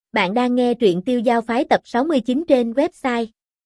Bạn đang nghe truyện Tiêu Giao Phái tập 69 trên website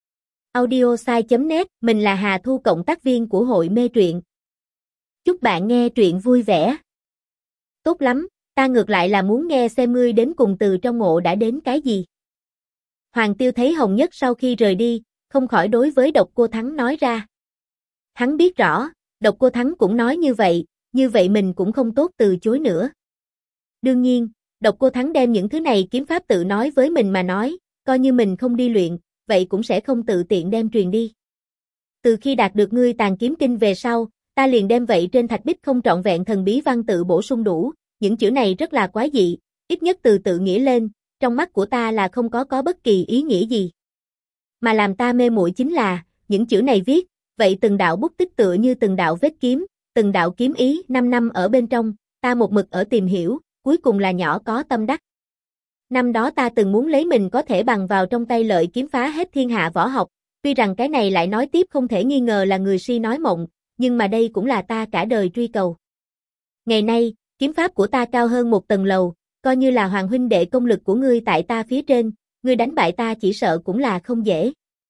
audiosai.net. Mình là Hà Thu, cộng tác viên của hội mê truyện. Chúc bạn nghe truyện vui vẻ. Tốt lắm, ta ngược lại là muốn nghe xem ngươi đến cùng từ trong ngộ đã đến cái gì. Hoàng Tiêu thấy Hồng Nhất sau khi rời đi, không khỏi đối với Độc Cô Thắng nói ra. Hắn biết rõ, Độc Cô Thắng cũng nói như vậy mình cũng không tốt từ chối nữa. Đương nhiên, Độc Cô Thắng đem những thứ này kiếm pháp tự nói với mình mà nói, coi như mình không đi luyện, vậy cũng sẽ không tự tiện đem truyền đi. Từ khi đạt được ngươi Tàn Kiếm Kinh về sau, ta liền đem vậy trên thạch bích không trọn vẹn thần bí văn tự bổ sung đủ, những chữ này rất là quái dị, ít nhất từ tự nghĩa lên, trong mắt của ta là không có bất kỳ ý nghĩa gì. Mà làm ta mê muội chính là, những chữ này viết, vậy từng đạo bút tích tựa như từng đạo vết kiếm, từng đạo kiếm ý 5 năm ở bên trong, ta một mực ở tìm hiểu, cuối cùng là nhỏ có tâm đắc. Năm đó ta từng muốn lấy mình có thể bằng vào trong tay lợi kiếm phá hết thiên hạ võ học, tuy rằng cái này lại nói tiếp không thể nghi ngờ là người si nói mộng, nhưng mà đây cũng là ta cả đời truy cầu. Ngày nay, kiếm pháp của ta cao hơn một tầng lầu, coi như là Hoàng huynh đệ công lực của ngươi tại ta phía trên, ngươi đánh bại ta chỉ sợ cũng là không dễ.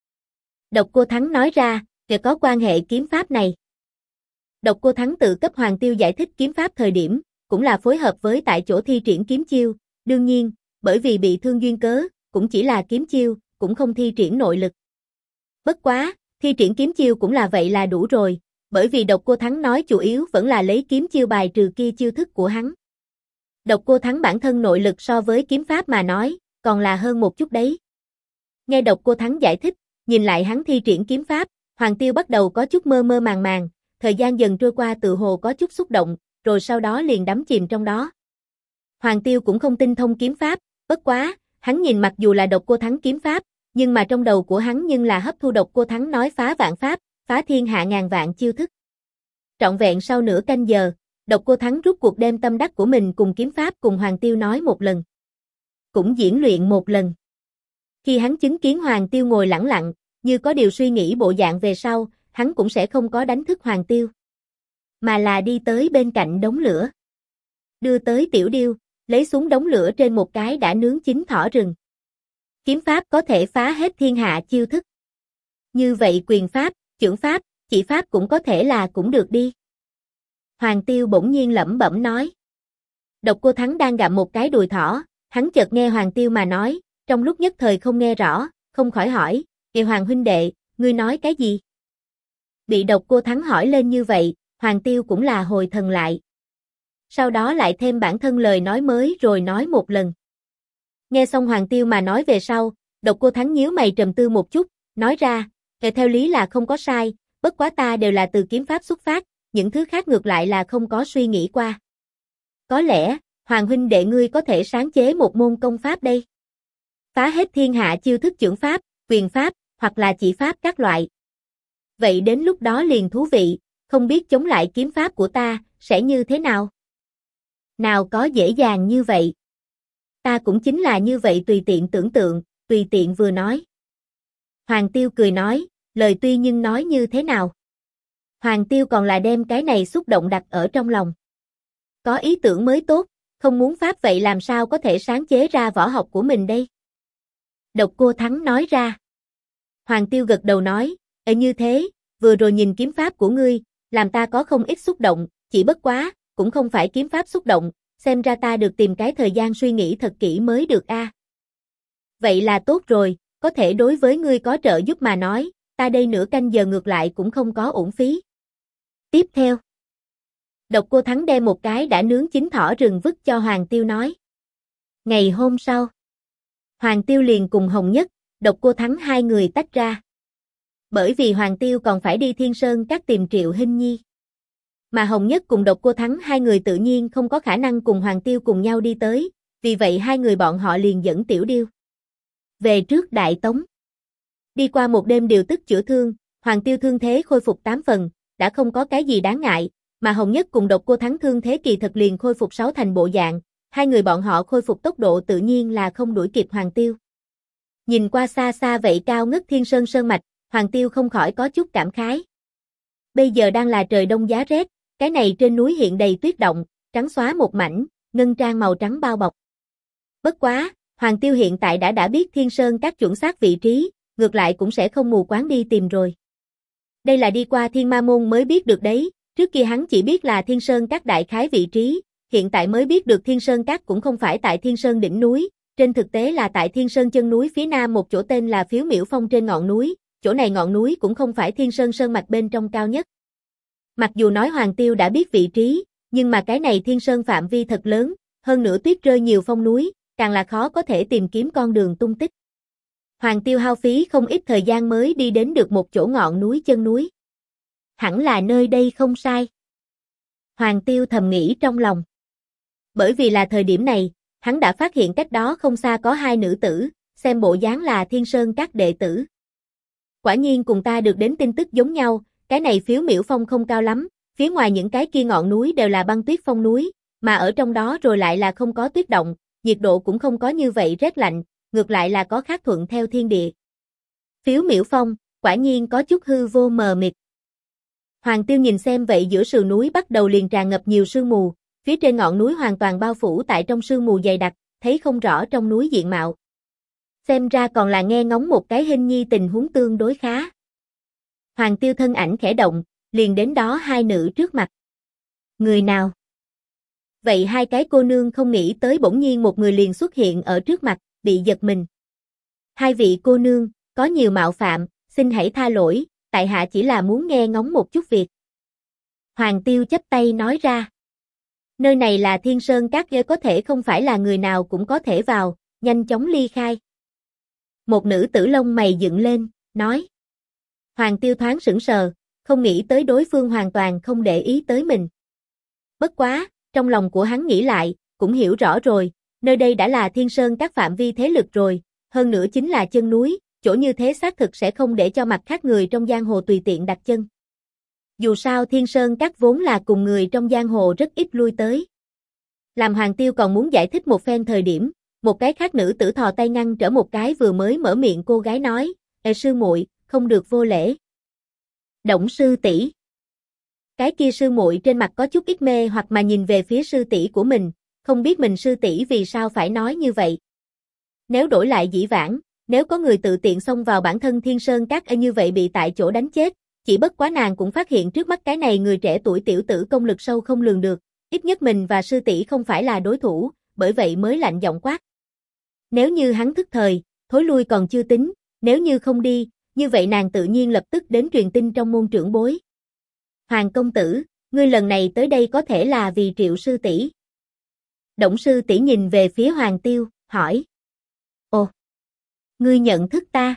Độc Cô Thắng nói ra, kể có quan hệ kiếm pháp này. Độc Cô Thắng tự cấp Hoàng Tiêu giải thích kiếm pháp thời điểm, cũng là phối hợp với tại chỗ thi triển kiếm chiêu, đương nhiên, bởi vì bị thương duyên cớ, cũng chỉ là kiếm chiêu, cũng không thi triển nội lực. Bất quá, thi triển kiếm chiêu cũng là vậy là đủ rồi, bởi vì Độc Cô Thắng nói chủ yếu vẫn là lấy kiếm chiêu bài trừ kia chiêu thức của hắn. Độc Cô Thắng bản thân nội lực so với kiếm pháp mà nói, còn là hơn một chút đấy. Nghe Độc Cô Thắng giải thích, nhìn lại hắn thi triển kiếm pháp, Hoàng Tiêu bắt đầu có chút mơ mơ màng màng, thời gian dần trôi qua tự hồ có chút xúc động, rồi sau đó liền đắm chìm trong đó. Hoàng Tiêu cũng không tinh thông kiếm pháp, bất quá, hắn nhìn mặc dù là Độc Cô Thắng kiếm pháp, nhưng mà trong đầu của hắn nhưng là hấp thu Độc Cô Thắng nói phá vạn pháp, phá thiên hạ ngàn vạn chiêu thức. Trọn vẹn sau nửa canh giờ, Độc Cô Thắng rút cuộc đem tâm đắc của mình cùng kiếm pháp cùng Hoàng Tiêu nói một lần. Cũng diễn luyện một lần. Khi hắn chứng kiến Hoàng Tiêu ngồi lẳng lặng, như có điều suy nghĩ bộ dạng về sau, hắn cũng sẽ không có đánh thức Hoàng Tiêu, mà là đi tới bên cạnh đống lửa. Đưa tới tiểu điêu, lấy xuống đống lửa trên một cái đã nướng chín thỏ rừng. Kiếm pháp có thể phá hết thiên hạ chiêu thức. Như vậy quyền pháp, chưởng pháp, chỉ pháp cũng có thể là cũng được đi. Hoàng Tiêu bỗng nhiên lẩm bẩm nói. Độc Cô Thắng đang gặm một cái đùi thỏ, hắn chợt nghe Hoàng Tiêu mà nói, trong lúc nhất thời không nghe rõ, không khỏi hỏi, Hoàng huynh đệ, ngươi nói cái gì? Bị Độc Cô Thắng hỏi lên như vậy, Hoàng Tiêu cũng là hồi thần lại. Sau đó lại thêm bản thân lời nói mới rồi nói một lần. Nghe xong Hoàng Tiêu mà nói về sau, Độc Cô Thắng nhíu mày trầm tư một chút, nói ra, theo lý là không có sai, bất quá ta đều là từ kiếm pháp xuất phát, những thứ khác ngược lại là không có suy nghĩ qua. Có lẽ, Hoàng huynh đệ ngươi có thể sáng chế một môn công pháp đây. Phá hết thiên hạ chiêu thức chưởng pháp, quyền pháp, hoặc là chỉ pháp các loại. Vậy đến lúc đó liền thú vị, không biết chống lại kiếm pháp của ta, sẽ như thế nào? Nào có dễ dàng như vậy. Ta cũng chính là như vậy tùy tiện tưởng tượng, tùy tiện vừa nói. Hoàng Tiêu cười nói, lời tuy nhưng nói như thế nào? Hoàng Tiêu còn là đem cái này xúc động đặt ở trong lòng. Có ý tưởng mới tốt, không muốn pháp vậy làm sao có thể sáng chế ra võ học của mình đây? Độc Cô Thắng nói ra. Hoàng Tiêu gật đầu nói, như thế, vừa rồi nhìn kiếm pháp của ngươi, làm ta có không ít xúc động, chỉ bất quá, cũng không phải kiếm pháp xúc động, xem ra ta được tìm cái thời gian suy nghĩ thật kỹ mới được a. Vậy là tốt rồi, có thể đối với ngươi có trợ giúp mà nói, ta đây nửa canh giờ ngược lại cũng không có uổng phí. Tiếp theo, Độc Cô Thắng đem một cái đã nướng chín thỏ rừng vứt cho Hoàng Tiêu nói. Ngày hôm sau, Hoàng Tiêu liền cùng Hồng Nhất, Độc Cô Thắng hai người tách ra. Bởi vì Hoàng Tiêu còn phải đi Thiên Sơn Các tìm Triệu Hinh Nhi. Mà Hồng Nhất cùng Độc Cô Thắng hai người tự nhiên không có khả năng cùng Hoàng Tiêu cùng nhau đi tới, vì vậy hai người bọn họ liền dẫn Tiểu Điêu về trước Đại Tống. Đi qua một đêm điều tức chữa thương, Hoàng Tiêu thương thế khôi phục 8 phần, đã không có cái gì đáng ngại, mà Hồng Nhất cùng Độc Cô Thắng thương thế kỳ thật liền khôi phục 6 thành bộ dạng, hai người bọn họ khôi phục tốc độ tự nhiên là không đuổi kịp Hoàng Tiêu. Nhìn qua xa xa vậy cao ngất Thiên Sơn sơn mạch, Hoàng Tiêu không khỏi có chút cảm khái. Bây giờ đang là trời đông giá rét, cái này trên núi hiện đầy tuyết động, trắng xóa một mảnh, ngân trang màu trắng bao bọc. Bất quá, Hoàng Tiêu hiện tại đã biết Thiên Sơn Các chuẩn xác vị trí, ngược lại cũng sẽ không mù quáng đi tìm rồi. Đây là đi qua Thiên Ma Môn mới biết được đấy, trước kia hắn chỉ biết là Thiên Sơn Các đại khái vị trí, hiện tại mới biết được Thiên Sơn Các cũng không phải tại Thiên Sơn đỉnh núi, trên thực tế là tại Thiên Sơn chân núi phía nam một chỗ tên là Phiếu Miểu Phong trên ngọn núi, chỗ này ngọn núi cũng không phải Thiên Sơn sơn mạch bên trong cao nhất. Mặc dù nói Hoàng Tiêu đã biết vị trí, nhưng mà cái này Thiên Sơn phạm vi thật lớn, hơn nữa tuyết rơi nhiều phong núi, càng là khó có thể tìm kiếm con đường tung tích. Hoàng Tiêu hao phí không ít thời gian mới đi đến được một chỗ ngọn núi chân núi. Hẳn là nơi đây không sai. Hoàng Tiêu thầm nghĩ trong lòng. Bởi vì là thời điểm này, hắn đã phát hiện cách đó không xa có hai nữ tử, xem bộ dáng là Thiên Sơn Các đệ tử. Quả nhiên cùng ta được đến tin tức giống nhau, cái này Phiếu Miểu Phong không cao lắm, phía ngoài những cái kia ngọn núi đều là băng tuyết phong núi, mà ở trong đó rồi lại là không có tuyết động, nhiệt độ cũng không có như vậy rét lạnh, ngược lại là có khác thuận theo thiên địa. Phiếu Miểu Phong, quả nhiên có chút hư vô mờ mịt. Hoàng Tiêu nhìn xem vậy giữa sườn núi bắt đầu liền tràn ngập nhiều sương mù, phía trên ngọn núi hoàn toàn bao phủ tại trong sương mù dày đặc, thấy không rõ trong núi diện mạo. Xem ra còn là nghe ngóng một cái hình nhi tình huống tương đối khá. Hoàng Tiêu thân ảnh khẽ động, liền đến đó hai nữ trước mặt. Người nào? Vậy hai cái cô nương không nghĩ tới bỗng nhiên một người liền xuất hiện ở trước mặt, bị giật mình. Hai vị cô nương, có nhiều mạo phạm, xin hãy tha lỗi, tại hạ chỉ là muốn nghe ngóng một chút việc. Hoàng Tiêu chắp tay nói ra. Nơi này là Thiên Sơn Các, có thể không phải là người nào cũng có thể vào, nhanh chóng ly khai. Một nữ tử lông mày dựng lên, nói. Hoàng Tiêu thoáng sững sờ, không nghĩ tới đối phương hoàn toàn không để ý tới mình. Bất quá, trong lòng của hắn nghĩ lại, cũng hiểu rõ rồi, nơi đây đã là Thiên Sơn Các phạm vi thế lực rồi, hơn nữa chính là chân núi, chỗ như thế xác thực sẽ không để cho mặt khác người trong giang hồ tùy tiện đặt chân. Dù sao Thiên Sơn Các vốn là cùng người trong giang hồ rất ít lui tới. Làm Hoàng Tiêu còn muốn giải thích một phen thời điểm, một cái khác nữ tử thò tay ngăn trở một cái vừa mới mở miệng cô gái nói, sư muội, không được vô lễ. Động sư tỷ. Cái kia sư muội trên mặt có chút ít mê hoặc mà nhìn về phía sư tỷ của mình, không biết mình sư tỷ vì sao phải nói như vậy. Nếu đổi lại dĩ vãng, nếu có người tự tiện xông vào bản thân Thiên Sơn Các như vậy bị tại chỗ đánh chết, chỉ bất quá nàng cũng phát hiện trước mắt cái này người trẻ tuổi tiểu tử công lực sâu không lường được, ít nhất mình và sư tỷ không phải là đối thủ, bởi vậy mới lạnh giọng quát. Nếu như hắn thức thời, thối lui còn chưa tính, nếu như không đi, như vậy nàng tự nhiên lập tức đến truyền tin trong môn trưởng bối. Hoàng công tử, ngươi lần này tới đây có thể là vì Triệu sư tỷ. Động sư tỷ nhìn về phía Hoàng Tiêu, hỏi. Ồ, ngươi nhận thức ta?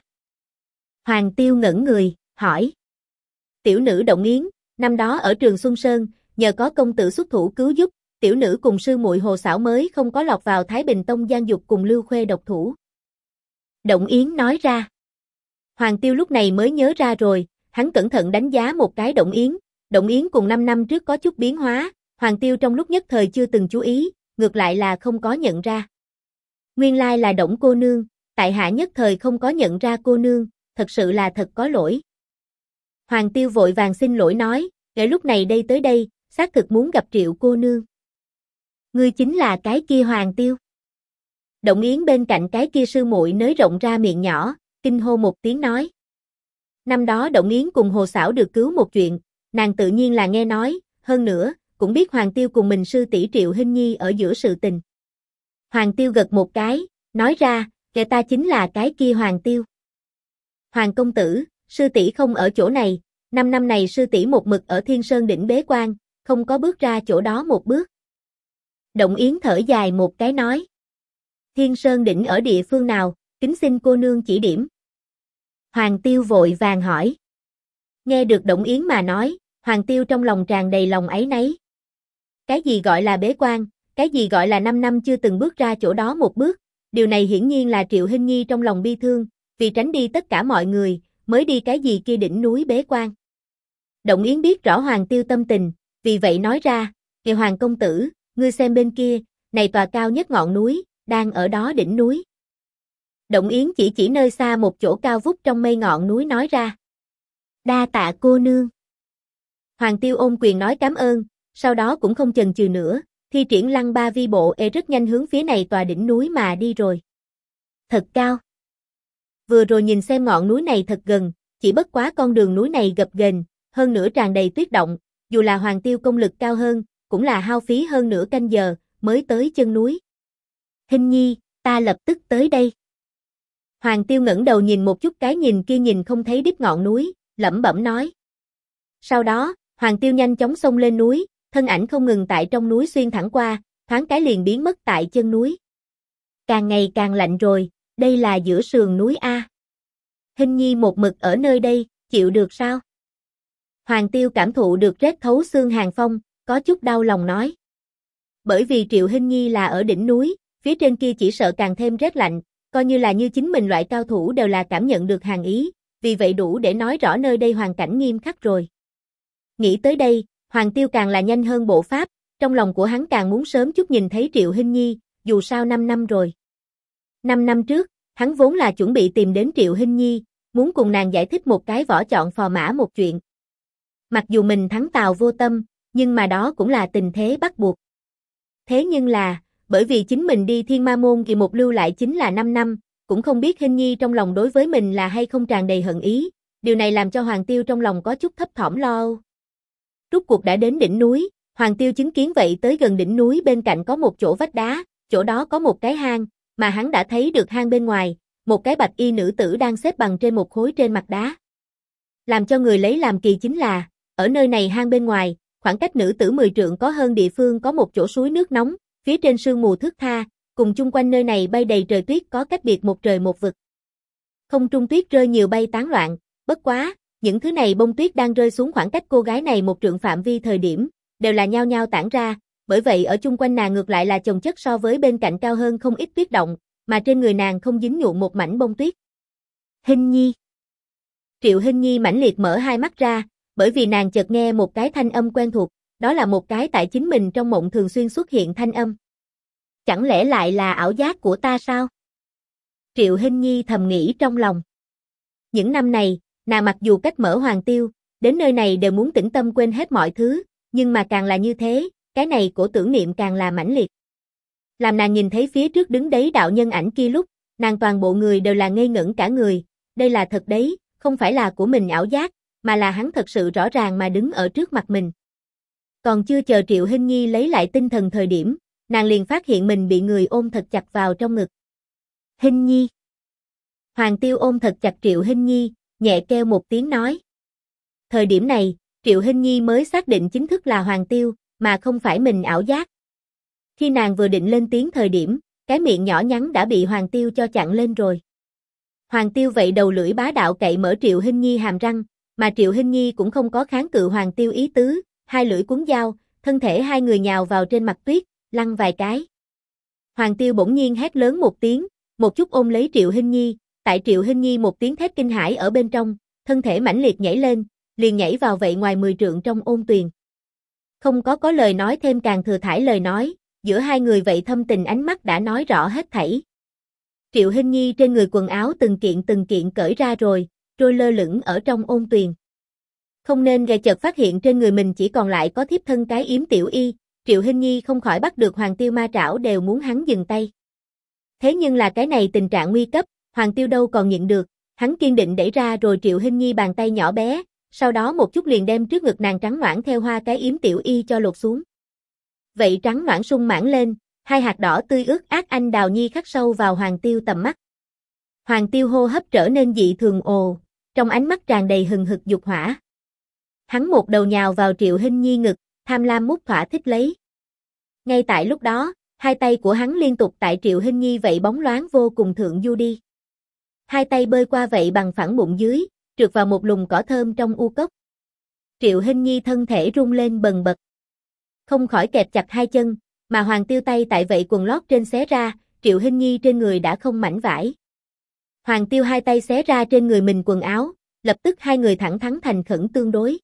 Hoàng Tiêu ngẩn người, hỏi. Tiểu nữ Động Yến, năm đó ở Trường Xuân Sơn, nhờ có công tử xuất thủ cứu giúp, tiểu nữ cùng sư muội Hồ Xảo mới không có lọt vào Thái Bình Tông gian dục cùng Lưu Khuê độc thủ. Động Yến nói ra. Hoàng Tiêu lúc này mới nhớ ra rồi, hắn cẩn thận đánh giá một cái Động Yến. Động Yến cùng 5 năm trước có chút biến hóa, Hoàng Tiêu trong lúc nhất thời chưa từng chú ý, ngược lại là không có nhận ra. Nguyên lai là Động cô nương, tại hạ nhất thời không có nhận ra cô nương, thật sự là thật có lỗi. Hoàng Tiêu vội vàng xin lỗi nói, để lúc này đây tới đây, xác thực muốn gặp Triệu cô nương. Ngươi chính là cái kia Hoàng Tiêu. Động Yến bên cạnh cái kia sư muội nới rộng ra miệng nhỏ, kinh hô một tiếng nói. Năm đó Động Yến cùng Hồ Xảo được cứu một chuyện, nàng tự nhiên là nghe nói, hơn nữa, cũng biết Hoàng Tiêu cùng mình sư tỷ Triệu Hinh Nhi ở giữa sự tình. Hoàng Tiêu gật một cái, nói ra, kẻ ta chính là cái kia Hoàng Tiêu. Hoàng công tử, sư tỷ không ở chỗ này, 5 năm này sư tỷ một mực ở Thiên Sơn đỉnh bế quan, không có bước ra chỗ đó một bước. Động Yến thở dài một cái nói. Thiên Sơn đỉnh ở địa phương nào, kính xin cô nương chỉ điểm. Hoàng Tiêu vội vàng hỏi. Nghe được Động Yến mà nói, Hoàng Tiêu trong lòng tràn đầy lòng áy náy. Cái gì gọi là bế quan, cái gì gọi là 5 năm chưa từng bước ra chỗ đó một bước, điều này hiển nhiên là Triệu Hinh Nhi trong lòng bi thương, vì tránh đi tất cả mọi người, mới đi cái gì kia đỉnh núi bế quan. Động Yến biết rõ Hoàng Tiêu tâm tình, vì vậy nói ra, kìa Hoàng công tử, ngươi xem bên kia, này tòa cao nhất ngọn núi, đang ở đó đỉnh núi. Động Yến chỉ nơi xa một chỗ cao vút trong mây ngọn núi nói ra. Đa tạ cô nương. Hoàng Tiêu ôm quyền nói cảm ơn, sau đó cũng không chần chừ nữa, thi triển Lăng Ba Vi Bộ rất nhanh hướng phía này tòa đỉnh núi mà đi rồi. Thật cao. Vừa rồi nhìn xem ngọn núi này thật gần, chỉ bất quá con đường núi này gập ghềnh, hơn nữa tràn đầy tuyết động, dù là Hoàng Tiêu công lực cao hơn, cũng là hao phí hơn nửa canh giờ mới tới chân núi. Hình nhi, ta lập tức tới đây. Hoàng Tiêu ngẩng đầu nhìn một chút cái nhìn kia nhìn không thấy đích ngọn núi, lẩm bẩm nói. Sau đó, Hoàng Tiêu nhanh chóng xông lên núi, thân ảnh không ngừng tại trong núi xuyên thẳng qua, thoáng cái liền biến mất tại chân núi. Càng ngày càng lạnh rồi, đây là giữa sườn núi A. Hình nhi một mực ở nơi đây, chịu được sao? Hoàng Tiêu cảm thụ được rét thấu xương hàng phong, có chút đau lòng nói. Bởi vì Triệu Hình nhi là ở đỉnh núi, phía trên kia chỉ sợ càng thêm rét lạnh, coi như là như chính mình loại cao thủ đều là cảm nhận được hàn ý, vì vậy đủ để nói rõ nơi đây hoàn cảnh nghiêm khắc rồi. Nghĩ tới đây, Hoàng Tiêu càng là nhanh hơn bộ pháp, trong lòng của hắn càng muốn sớm chút nhìn thấy Triệu Hình nhi, dù sao 5 năm rồi. 5 năm trước, hắn vốn là chuẩn bị tìm đến Triệu Hình nhi, muốn cùng nàng giải thích một cái võ chọn phò mã một chuyện. Mặc dù mình thắng Tào Vô Tâm, nhưng mà đó cũng là tình thế bắt buộc. Thế nhưng là, bởi vì chính mình đi Thiên Ma Môn kỳ một lưu lại chính là 5 năm, cũng không biết Hình nhi trong lòng đối với mình là hay không tràn đầy hận ý, điều này làm cho Hoàng Tiêu trong lòng có chút thấp thỏm lo âu. Rốt cuộc đã đến đỉnh núi, Hoàng Tiêu chứng kiến vậy tới gần đỉnh núi bên cạnh có một chỗ vách đá, chỗ đó có một cái hang, mà hắn đã thấy được hang bên ngoài, một cái bạch y nữ tử đang xếp bằng trên một khối trên mặt đá. Làm cho người lấy làm kỳ chính là, ở nơi này hang bên ngoài, khoảng cách nữ tử 10 trượng có hơn địa phương có một chỗ suối nước nóng, phía trên sương mù thướt tha, cùng chung quanh nơi này bay đầy trời tuyết có cách biệt một trời một vực. Không trung tuyết rơi nhiều bay tán loạn, bất quá, những thứ này bông tuyết đang rơi xuống khoảng cách cô gái này một trượng phạm vi thời điểm, đều là nhao nhao tản ra, bởi vậy ở chung quanh nàng ngược lại là chồng chất so với bên cạnh cao hơn không ít tuyết động, mà trên người nàng không dính nhuộm một mảnh bông tuyết. Hình nhi. Triệu Hình nhi mãnh liệt mở hai mắt ra, bởi vì nàng chợt nghe một cái thanh âm quen thuộc, đó là một cái tại chính mình trong mộng thường xuyên xuất hiện thanh âm. Chẳng lẽ lại là ảo giác của ta sao? Triệu Hình nhi thầm nghĩ trong lòng. Những năm này, nàng mặc dù cách mở Hoàng Tiêu, đến nơi này đều muốn tĩnh tâm quên hết mọi thứ, nhưng mà càng là như thế, cái này cổ tưởng niệm càng là mãnh liệt. Làm nàng nhìn thấy phía trước đứng đấy đạo nhân ảnh kia lúc, nàng toàn bộ người đều là ngây ngẩn cả người, đây là thật đấy, không phải là của mình ảo giác, mà là hắn thật sự rõ ràng mà đứng ở trước mặt mình. Còn chưa chờ Triệu Hình nhi lấy lại tinh thần thời điểm, nàng liền phát hiện mình bị người ôm thật chặt vào trong ngực. Hình nhi. Hoàng Tiêu ôm thật chặt Triệu Hình nhi, nhẹ kêu một tiếng nói. Thời điểm này, Triệu Hình nhi mới xác định chính thức là Hoàng Tiêu, mà không phải mình ảo giác. Khi nàng vừa định lên tiếng thời điểm, cái miệng nhỏ nhắn đã bị Hoàng Tiêu cho chặn lên rồi. Hoàng Tiêu vậy đầu lưỡi bá đạo cậy mở Triệu Hình nhi hàm răng, mà Triệu Hình nhi cũng không có kháng cự Hoàng Tiêu ý tứ, hai lưỡi cuốn dao, thân thể hai người nhào vào trên mặt tuyết, lăn vài cái. Hoàng Tiêu bỗng nhiên hét lớn một tiếng, một chút ôm lấy Triệu Hình nhi, tại Triệu Hình nhi một tiếng thét kinh hãi ở bên trong, thân thể mãnh liệt nhảy lên, liền nhảy vào vậy ngoài 10 trượng trong ôn tuyền. Không có lời nói thêm càng thừa thãi lời nói, giữa hai người vậy thâm tình ánh mắt đã nói rõ hết thảy. Triệu Hình nhi trên người quần áo từng kiện cởi ra rồi, trôi lơ lửng ở trong ôn tuyền. Không nên gà chợt phát hiện trên người mình chỉ còn lại có thiếp thân cái yếm tiểu y, Triệu Hình nhi không khỏi bắt được Hoàng Tiêu ma trảo đều muốn hắn dừng tay. Thế nhưng là cái này tình trạng nguy cấp, Hoàng Tiêu đâu còn nhịn được, hắn kiên định đẩy ra rồi Triệu Hình nhi bàn tay nhỏ bé, sau đó một chút liền đem trước ngực nàng trắng noãn theo hoa cái yếm tiểu y cho lột xuống. Vậy trắng noãn sung mãn lên, hai hạt đỏ tươi ướt át anh đào nhi khắc sâu vào Hoàng Tiêu tầm mắt. Hoàng Tiêu hô hấp trở nên dị thường ồ, trong ánh mắt tràn đầy hừng hực dục hỏa. Hắn một đầu nhào vào Triệu Hình nhi ngực, tham lam mút thỏa thích lấy. Ngay tại lúc đó, hai tay của hắn liên tục tại Triệu Hình nhi vậy bóng loáng vô cùng thượng du đi. Hai tay bơi qua vậy bằng phẳng bụng dưới, trượt vào một lùm cỏ thơm trong u cốc. Triệu Hình nhi thân thể rung lên bần bật. Không khỏi kẹp chặt hai chân, mà Hoàng Tiêu tay tại vậy quần lót trên xé ra, Triệu Hình nhi trên người đã không mảnh vải. Hoàng Tiêu hai tay xé ra trên người mình quần áo, lập tức hai người thẳng thắn thành khẩn tương đối.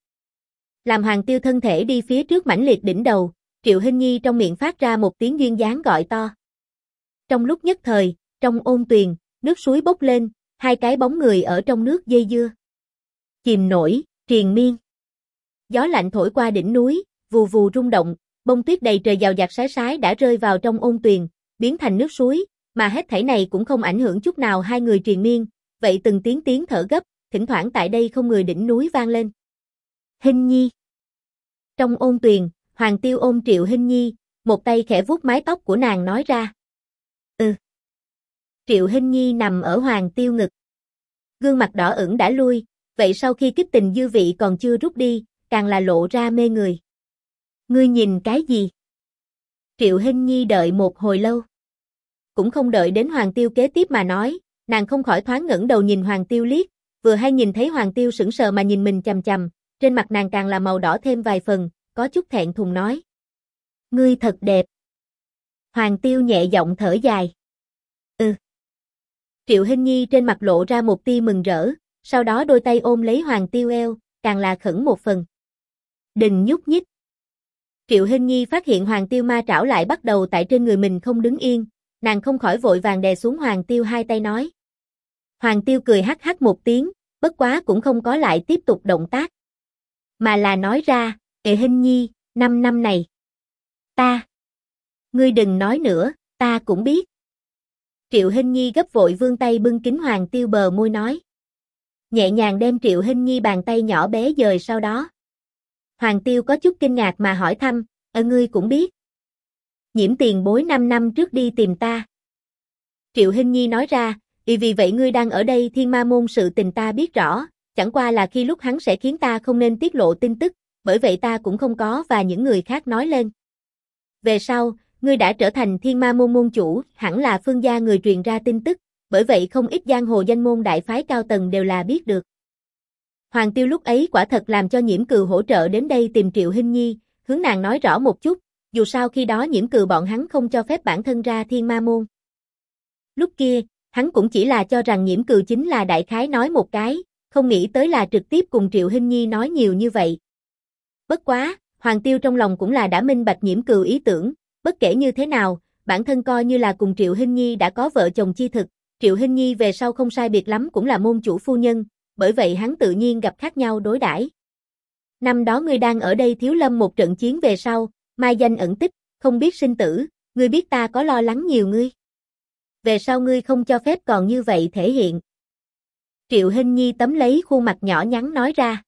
Làm Hoàng Tiêu thân thể đi phía trước mãnh liệt đỉnh đầu, Triệu Hình nhi trong miệng phát ra một tiếng duyên dáng gọi to. Trong lúc nhất thời, trong ôn tuyền, nước suối bốc lên, hai cái bóng người ở trong nước dây dưa. Chìm nổi, triền miên. Gió lạnh thổi qua đỉnh núi, vù vù rung động, bông tuyết đầy trời dào dạt sái sái đã rơi vào trong ôn tuyền, biến thành nước suối, mà hết thảy này cũng không ảnh hưởng chút nào hai người triền miên, vậy từng tiếng thở gấp, thỉnh thoảng tại đây không người đỉnh núi vang lên. Hinh Nhi. Trong ôn tuyền, Hoàng Tiêu ôm Triệu Hinh Nhi, một tay khẽ vuốt mái tóc của nàng nói ra. Triệu Hinh Nhi nằm ở Hoàng Tiêu ngực. Gương mặt đỏ ửng đã lui, vậy sau khi kích tình dư vị còn chưa rút đi, càng là lộ ra mê người. Ngươi nhìn cái gì? Triệu Hinh Nhi đợi một hồi lâu. Cũng không đợi đến Hoàng Tiêu kế tiếp mà nói, nàng không khỏi thoáng ngẩng đầu nhìn Hoàng Tiêu liếc, vừa hay nhìn thấy Hoàng Tiêu sững sờ mà nhìn mình chằm chằm, trên mặt nàng càng là màu đỏ thêm vài phần, có chút thẹn thùng nói. Ngươi thật đẹp. Hoàng Tiêu nhẹ giọng thở dài. Triệu Hinh Nhi trên mặt lộ ra một tia mừng rỡ, sau đó đôi tay ôm lấy Hoàng Tiêu eo, càng là khẩn một phần. Đừng nhúc nhích. Triệu Hinh Nhi phát hiện Hoàng Tiêu ma trảo lại bắt đầu tại trên người mình không đứng yên, nàng không khỏi vội vàng đè xuống Hoàng Tiêu hai tay nói. Hoàng Tiêu cười hắc hắc một tiếng, bất quá cũng không có lại tiếp tục động tác. Mà là nói ra, Hinh Nhi, 5 năm này. Ngươi đừng nói nữa, ta cũng biết. Triệu Hinh Nhi gấp vội vươn tay bưng kính Hoàng Tiêu bờ môi nói. Nhẹ nhàng đem Triệu Hinh Nhi bàn tay nhỏ bé dời sau đó. Hoàng Tiêu có chút kinh ngạc mà hỏi thăm, ngươi cũng biết. Nhiễm tiền bối 5 năm trước đi tìm ta. Triệu Hinh Nhi nói ra, vì vậy ngươi đang ở đây Thiên Ma Môn sự tình ta biết rõ, chẳng qua là khi lúc hắn sẽ khiến ta không nên tiết lộ tin tức, bởi vậy ta cũng không có và những người khác nói lên. Về sau, ngươi đã trở thành Thiên Ma Môn môn chủ, hẳn là Phương gia người truyền ra tin tức, bởi vậy không ít giang hồ danh môn đại phái cao tầng đều là biết được. Hoàng Tiêu lúc ấy quả thật làm cho Nhiễm Cừu hỗ trợ đến đây tìm Triệu Hinh Nhi, hướng nàng nói rõ một chút, dù sao khi đó Nhiễm Cừu bọn hắn không cho phép bản thân ra Thiên Ma Môn. Lúc kia, hắn cũng chỉ là cho rằng Nhiễm Cừu chính là đại khái nói một cái, không nghĩ tới là trực tiếp cùng Triệu Hinh Nhi nói nhiều như vậy. Bất quá, Hoàng Tiêu trong lòng cũng là đã minh bạch Nhiễm Cừu ý tưởng, bất kể như thế nào, bản thân coi như là cùng Triệu Hinh Nhi đã có vợ chồng chi thực, Triệu Hinh Nhi về sau không sai biệt lắm cũng là môn chủ phu nhân, bởi vậy hắn tự nhiên gặp khác nhau đối đãi. Năm đó ngươi đang ở đây thiếu lâm một trận chiến về sau, mai danh ẩn tích, không biết sinh tử, ngươi biết ta có lo lắng nhiều ngươi. Về sau ngươi không cho phép còn như vậy thể hiện. Triệu Hinh Nhi tấm lấy khuôn mặt nhỏ nhắn nói ra.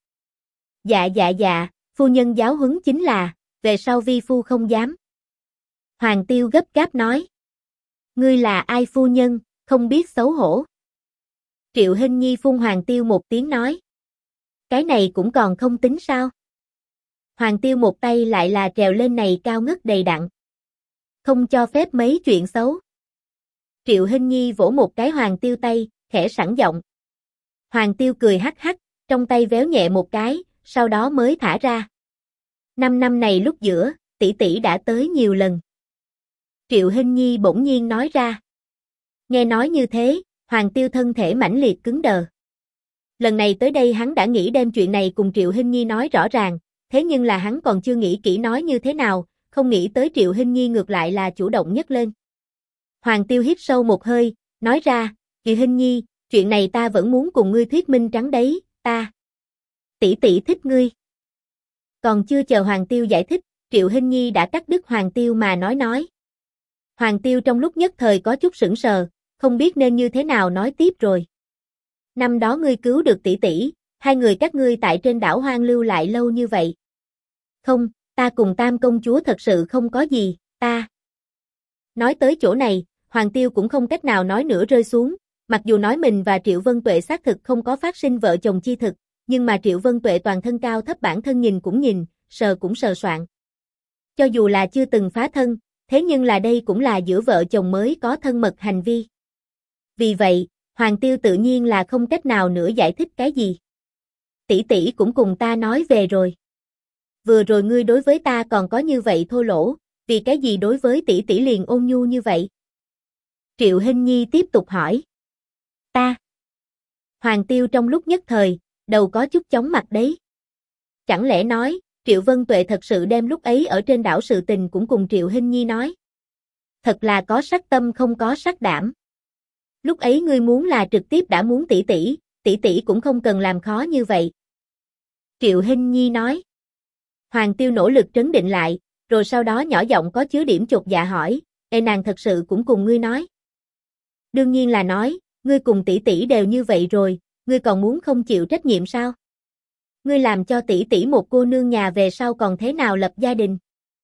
Dạ, phu nhân giáo huấn chính là, về sau vi phu không dám. Hoàng Tiêu gấp gáp nói. Ngươi là ai phu nhân, không biết xấu hổ. Triệu Hinh Nhi phun Hoàng Tiêu một tiếng nói. Cái này cũng còn không tính sao. Hoàng Tiêu một tay lại là trèo lên này cao ngất đầy đặn. Không cho phép mấy chuyện xấu. Triệu Hinh Nhi vỗ một cái Hoàng Tiêu tay, khẽ sẵn giọng. Hoàng Tiêu cười hắc hắc, trong tay véo nhẹ một cái, sau đó mới thả ra. 5 năm này lúc giữa, tỷ tỷ đã tới nhiều lần. Triệu Hinh Nhi bỗng nhiên nói ra. Nghe nói như thế, Hoàng Tiêu thân thể mãnh liệt cứng đờ. Lần này tới đây hắn đã nghĩ đem chuyện này cùng Triệu Hinh Nhi nói rõ ràng, thế nhưng là hắn còn chưa nghĩ kỹ nói như thế nào, không nghĩ tới Triệu Hinh Nhi ngược lại là chủ động nhất lên. Hoàng Tiêu hít sâu một hơi, nói ra, Triệu Hinh Nhi, chuyện này ta vẫn muốn cùng ngươi thuyết minh trắng đấy, tỷ tỷ thích ngươi. Còn chưa chờ Hoàng Tiêu giải thích, Triệu Hinh Nhi đã cắt đứt Hoàng Tiêu mà nói. Hoàng Tiêu trong lúc nhất thời có chút sững sờ, không biết nên như thế nào nói tiếp rồi. Năm đó ngươi cứu được tỷ tỷ, hai người các ngươi tại trên đảo hoang lưu lại lâu như vậy. Không, ta cùng Tam công chúa thật sự không có gì, ta. Nói tới chỗ này, Hoàng Tiêu cũng không cách nào nói nữa rơi xuống, mặc dù nói mình và Triệu Vân Tuệ xác thực không có phát sinh vợ chồng chi thực, nhưng mà Triệu Vân Tuệ toàn thân cao thấp bản thân nhìn cũng nhìn, sờ cũng sờ soạn. Cho dù là chưa từng phá thân, thế nhưng là đây cũng là giữa vợ chồng mới có thân mật hành vi. Vì vậy, Hoàng Tiêu tự nhiên là không cách nào nữa giải thích cái gì. Tỷ tỷ cũng cùng ta nói về rồi. Vừa rồi ngươi đối với ta còn có như vậy thô lỗ, vì cái gì đối với tỷ tỷ liền ôn nhu như vậy? Triệu Hinh Nhi tiếp tục hỏi. Ta. Hoàng Tiêu trong lúc nhất thời, đầu có chút chóng mặt đấy. Chẳng lẽ nói, Triệu Vân Tuệ thật sự đem lúc ấy ở trên đảo sự tình cũng cùng Triệu Hinh Nhi nói. Thật là có sắc tâm không có sắc đảm. Lúc ấy ngươi muốn là trực tiếp đã muốn tỷ tỷ cũng không cần làm khó như vậy. Triệu Hinh Nhi nói. Hoàng Tiêu nỗ lực trấn định lại, rồi sau đó nhỏ giọng có chứa điểm chột dạ hỏi, nàng thật sự cũng cùng ngươi nói. Đương nhiên là nói, ngươi cùng tỷ tỷ đều như vậy rồi, ngươi còn muốn không chịu trách nhiệm sao? Ngươi làm cho tỷ tỷ một cô nương nhà về sau còn thế nào lập gia đình?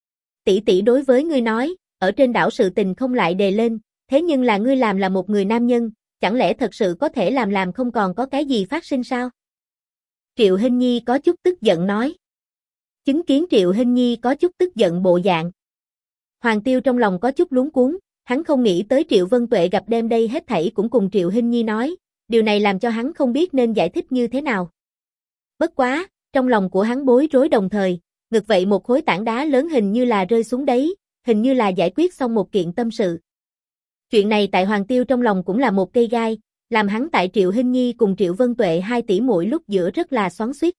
Tỷ tỷ đối với ngươi nói, ở trên đảo sự tình không lại đề lên, thế nhưng là ngươi làm là một người nam nhân, chẳng lẽ thật sự có thể làm không còn có cái gì phát sinh sao? Triệu Hinh Nhi có chút tức giận nói. Chứng kiến Triệu Hinh Nhi có chút tức giận bộ dạng. Hoàng Tiêu trong lòng có chút luống cuống, hắn không nghĩ tới Triệu Vân Tuệ gặp đêm đây hết thảy cũng cùng Triệu Hinh Nhi nói, điều này làm cho hắn không biết nên giải thích như thế nào. Bất quá, trong lòng của hắn bối rối đồng thời, ngực vậy một khối tảng đá lớn hình như là rơi xuống đấy, hình như là giải quyết xong một kiện tâm sự. Chuyện này tại Hoàng Tiêu trong lòng cũng là một cây gai, làm hắn tại Triệu Hinh Nhi cùng Triệu Vân Tuệ hai tỷ muội lúc giữa rất là xoắn xuýt.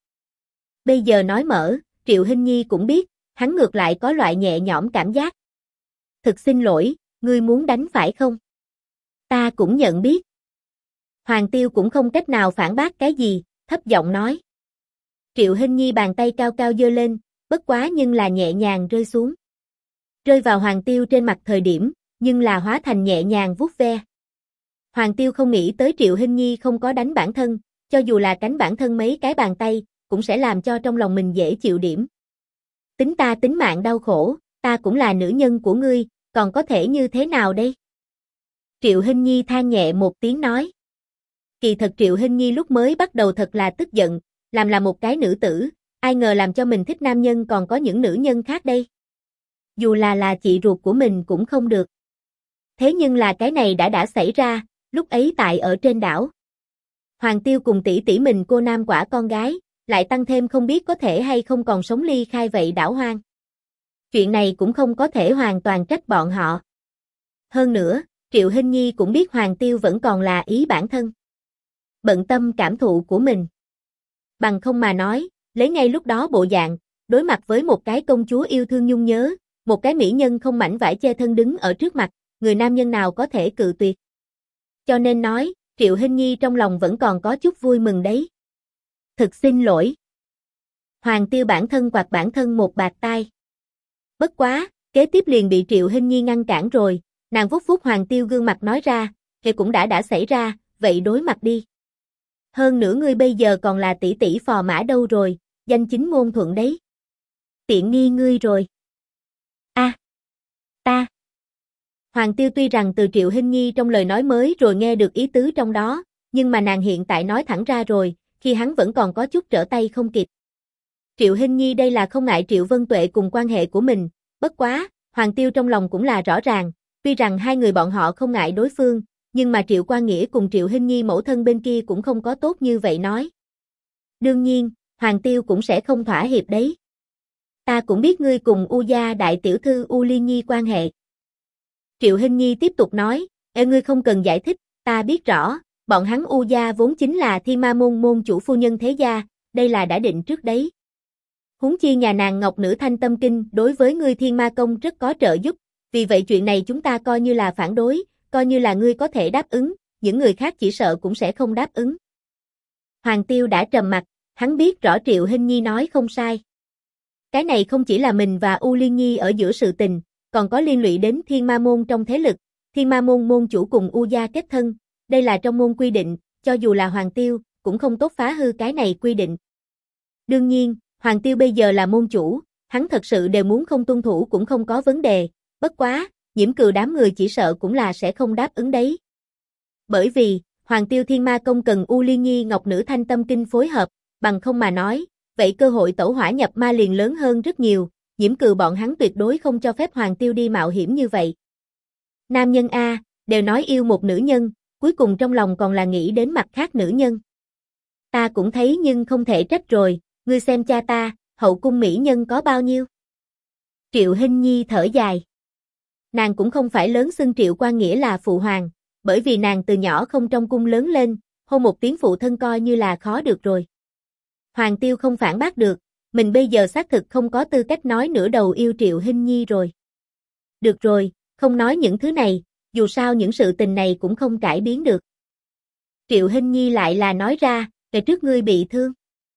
Bây giờ nói mở, Triệu Hinh Nhi cũng biết, hắn ngược lại có loại nhẹ nhõm cảm giác. Thực xin lỗi, ngươi muốn đánh phải không? Ta cũng nhận biết. Hoàng Tiêu cũng không cách nào phản bác cái gì, thấp giọng nói. Triệu Hinh Nhi bàn tay cao cao giơ lên, bất quá nhưng là nhẹ nhàng rơi xuống. Rơi vào Hoàng Tiêu trên mặt thời điểm, nhưng là hóa thành nhẹ nhàng vuốt ve. Hoàng Tiêu không nghĩ tới Triệu Hinh Nhi không có đánh bản thân, cho dù là cánh bản thân mấy cái bàn tay, cũng sẽ làm cho trong lòng mình dễ chịu điểm. Tính ta tính mạng đau khổ, ta cũng là nữ nhân của ngươi, còn có thể như thế nào đây? Triệu Hinh Nhi than nhẹ một tiếng nói. Kỳ thật Triệu Hinh Nhi lúc mới bắt đầu thật là tức giận, làm là một cái nữ tử, ai ngờ làm cho mình thích nam nhân còn có những nữ nhân khác đây. Dù là chị ruột của mình cũng không được. Thế nhưng là cái này đã xảy ra, lúc ấy tại ở trên đảo. Hoàng Tiêu cùng tỷ tỷ mình cô nam quả con gái, lại tăng thêm không biết có thể hay không còn sống ly khai vậy đảo hoang. Chuyện này cũng không có thể hoàn toàn trách bọn họ. Hơn nữa, Triệu Hinh Nhi cũng biết Hoàng Tiêu vẫn còn là ý bản thân. Bận tâm cảm thụ của mình. Bằng không mà nói, lấy ngay lúc đó bộ dạng, đối mặt với một cái công chúa yêu thương nhung nhớ, một cái mỹ nhân không mảnh vải che thân đứng ở trước mặt, người nam nhân nào có thể cự tuyệt. Cho nên nói, Triệu Hinh Nhi trong lòng vẫn còn có chút vui mừng đấy. Thực xin lỗi. Hoàng Tiêu bản thân quạt bản thân một bạt tai. Bất quá, kế tiếp liền bị Triệu Hinh Nhi ngăn cản rồi, nàng vuốt vuốt Hoàng Tiêu gương mặt nói ra, thì cũng đã xảy ra, vậy đối mặt đi. Hơn nữa ngươi bây giờ còn là tỷ tỷ phò mã đâu rồi, danh chính ngôn thuận đấy. Tiện nghi ngươi rồi. Ta. Hoàng Tiêu tuy rằng từ Triệu Hinh Nhi trong lời nói mới rồi nghe được ý tứ trong đó, nhưng mà nàng hiện tại nói thẳng ra rồi, khi hắn vẫn còn có chút trở tay không kịp. Triệu Hinh Nhi đây là không ngại Triệu Vân Tuệ cùng quan hệ của mình, bất quá, Hoàng Tiêu trong lòng cũng là rõ ràng, tuy rằng hai người bọn họ không ngại đối phương, nhưng mà Triệu Quan Nghĩa cùng Triệu Hinh Nhi mẫu thân bên kia cũng không có tốt như vậy nói. Đương nhiên, Hoàng Tiêu cũng sẽ không thỏa hiệp đấy. Ta cũng biết ngươi cùng U gia đại tiểu thư U Liên Nhi quan hệ. Triệu Hinh Nhi tiếp tục nói, ngươi không cần giải thích, ta biết rõ, bọn hắn U gia vốn chính là Thiên Ma môn môn chủ phu nhân thế gia, đây là đã định trước đấy. Huống chi nhà nàng Ngọc Nữ Thanh Tâm Kinh đối với ngươi Thiên Ma Công rất có trợ giúp, vì vậy chuyện này chúng ta coi như là phản đối, coi như là ngươi có thể đáp ứng, những người khác chỉ sợ cũng sẽ không đáp ứng. Hoàng Tiêu đã trầm mặt, hắn biết rõ Triệu Hinh Nhi nói không sai. Cái này không chỉ là mình và U Liên Nhi ở giữa sự tình, còn có liên lụy đến Thiên Ma môn trong thế lực, Thiên Ma môn môn chủ cùng U gia kết thân, đây là trong môn quy định, cho dù là Hoàng Tiêu, cũng không tốt phá hư cái này quy định. Đương nhiên, Hoàng Tiêu bây giờ là môn chủ, hắn thật sự đều muốn không tuân thủ cũng không có vấn đề, bất quá, Nhiễm Cừu đám người chỉ sợ cũng là sẽ không đáp ứng đấy. Bởi vì, Hoàng Tiêu Thiên Ma Công cần U Liên Nhi Ngọc Nữ Thanh Tâm Kinh phối hợp, bằng không mà nói, vậy cơ hội tẩu hỏa nhập ma liền lớn hơn rất nhiều, Nhiễm Cừu bọn hắn tuyệt đối không cho phép Hoàng Tiêu đi mạo hiểm như vậy. Nam nhân A, đều nói yêu một nữ nhân, cuối cùng trong lòng còn là nghĩ đến mặt khác nữ nhân. Ta cũng thấy nhưng không thể trách rồi, ngươi xem cha ta, hậu cung mỹ nhân có bao nhiêu? Triệu Hinh Nhi thở dài. Nàng cũng không phải lớn xưng Triệu Quan Nghĩa là phụ hoàng, bởi vì nàng từ nhỏ không trong cung lớn lên, hôn một tiếng phụ thân coi như là khó được rồi. Hoàng Tiêu không phản bác được, mình bây giờ xác thực không có tư cách nói nửa đầu yêu Triệu Hinh Nhi rồi. Được rồi, không nói những thứ này, dù sao những sự tình này cũng không cải biến được. Triệu Hinh Nhi lại là nói ra, về trước ngươi bị thương.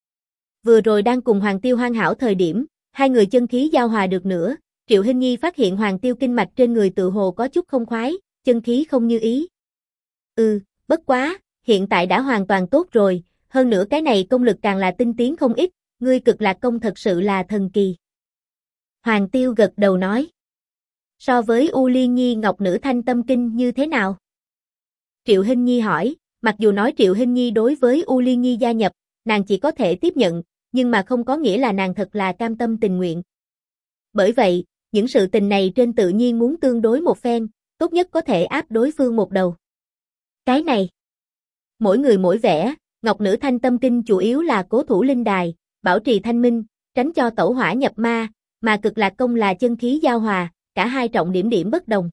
Vừa rồi đang cùng Hoàng Tiêu hoàn hảo thời điểm, hai người chân khí giao hòa được nữa, Triệu Hinh Nhi phát hiện Hoàng Tiêu kinh mạch trên người tự hồ có chút không khoái, chân khí không như ý. Bất quá, hiện tại đã hoàn toàn tốt rồi, hơn nữa cái này công lực càng là tinh tiến không ít, ngươi cực lạc công thật sự là thần kỳ. Hoàng Tiêu gật đầu nói. So với U Liên Nhi Ngọc Nữ Thanh Tâm Kinh như thế nào? Triệu Hinh Nhi hỏi, mặc dù nói Triệu Hinh Nhi đối với U Liên Nhi gia nhập, nàng chỉ có thể tiếp nhận, nhưng mà không có nghĩa là nàng thật là cam tâm tình nguyện. Bởi vậy, những sự tình này trên tự nhiên muốn tương đối một phen, tốt nhất có thể áp đối phương một đầu. Cái này, mỗi người mỗi vẻ, Ngọc Nữ Thanh Tâm Kinh chủ yếu là cố thủ linh đài, bảo trì thanh minh, tránh cho tẩu hỏa nhập ma, mà cực lạc công là chân khí giao hòa, cả hai trọng điểm bất đồng.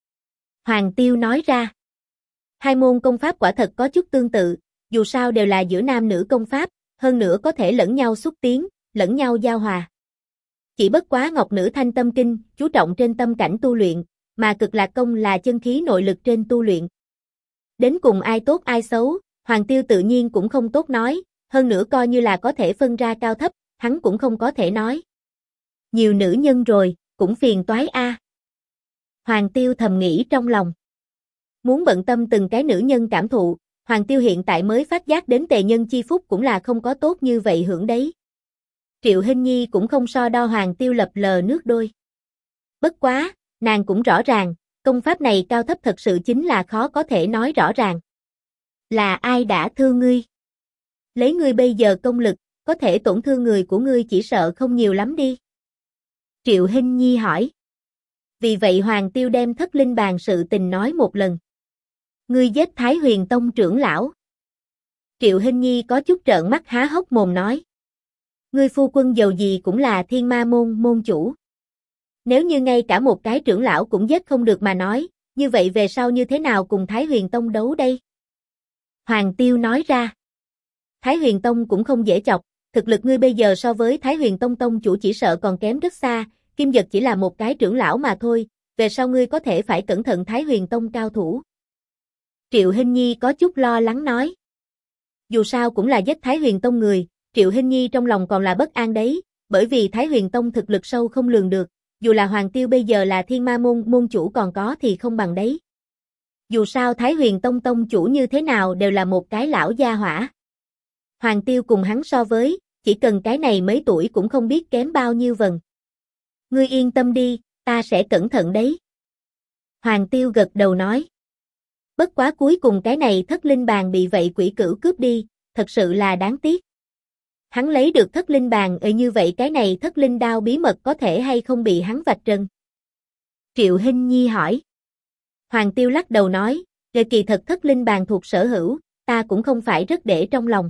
Hoàng Tiêu nói ra, hai môn công pháp quả thật có chút tương tự, dù sao đều là giữa nam nữ công pháp, hơn nữa có thể lẫn nhau xúc tiến, lẫn nhau giao hòa. Chỉ bất quá Ngọc Nữ Thanh Tâm Kinh chú trọng trên tâm cảnh tu luyện, mà cực lạc công là chân khí nội lực trên tu luyện. Đến cùng ai tốt ai xấu, Hoàng Tiêu tự nhiên cũng không tốt nói, hơn nữa coi như là có thể phân ra cao thấp, hắn cũng không có thể nói. Nhiều nữ nhân rồi, cũng phiền toái a. Hoàng Tiêu thầm nghĩ trong lòng. Muốn bận tâm từng cái nữ nhân cảm thụ, Hoàng Tiêu hiện tại mới phát giác đến tề nhân chi phúc cũng là không có tốt như vậy hưởng đấy. Triệu Hinh Nhi cũng không so đo Hoàng Tiêu lập lờ nước đôi. Bất quá, nàng cũng rõ ràng, công pháp này cao thấp thật sự chính là khó có thể nói rõ ràng. Là ai đã thương ngươi? Lấy ngươi bây giờ công lực, có thể tổn thương người của ngươi chỉ sợ không nhiều lắm đi. Triệu Hinh Nhi hỏi. Vì vậy Hoàng Tiêu đem Thất Linh Bàn sự tình nói một lần. Ngươi giết Thái Huyền Tông trưởng lão. Triệu Hinh Nhi có chút trợn mắt há hốc mồm nói. Ngươi phu quân dầu gì cũng là Thiên Ma môn môn chủ. Nếu như ngay cả một cái trưởng lão cũng giết không được mà nói, như vậy về sau như thế nào cùng Thái Huyền Tông đấu đây? Hoàng Tiêu nói ra. Thái Huyền Tông cũng không dễ chọc, thực lực ngươi bây giờ so với Thái Huyền Tông tông chủ chỉ sợ còn kém rất xa, Kim Dật chỉ là một cái trưởng lão mà thôi, về sau ngươi có thể phải cẩn thận Thái Huyền Tông cao thủ. Triệu Hinh Nhi có chút lo lắng nói. Dù sao cũng là giết Thái Huyền Tông người, Triệu Hinh Nhi trong lòng còn là bất an đấy, bởi vì Thái Huyền Tông thực lực sâu không lường được, dù là Hoàng Tiêu bây giờ là Thiên Ma môn môn chủ còn có thì không bằng đấy. Dù sao Thái Huyền Tông tông chủ như thế nào đều là một cái lão gia hỏa. Hoàng Tiêu cùng hắn so với, chỉ cần cái này mấy tuổi cũng không biết kém bao nhiêu vần. Ngươi yên tâm đi, ta sẽ cẩn thận đấy. Hoàng Tiêu gật đầu nói. Bất quá cuối cùng cái này Thất Linh Bàn bị vậy quỷ cửu cướp đi, thật sự là đáng tiếc. Hắn lấy được Thất Linh Bàn như vậy cái này Thất Linh Đao bí mật có thể hay không bị hắn vạch trần? Triệu Hinh Nhi hỏi. Hoàng Tiêu lắc đầu nói, kỳ thật Thất Linh Bàn thuộc sở hữu, ta cũng không phải rất để trong lòng.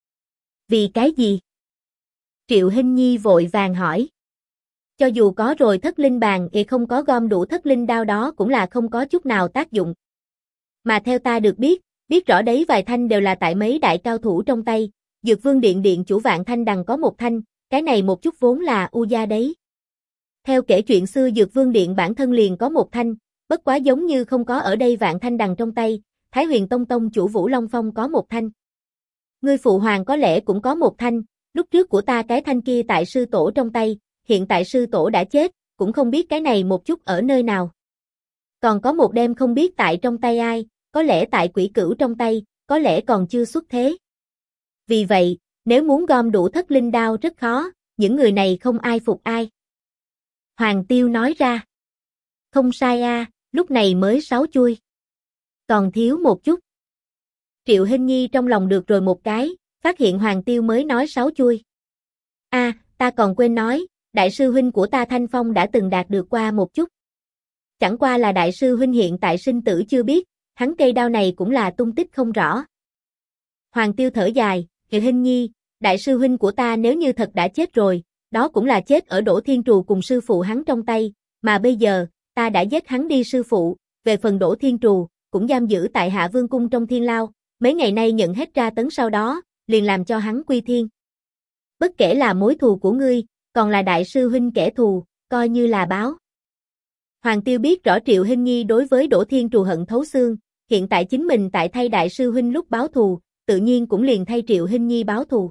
Vì cái gì? Triệu Hinh Nhi vội vàng hỏi. Cho dù có rồi Thất Linh Bàn không có gom đủ Thất Linh Đao đó cũng là không có chút nào tác dụng. Mà theo ta được biết rõ đấy vài thanh đều là tại mấy đại cao thủ trong tay, Dược Vương Điện điện chủ Vạn Thanh Đằng có một thanh, cái này một chút vốn là u gia đấy. Theo kể chuyện xưa Dược Vương Điện bản thân liền có một thanh, bất quá giống như không có ở đây Vạn Thanh Đằng trong tay, Thái Huyền Tông tông chủ Vũ Long Phong có một thanh. Ngươi phụ hoàng có lẽ cũng có một thanh, lúc trước của ta cái thanh kia tại sư tổ trong tay, hiện tại sư tổ đã chết, cũng không biết cái này một chút ở nơi nào. Còn có một đêm không biết tại trong tay ai, có lẽ tại quỷ cửu trong tay, có lẽ còn chưa xuất thế. Vì vậy, nếu muốn gom đủ Thất Linh Đao rất khó, những người này không ai phục ai. Hoàng Tiêu nói ra. Không sai a, lúc này mới 6 chuôi. Còn thiếu một chút. Triệu Hinh Nhi trong lòng được rồi một cái, phát hiện Hoàng Tiêu mới nói 6 chuôi. Ta còn quên nói, đại sư huynh của ta Thanh Phong đã từng đạt được qua một chút. Chẳng qua là đại sư huynh hiện tại sinh tử chưa biết, hắn cây đao này cũng là tung tích không rõ. Hoàng Tiêu thở dài, Triệu Hinh Nhi, đại sư huynh của ta nếu như thật đã chết rồi, đó cũng là chết ở Đỗ Thiên Trù cùng sư phụ hắn trong tay, mà bây giờ, ta đã giết hắn đi sư phụ, về phần Đỗ Thiên Trù, cũng giam giữ tại Hạ Vương Cung trong Thiên Lao, mấy ngày nay nhận hết tra tấn sau đó, liền làm cho hắn quy thiên. Bất kể là mối thù của ngươi, còn là đại sư huynh kẻ thù, coi như là báo. Hoàng Tiêu biết rõ Triệu Hinh Nhi đối với Đỗ Thiên Trù hận thấu xương, hiện tại chính mình tại thay đại sư huynh lúc báo thù, tự nhiên cũng liền thay Triệu Hinh Nhi báo thù.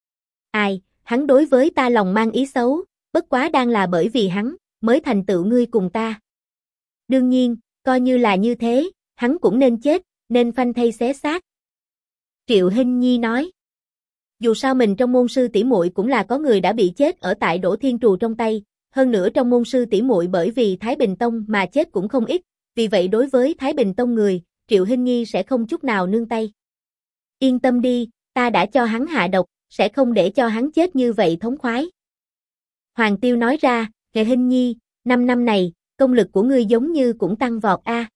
Hắn đối với ta lòng mang ý xấu, bất quá đang là bởi vì hắn, mới thành tựu ngươi cùng ta. Đương nhiên, coi như là như thế, hắn cũng nên chết, nên phanh thây xé xác. Triệu Hinh Nhi nói. Dù sao mình trong môn sư tỷ muội cũng là có người đã bị chết ở tại Đỗ Thiên Trù trong tay, hơn nữa trong môn sư tỷ muội bởi vì Thái Bình Tông mà chết cũng không ít, vì vậy đối với Thái Bình Tông người, Triệu Hinh Nhi sẽ không chút nào nương tay. Yên tâm đi, ta đã cho hắn hạ độc, sẽ không để cho hắn chết như vậy thống khoái. Hoàng Tiêu nói ra, Nghệ Hinh Nhi, 5 năm này, công lực của ngươi giống như cũng tăng vọt a.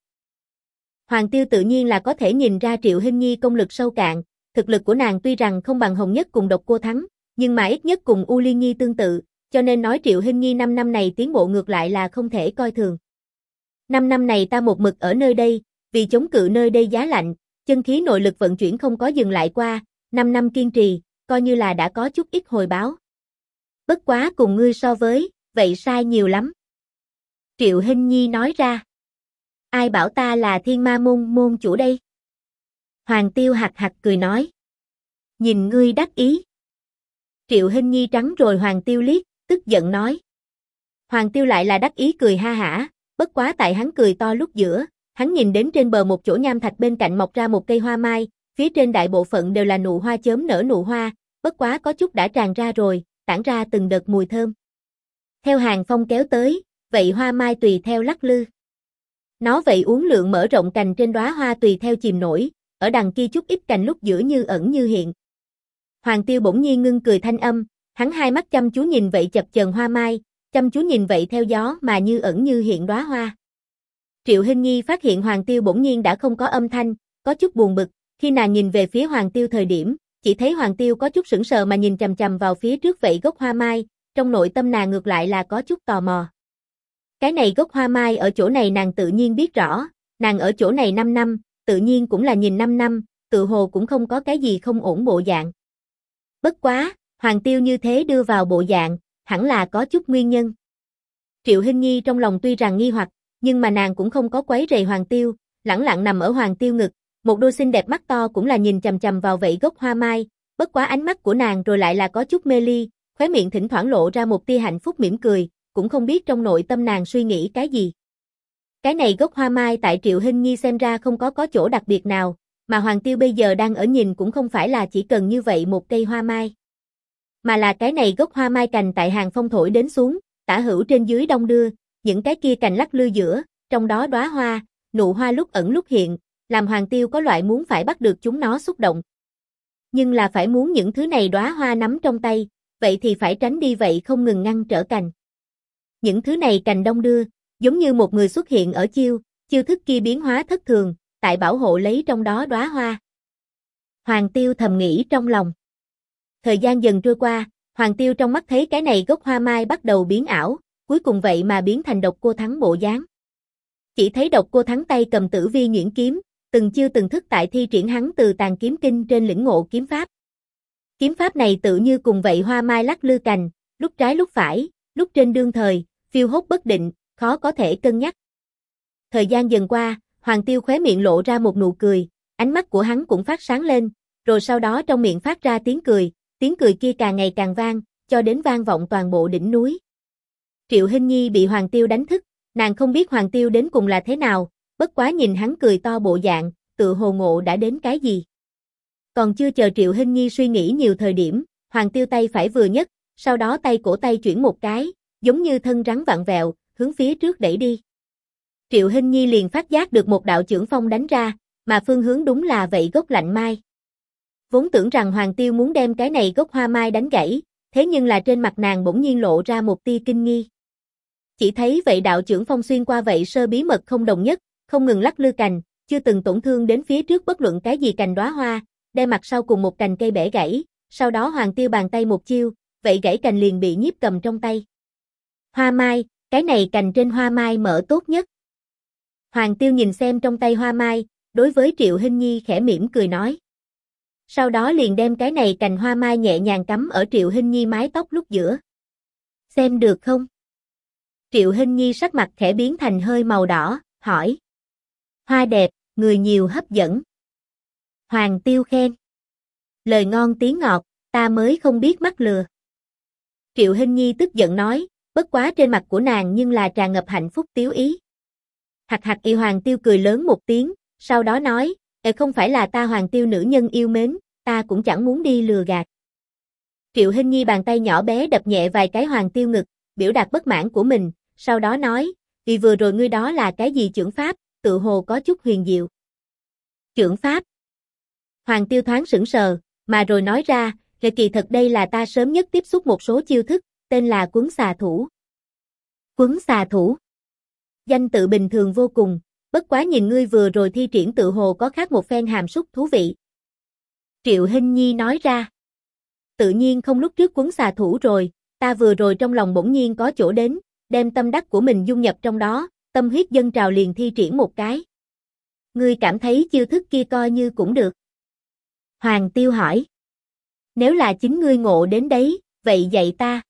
Hoàng Tiêu tự nhiên là có thể nhìn ra Triệu Hinh Nhi công lực sâu cạn, thực lực của nàng tuy rằng không bằng Hồng Nhất cùng Độc Cô Thắng, nhưng mà ít nhất cùng U Liên Nhi tương tự, cho nên nói Triệu Hinh Nhi 5 năm này tiến bộ ngược lại là không thể coi thường. 5 năm này ta một mực ở nơi đây, vì chống cự nơi đây giá lạnh, chân khí nội lực vận chuyển không có dừng lại qua, 5 năm kiên trì, coi như là đã có chút ít hồi báo. Bất quá cùng ngươi so với, vậy sai nhiều lắm. Triệu Hinh Nhi nói ra. Ai bảo ta là Thiên Ma môn môn chủ đây? Hoàng Tiêu hạc hạc cười nói. Nhìn ngươi đắc ý. Triệu Hinh Nhi trắng rồi Hoàng Tiêu liếc, tức giận nói. Hoàng Tiêu lại là đắc ý cười ha hả, bất quá tại hắn cười to lúc giữa, hắn nhìn đến trên bờ một chỗ nham thạch bên cạnh mọc ra một cây hoa mai, phía trên đại bộ phận đều là nụ hoa chớm nở nụ hoa, bất quá có chút đã tràn ra rồi, tản ra từng đợt mùi thơm. Theo hàng phong kéo tới, vậy hoa mai tùy theo lắc lư. Nó vậy uốn lượn mở rộng cành trên đóa hoa tùy theo chìm nổi, ở đằng kia chút ít cành lúc giữa như ẩn như hiện. Hoàng Tiêu bỗng nhiên ngưng cười thanh âm, hắn hai mắt chăm chú nhìn vậy chập chờn hoa mai, chăm chú nhìn vậy theo gió mà như ẩn như hiện đóa hoa. Triệu Hinh Nhi phát hiện Hoàng Tiêu bỗng nhiên đã không có âm thanh, có chút buồn bực, khi nàng nhìn về phía Hoàng Tiêu thời điểm, chỉ thấy Hoàng Tiêu có chút sững sờ mà nhìn chằm chằm vào phía trước vậy gốc hoa mai, trong nội tâm nàng ngược lại là có chút tò mò. Cái này gốc hoa mai ở chỗ này nàng tự nhiên biết rõ, nàng ở chỗ này 5 năm, tự nhiên cũng là nhìn 5 năm, tự hồ cũng không có cái gì không ổn bộ dạng. Bất quá, Hoàng Tiêu như thế đưa vào bộ dạng, hẳn là có chút nguyên nhân. Triệu Hinh Nhi trong lòng tuy rằng nghi hoặc, nhưng mà nàng cũng không có quấy rầy Hoàng Tiêu, lẳng lặng nằm ở Hoàng Tiêu ngực, một đôi xinh đẹp mắt to cũng là nhìn chằm chằm vào vậy gốc hoa mai, bất quá ánh mắt của nàng rồi lại là có chút mê ly, khóe miệng thỉnh thoảng lộ ra một tia hạnh phúc mỉm cười, cũng không biết trong nội tâm nàng suy nghĩ cái gì. Cái này gốc hoa mai tại Triệu Hinh Nhi xem ra không có chỗ đặc biệt nào, mà Hoàng Tiêu bây giờ đang ở nhìn cũng không phải là chỉ cần như vậy một cây hoa mai, mà là cái này gốc hoa mai cành tại hàng phong thổi đến xuống, tả hữu trên dưới đông đưa, những cái kia cành lắc lư giữa, trong đó đóa hoa, nụ hoa lúc ẩn lúc hiện, làm Hoàng Tiêu có loại muốn phải bắt được chúng nó xúc động. Nhưng là phải muốn những thứ này đóa hoa nắm trong tay, vậy thì phải tránh đi vậy không ngừng ngăn trở cành. Những thứ này cành đông đưa, giống như một người xuất hiện ở chiêu thức kia biến hóa thất thường, tại bảo hộ lấy trong đó đóa hoa. Hoàng Tiêu thầm nghĩ trong lòng. Thời gian dần trôi qua, Hoàng Tiêu trong mắt thấy cái này gốc hoa mai bắt đầu biến ảo, cuối cùng vậy mà biến thành Độc Cô Thắng bộ dáng. Chỉ thấy Độc Cô Thắng tay cầm Tử Vi nhuyễn kiếm, từng chiêu từng thức tại thi triển hắn từ Tàn Kiếm Kinh trên lĩnh ngộ kiếm pháp. Kiếm pháp này tự như cùng vậy hoa mai lắc lư cành, lúc trái lúc phải, lúc trên đương thời, phiêu hốt bất định, khó có thể cân nhắc. Thời gian dần qua, Hoàng Tiêu khóe miệng lộ ra một nụ cười, ánh mắt của hắn cũng phát sáng lên, rồi sau đó trong miệng phát ra tiếng cười kia càng ngày càng vang, cho đến vang vọng toàn bộ đỉnh núi. Triệu Hinh Nhi bị Hoàng Tiêu đánh thức, nàng không biết Hoàng Tiêu đến cùng là thế nào, bất quá nhìn hắn cười to bộ dạng, tự hồ ngộ đã đến cái gì. Còn chưa chờ Triệu Hinh Nhi suy nghĩ nhiều thời điểm, Hoàng Tiêu tay phải vừa nhấc, sau đó cổ tay chuyển một cái, giống như thân rắn vặn vẹo, hướng phía trước đẩy đi. Triệu Hinh Nhi liền phát giác được một đạo chưởng phong đánh ra, mà phương hướng đúng là vậy gốc lạnh mai. Vốn tưởng rằng Hoàng Tiêu muốn đem cái này gốc hoa mai đánh gãy, thế nhưng là trên mặt nàng bỗng nhiên lộ ra một tia kinh nghi. Chỉ thấy vậy đạo chưởng phong xuyên qua vậy sơ bí mật không đồng nhất, không ngừng lắc lư cành, chưa từng tổn thương đến phía trước bất luận cái gì cành đóa hoa, đem mặt sau cùng một cành cây bẻ gãy, sau đó Hoàng Tiêu bàn tay một chiêu, vậy gãy cành liền bị nhiếp cầm trong tay. Hoa mai, cái này cành trên hoa mai mở tốt nhất. Hoàng Tiêu nhìn xem trong tay hoa mai, đối với Triệu Hinh Nhi khẽ mỉm cười nói. Sau đó liền đem cái này cành hoa mai nhẹ nhàng cắm ở Triệu Hinh Nhi mái tóc lúc giữa. Xem được không? Triệu Hinh Nhi sắc mặt khẽ biến thành hơi màu đỏ, hỏi. Hoa đẹp, người nhiều hấp dẫn. Hoàng Tiêu khen. Lời ngon tiếng ngọt, ta mới không biết mắc lừa. Triệu Hinh Nhi tức giận nói, bất quá trên mặt của nàng nhưng là tràn ngập hạnh phúc tiếu ý. Hạc hạc y Hoàng Tiêu cười lớn một tiếng, sau đó nói, Không phải là ta Hoàng Tiêu nữ nhân yêu mến, ta cũng chẳng muốn đi lừa gạt. Triệu Hinh Nhi bàn tay nhỏ bé đập nhẹ vài cái Hoàng Tiêu ngực, biểu đạt bất mãn của mình, sau đó nói, vì vừa rồi ngươi đó là cái gì chưởng pháp, tự hồ có chút huyền diệu. Chưởng pháp. Hoàng Tiêu thoáng sững sờ, mà rồi nói ra, kỳ thật đây là ta sớm nhất tiếp xúc một số chiêu thức, tên là quấn xà thủ. Quấn xà thủ. Danh tự bình thường vô cùng, bất quá nhìn ngươi vừa rồi thi triển tự hồ có khác một phen hàm súc thú vị. Triệu Hinh Nhi nói ra. Tự nhiên không lúc trước quấn xà thủ rồi, ta vừa rồi trong lòng bỗng nhiên có chỗ đến, đem tâm đắc của mình dung nhập trong đó, tâm huyết dâng trào liền thi triển một cái. Ngươi cảm thấy chiêu thức kia coi như cũng được. Hoàng Tiêu hỏi. Nếu là chính ngươi ngộ đến đấy, vậy dạy ta.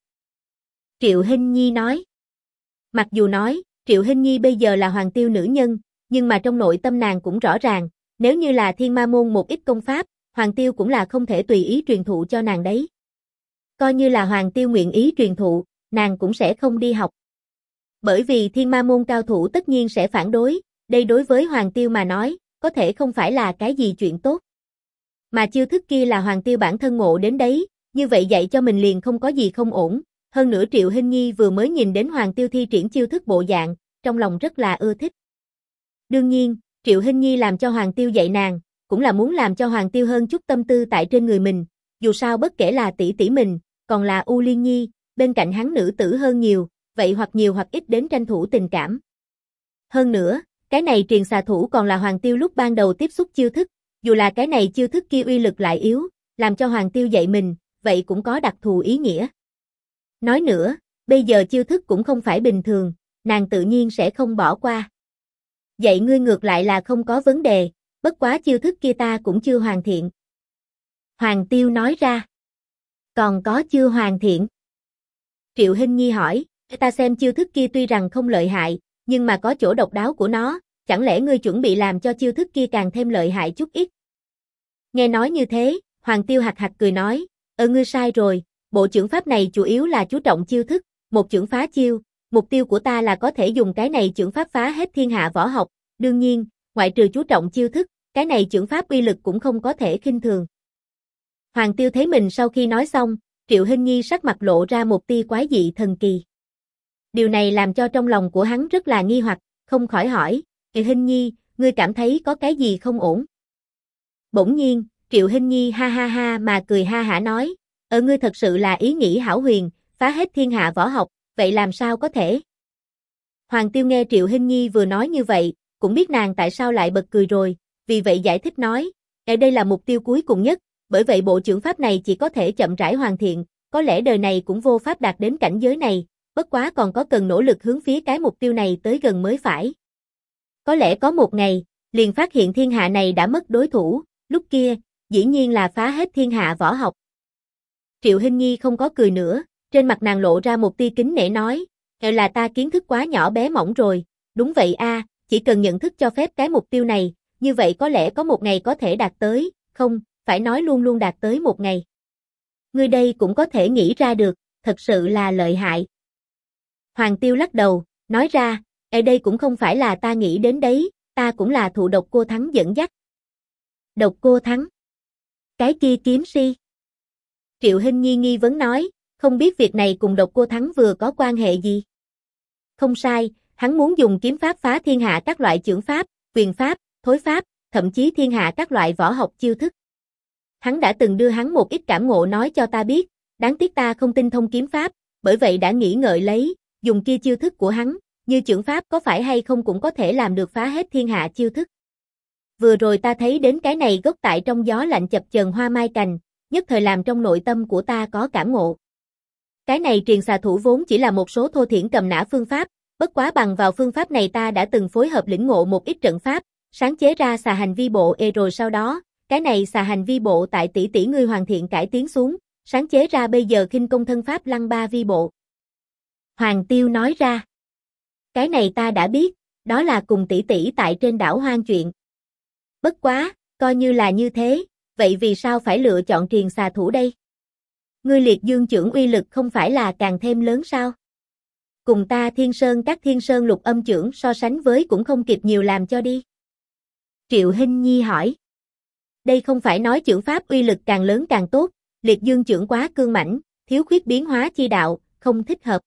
Triệu Hinh Nhi nói. Mặc dù nói, Triệu Hinh Nhi bây giờ là Hoàng Tiêu nữ nhân, nhưng mà trong nội tâm nàng cũng rõ ràng, nếu như là Thiên Ma môn một ít công pháp, Hoàng Tiêu cũng là không thể tùy ý truyền thụ cho nàng đấy. Coi như là Hoàng Tiêu nguyện ý truyền thụ, nàng cũng sẽ không đi học. Bởi vì Thiên Ma môn cao thủ tất nhiên sẽ phản đối, đây đối với Hoàng Tiêu mà nói, có thể không phải là cái gì chuyện tốt. Mà chiêu thức kia là Hoàng Tiêu bản thân ngộ đến đấy, như vậy dạy cho mình liền không có gì không ổn. Hơn nữa Triệu Hinh Nhi vừa mới nhìn đến Hoàng Tiêu thi triển chiêu thức bộ dạng, trong lòng rất là ưa thích. Đương nhiên, Triệu Hinh Nhi làm cho Hoàng Tiêu dạy nàng, cũng là muốn làm cho Hoàng Tiêu hơn chút tâm tư tại trên người mình, dù sao bất kể là tỷ tỷ mình, còn là U Liên Nhi, bên cạnh hắn nữ tử hơn nhiều, vậy hoặc nhiều hoặc ít đến tranh thủ tình cảm. Hơn nữa, cái này truyền xà thủ còn là Hoàng Tiêu lúc ban đầu tiếp xúc chiêu thức, dù là cái này chiêu thức kia uy lực lại yếu, làm cho Hoàng Tiêu dạy mình, vậy cũng có đặc thù ý nghĩa. Nói nữa, bây giờ chiêu thức cũng không phải bình thường, nàng tự nhiên sẽ không bỏ qua. Dạy ngươi ngược lại là không có vấn đề, bất quá chiêu thức kia ta cũng chưa hoàn thiện. Hoàng Tiêu nói ra. Còn có chưa hoàn thiện? Triệu Hinh Nhi hỏi, ta xem chiêu thức kia tuy rằng không lợi hại, nhưng mà có chỗ độc đáo của nó, chẳng lẽ ngươi chuẩn bị làm cho chiêu thức kia càng thêm lợi hại chút ít? Nghe nói như thế, Hoàng Tiêu hạc hạc cười nói, ngươi sai rồi, bộ chưởng pháp này chủ yếu là chú trọng chiêu thức, một chưởng phá chiêu, mục tiêu của ta là có thể dùng cái này chưởng pháp phá hết thiên hạ võ học, đương nhiên, ngoại trừ chú trọng chiêu thức, cái này chưởng pháp uy lực cũng không có thể khinh thường. Hoàng Tiêu thấy mình sau khi nói xong, Triệu Hinh Nhi sắc mặt lộ ra một tia quái dị thần kỳ. Điều này làm cho trong lòng của hắn rất là nghi hoặc, không khỏi hỏi, Hinh Nhi, ngươi cảm thấy có cái gì không ổn? Bỗng nhiên, Triệu Hinh Nhi ha ha ha mà cười ha hả nói, ngươi thật sự là ý nghĩ hão huyền, phá hết thiên hạ võ học, vậy làm sao có thể? Hoàng Tiêu nghe Triệu Hinh Nhi vừa nói như vậy, cũng biết nàng tại sao lại bật cười rồi, vì vậy giải thích nói, đây là mục tiêu cuối cùng nhất, bởi vậy bộ chưởng pháp này chỉ có thể chậm rãi hoàn thiện, có lẽ đời này cũng vô pháp đạt đến cảnh giới này, bất quá còn có cần nỗ lực hướng phía cái mục tiêu này tới gần mới phải. Có lẽ có một ngày, liền phát hiện thiên hạ này đã mất đối thủ, lúc kia, dĩ nhiên là phá hết thiên hạ võ học. Triệu Hinh Nhi không có cười nữa, trên mặt nàng lộ ra một tia kính nể nói, là ta kiến thức quá nhỏ bé mỏng rồi, đúng vậy a, chỉ cần nhận thức cho phép cái mục tiêu này, như vậy có lẽ có một ngày có thể đạt tới, không, phải nói luôn luôn đạt tới một ngày. Ngươi đây cũng có thể nghĩ ra được, thật sự là lợi hại. Hoàng Tiêu lắc đầu, nói ra, đây cũng không phải là ta nghĩ đến đấy, ta cũng là thụ Độc Cô Thắng dẫn dắt. Độc Cô Thắng? Cái kia kiếm si? Triệu Hinh Nhi nghi vấn nói, không biết việc này cùng Độc Cô Thắng vừa có quan hệ gì? Không sai, hắn muốn dùng kiếm pháp phá thiên hạ các loại chưởng pháp, quyền pháp, thối pháp, thậm chí thiên hạ các loại võ học chiêu thức. Hắn đã từng đưa hắn một ít cảm ngộ nói cho ta biết, đáng tiếc ta không tinh thông kiếm pháp, bởi vậy đã nghĩ ngợi lấy, dùng kia chiêu thức của hắn, như chưởng pháp có phải hay không cũng có thể làm được phá hết thiên hạ chiêu thức. Vừa rồi ta thấy đến cái này gốc tại trong gió lạnh chập chờn hoa mai cành, nhất thời làm trong nội tâm của ta có cảm ngộ. Cái này truyền xà thủ vốn chỉ là một số thô thiển cầm nã phương pháp, bất quá bằng vào phương pháp này ta đã từng phối hợp lĩnh ngộ một ít trận pháp, sáng chế ra xà hành vi bộ rồi sau đó, cái này xà hành vi bộ tại tỷ tỷ ngươi hoàn thiện cải tiến xuống, sáng chế ra bây giờ khinh công thân pháp lăng ba vi bộ. Hoàng Tiêu nói ra, cái này ta đã biết, đó là cùng tỷ tỷ tại trên đảo hoang chuyện. Bất quá, coi như là như thế, vậy vì sao phải lựa chọn truyền xà thủ đây? Ngươi liệt dương chưởng uy lực không phải là càng thêm lớn sao? Cùng ta Thiên Sơn các Thiên Sơn lục âm chưởng so sánh với cũng không kịp nhiều làm cho đi. Triệu Hinh Nhi hỏi. Đây không phải nói chưởng pháp uy lực càng lớn càng tốt, liệt dương chưởng quá cương mãnh, thiếu khuyết biến hóa chi đạo, không thích hợp.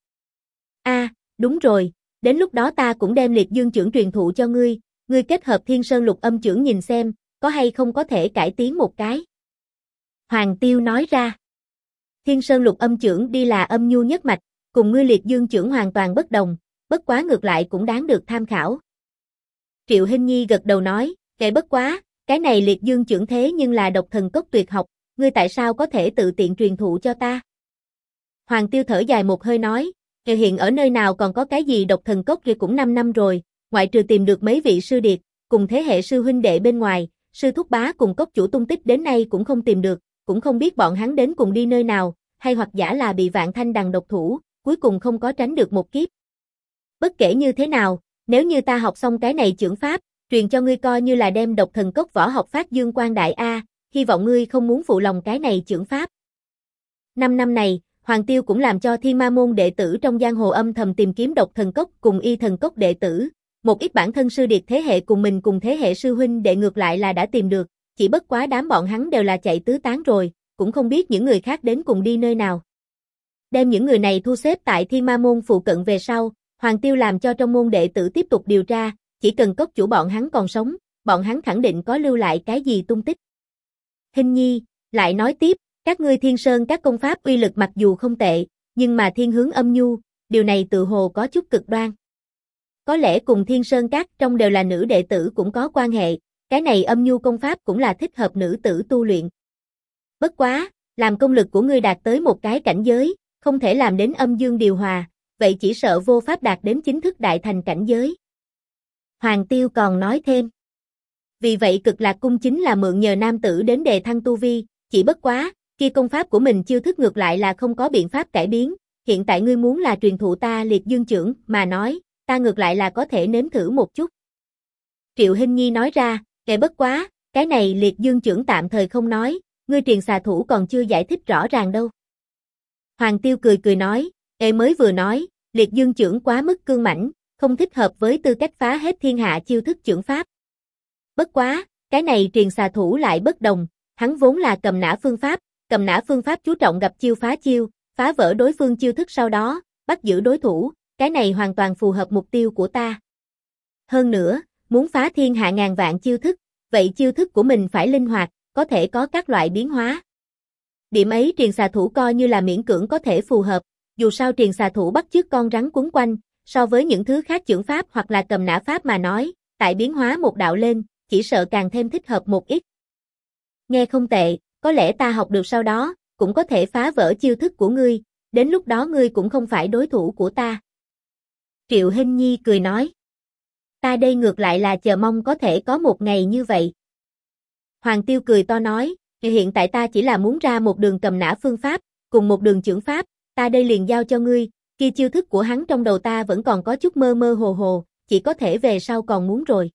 Đúng rồi, đến lúc đó ta cũng đem liệt dương chưởng truyền thụ cho ngươi, ngươi kết hợp Thiên Sơn Lục Âm chưởng nhìn xem, có hay không có thể cải tiến một cái. Hoàng Tiêu nói ra. Thiên Sơn Lục Âm chưởng đi là âm nhu nhất mạch, cùng ngươi liệt dương chưởng hoàn toàn bất đồng, bất quá ngược lại cũng đáng được tham khảo. Triệu Hinh Nhi gật đầu nói, kệ bất quá, cái này liệt dương chưởng thế nhưng là độc thần cốc tuyệt học, ngươi tại sao có thể tự tiện truyền thụ cho ta? Hoàng Tiêu thở dài một hơi nói, hiện ở nơi nào còn có cái gì độc thần cốc kia cũng 5 năm rồi, ngoại trừ tìm được mấy vị sư điệt, cùng thế hệ sư huynh đệ bên ngoài, sư thúc bá cùng cốc chủ tung tích đến nay cũng không tìm được, cũng không biết bọn hắn đến cùng đi nơi nào, hay hoặc giả là bị Vạn Thanh Đằng độc thủ, cuối cùng không có tránh được một kiếp. Bất kể như thế nào, nếu như ta học xong cái này chưởng pháp, truyền cho ngươi coi như là đem độc thần cốc võ học phát dương quang đại a, hy vọng ngươi không muốn phụ lòng cái này chưởng pháp. 5 năm này, Hoàng Tiêu cũng làm cho Thiên Ma môn đệ tử trong giang hồ âm thầm tìm kiếm độc thần cốc cùng y thần cốc đệ tử, một ít bản thân sư điệt thế hệ cùng mình cùng thế hệ sư huynh đệ ngược lại là đã tìm được, chỉ bất quá đám bọn hắn đều là chạy tứ tán rồi, cũng không biết những người khác đến cùng đi nơi nào. Đem những người này thu xếp tại Thiên Ma môn phụ cận về sau, Hoàng Tiêu làm cho trong môn đệ tử tiếp tục điều tra, chỉ cần cốc chủ bọn hắn còn sống, bọn hắn khẳng định có lưu lại cái gì tung tích. Hinh Nhi lại nói tiếp, các ngươi Thiên Sơn các công pháp uy lực mặc dù không tệ, nhưng mà thiên hướng âm nhu, điều này tự hồ có chút cực đoan. Có lẽ cùng Thiên Sơn các trong đều là nữ đệ tử cũng có quan hệ, cái này âm nhu công pháp cũng là thích hợp nữ tử tu luyện. Bất quá, làm công lực của ngươi đạt tới một cái cảnh giới, không thể làm đến âm dương điều hòa, vậy chỉ sợ vô pháp đạt đến chính thức đại thành cảnh giới. Hoàng Tiêu còn nói thêm. Vì vậy Cực Lạc cung chính là mượn nhờ nam tử đến đề thăng tu vi, chỉ bất quá, khi công pháp của mình chiêu thức ngược lại là không có biện pháp cải biến, hiện tại ngươi muốn là truyền thụ ta liệt dương chưởng mà nói, ta ngược lại là có thể nếm thử một chút. Triệu Hinh Nhi nói ra, kệ bất quá, cái này liệt dương chưởng tạm thời không nói, ngươi truyền xà thủ còn chưa giải thích rõ ràng đâu. Hoàng Tiêu cười cười nói, mới vừa nói, liệt dương chưởng quá mức cương mãnh, không thích hợp với tư cách phá hết thiên hạ chiêu thức chưởng pháp. Bất quá, cái này truyền xà thủ lại bất đồng, hắn vốn là cầm nã phương pháp, cầm nã phương pháp chú trọng gặp chiêu, phá vỡ đối phương chiêu thức sau đó, bắt giữ đối thủ, cái này hoàn toàn phù hợp mục tiêu của ta. Hơn nữa, muốn phá thiên hạ ngàn vạn chiêu thức, vậy chiêu thức của mình phải linh hoạt, có thể có các loại biến hóa. Điểm ấy truyền xà thủ coi như là miễn cưỡng có thể phù hợp, dù sao truyền xà thủ bắt chước con rắn quấn quanh, so với những thứ khác chưởng pháp hoặc là cầm nã pháp mà nói, tại biến hóa một đạo lên, chỉ sợ càng thêm thích hợp một ít. Nghe không tệ, có lẽ ta học được sau đó, cũng có thể phá vỡ chiêu thức của ngươi, đến lúc đó ngươi cũng không phải đối thủ của ta. Triệu Hinh Nhi cười nói. Ta đây ngược lại là chờ mong có thể có một ngày như vậy. Hoàng Tiêu cười to nói, hiện tại ta chỉ là muốn ra một đường cầm nã phương pháp, cùng một đường chưởng pháp, ta đây liền giao cho ngươi, khi chiêu thức của hắn trong đầu ta vẫn còn có chút mơ mơ hồ hồ, chỉ có thể về sau còn muốn rồi.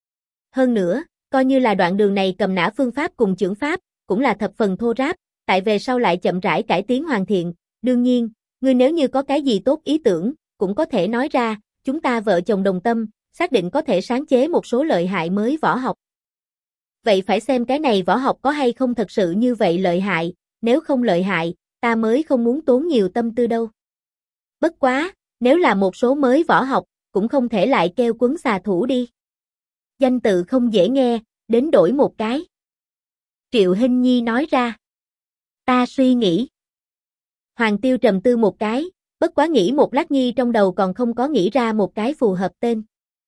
Hơn nữa, coi như là đoạn đường này cầm nã phương pháp cùng chưởng pháp, cũng là thập phần thô ráp, tại về sau lại chậm rãi cải tiến hoàn thiện, đương nhiên, ngươi nếu như có cái gì tốt ý tưởng, cũng có thể nói ra, chúng ta vợ chồng đồng tâm, xác định có thể sáng chế một số lợi hại mới võ học. Vậy phải xem cái này võ học có hay không thật sự như vậy lợi hại, nếu không lợi hại, ta mới không muốn tốn nhiều tâm tư đâu. Bất quá, nếu là một số mới võ học, cũng không thể lại kêu quấn xà thủ đi. Danh tự không dễ nghe, đến đổi một cái. Triệu Hinh Nhi nói ra. Ta suy nghĩ. Hoàng Tiêu trầm tư một cái, bất quá nghĩ một lát nhi trong đầu còn không có nghĩ ra một cái phù hợp tên.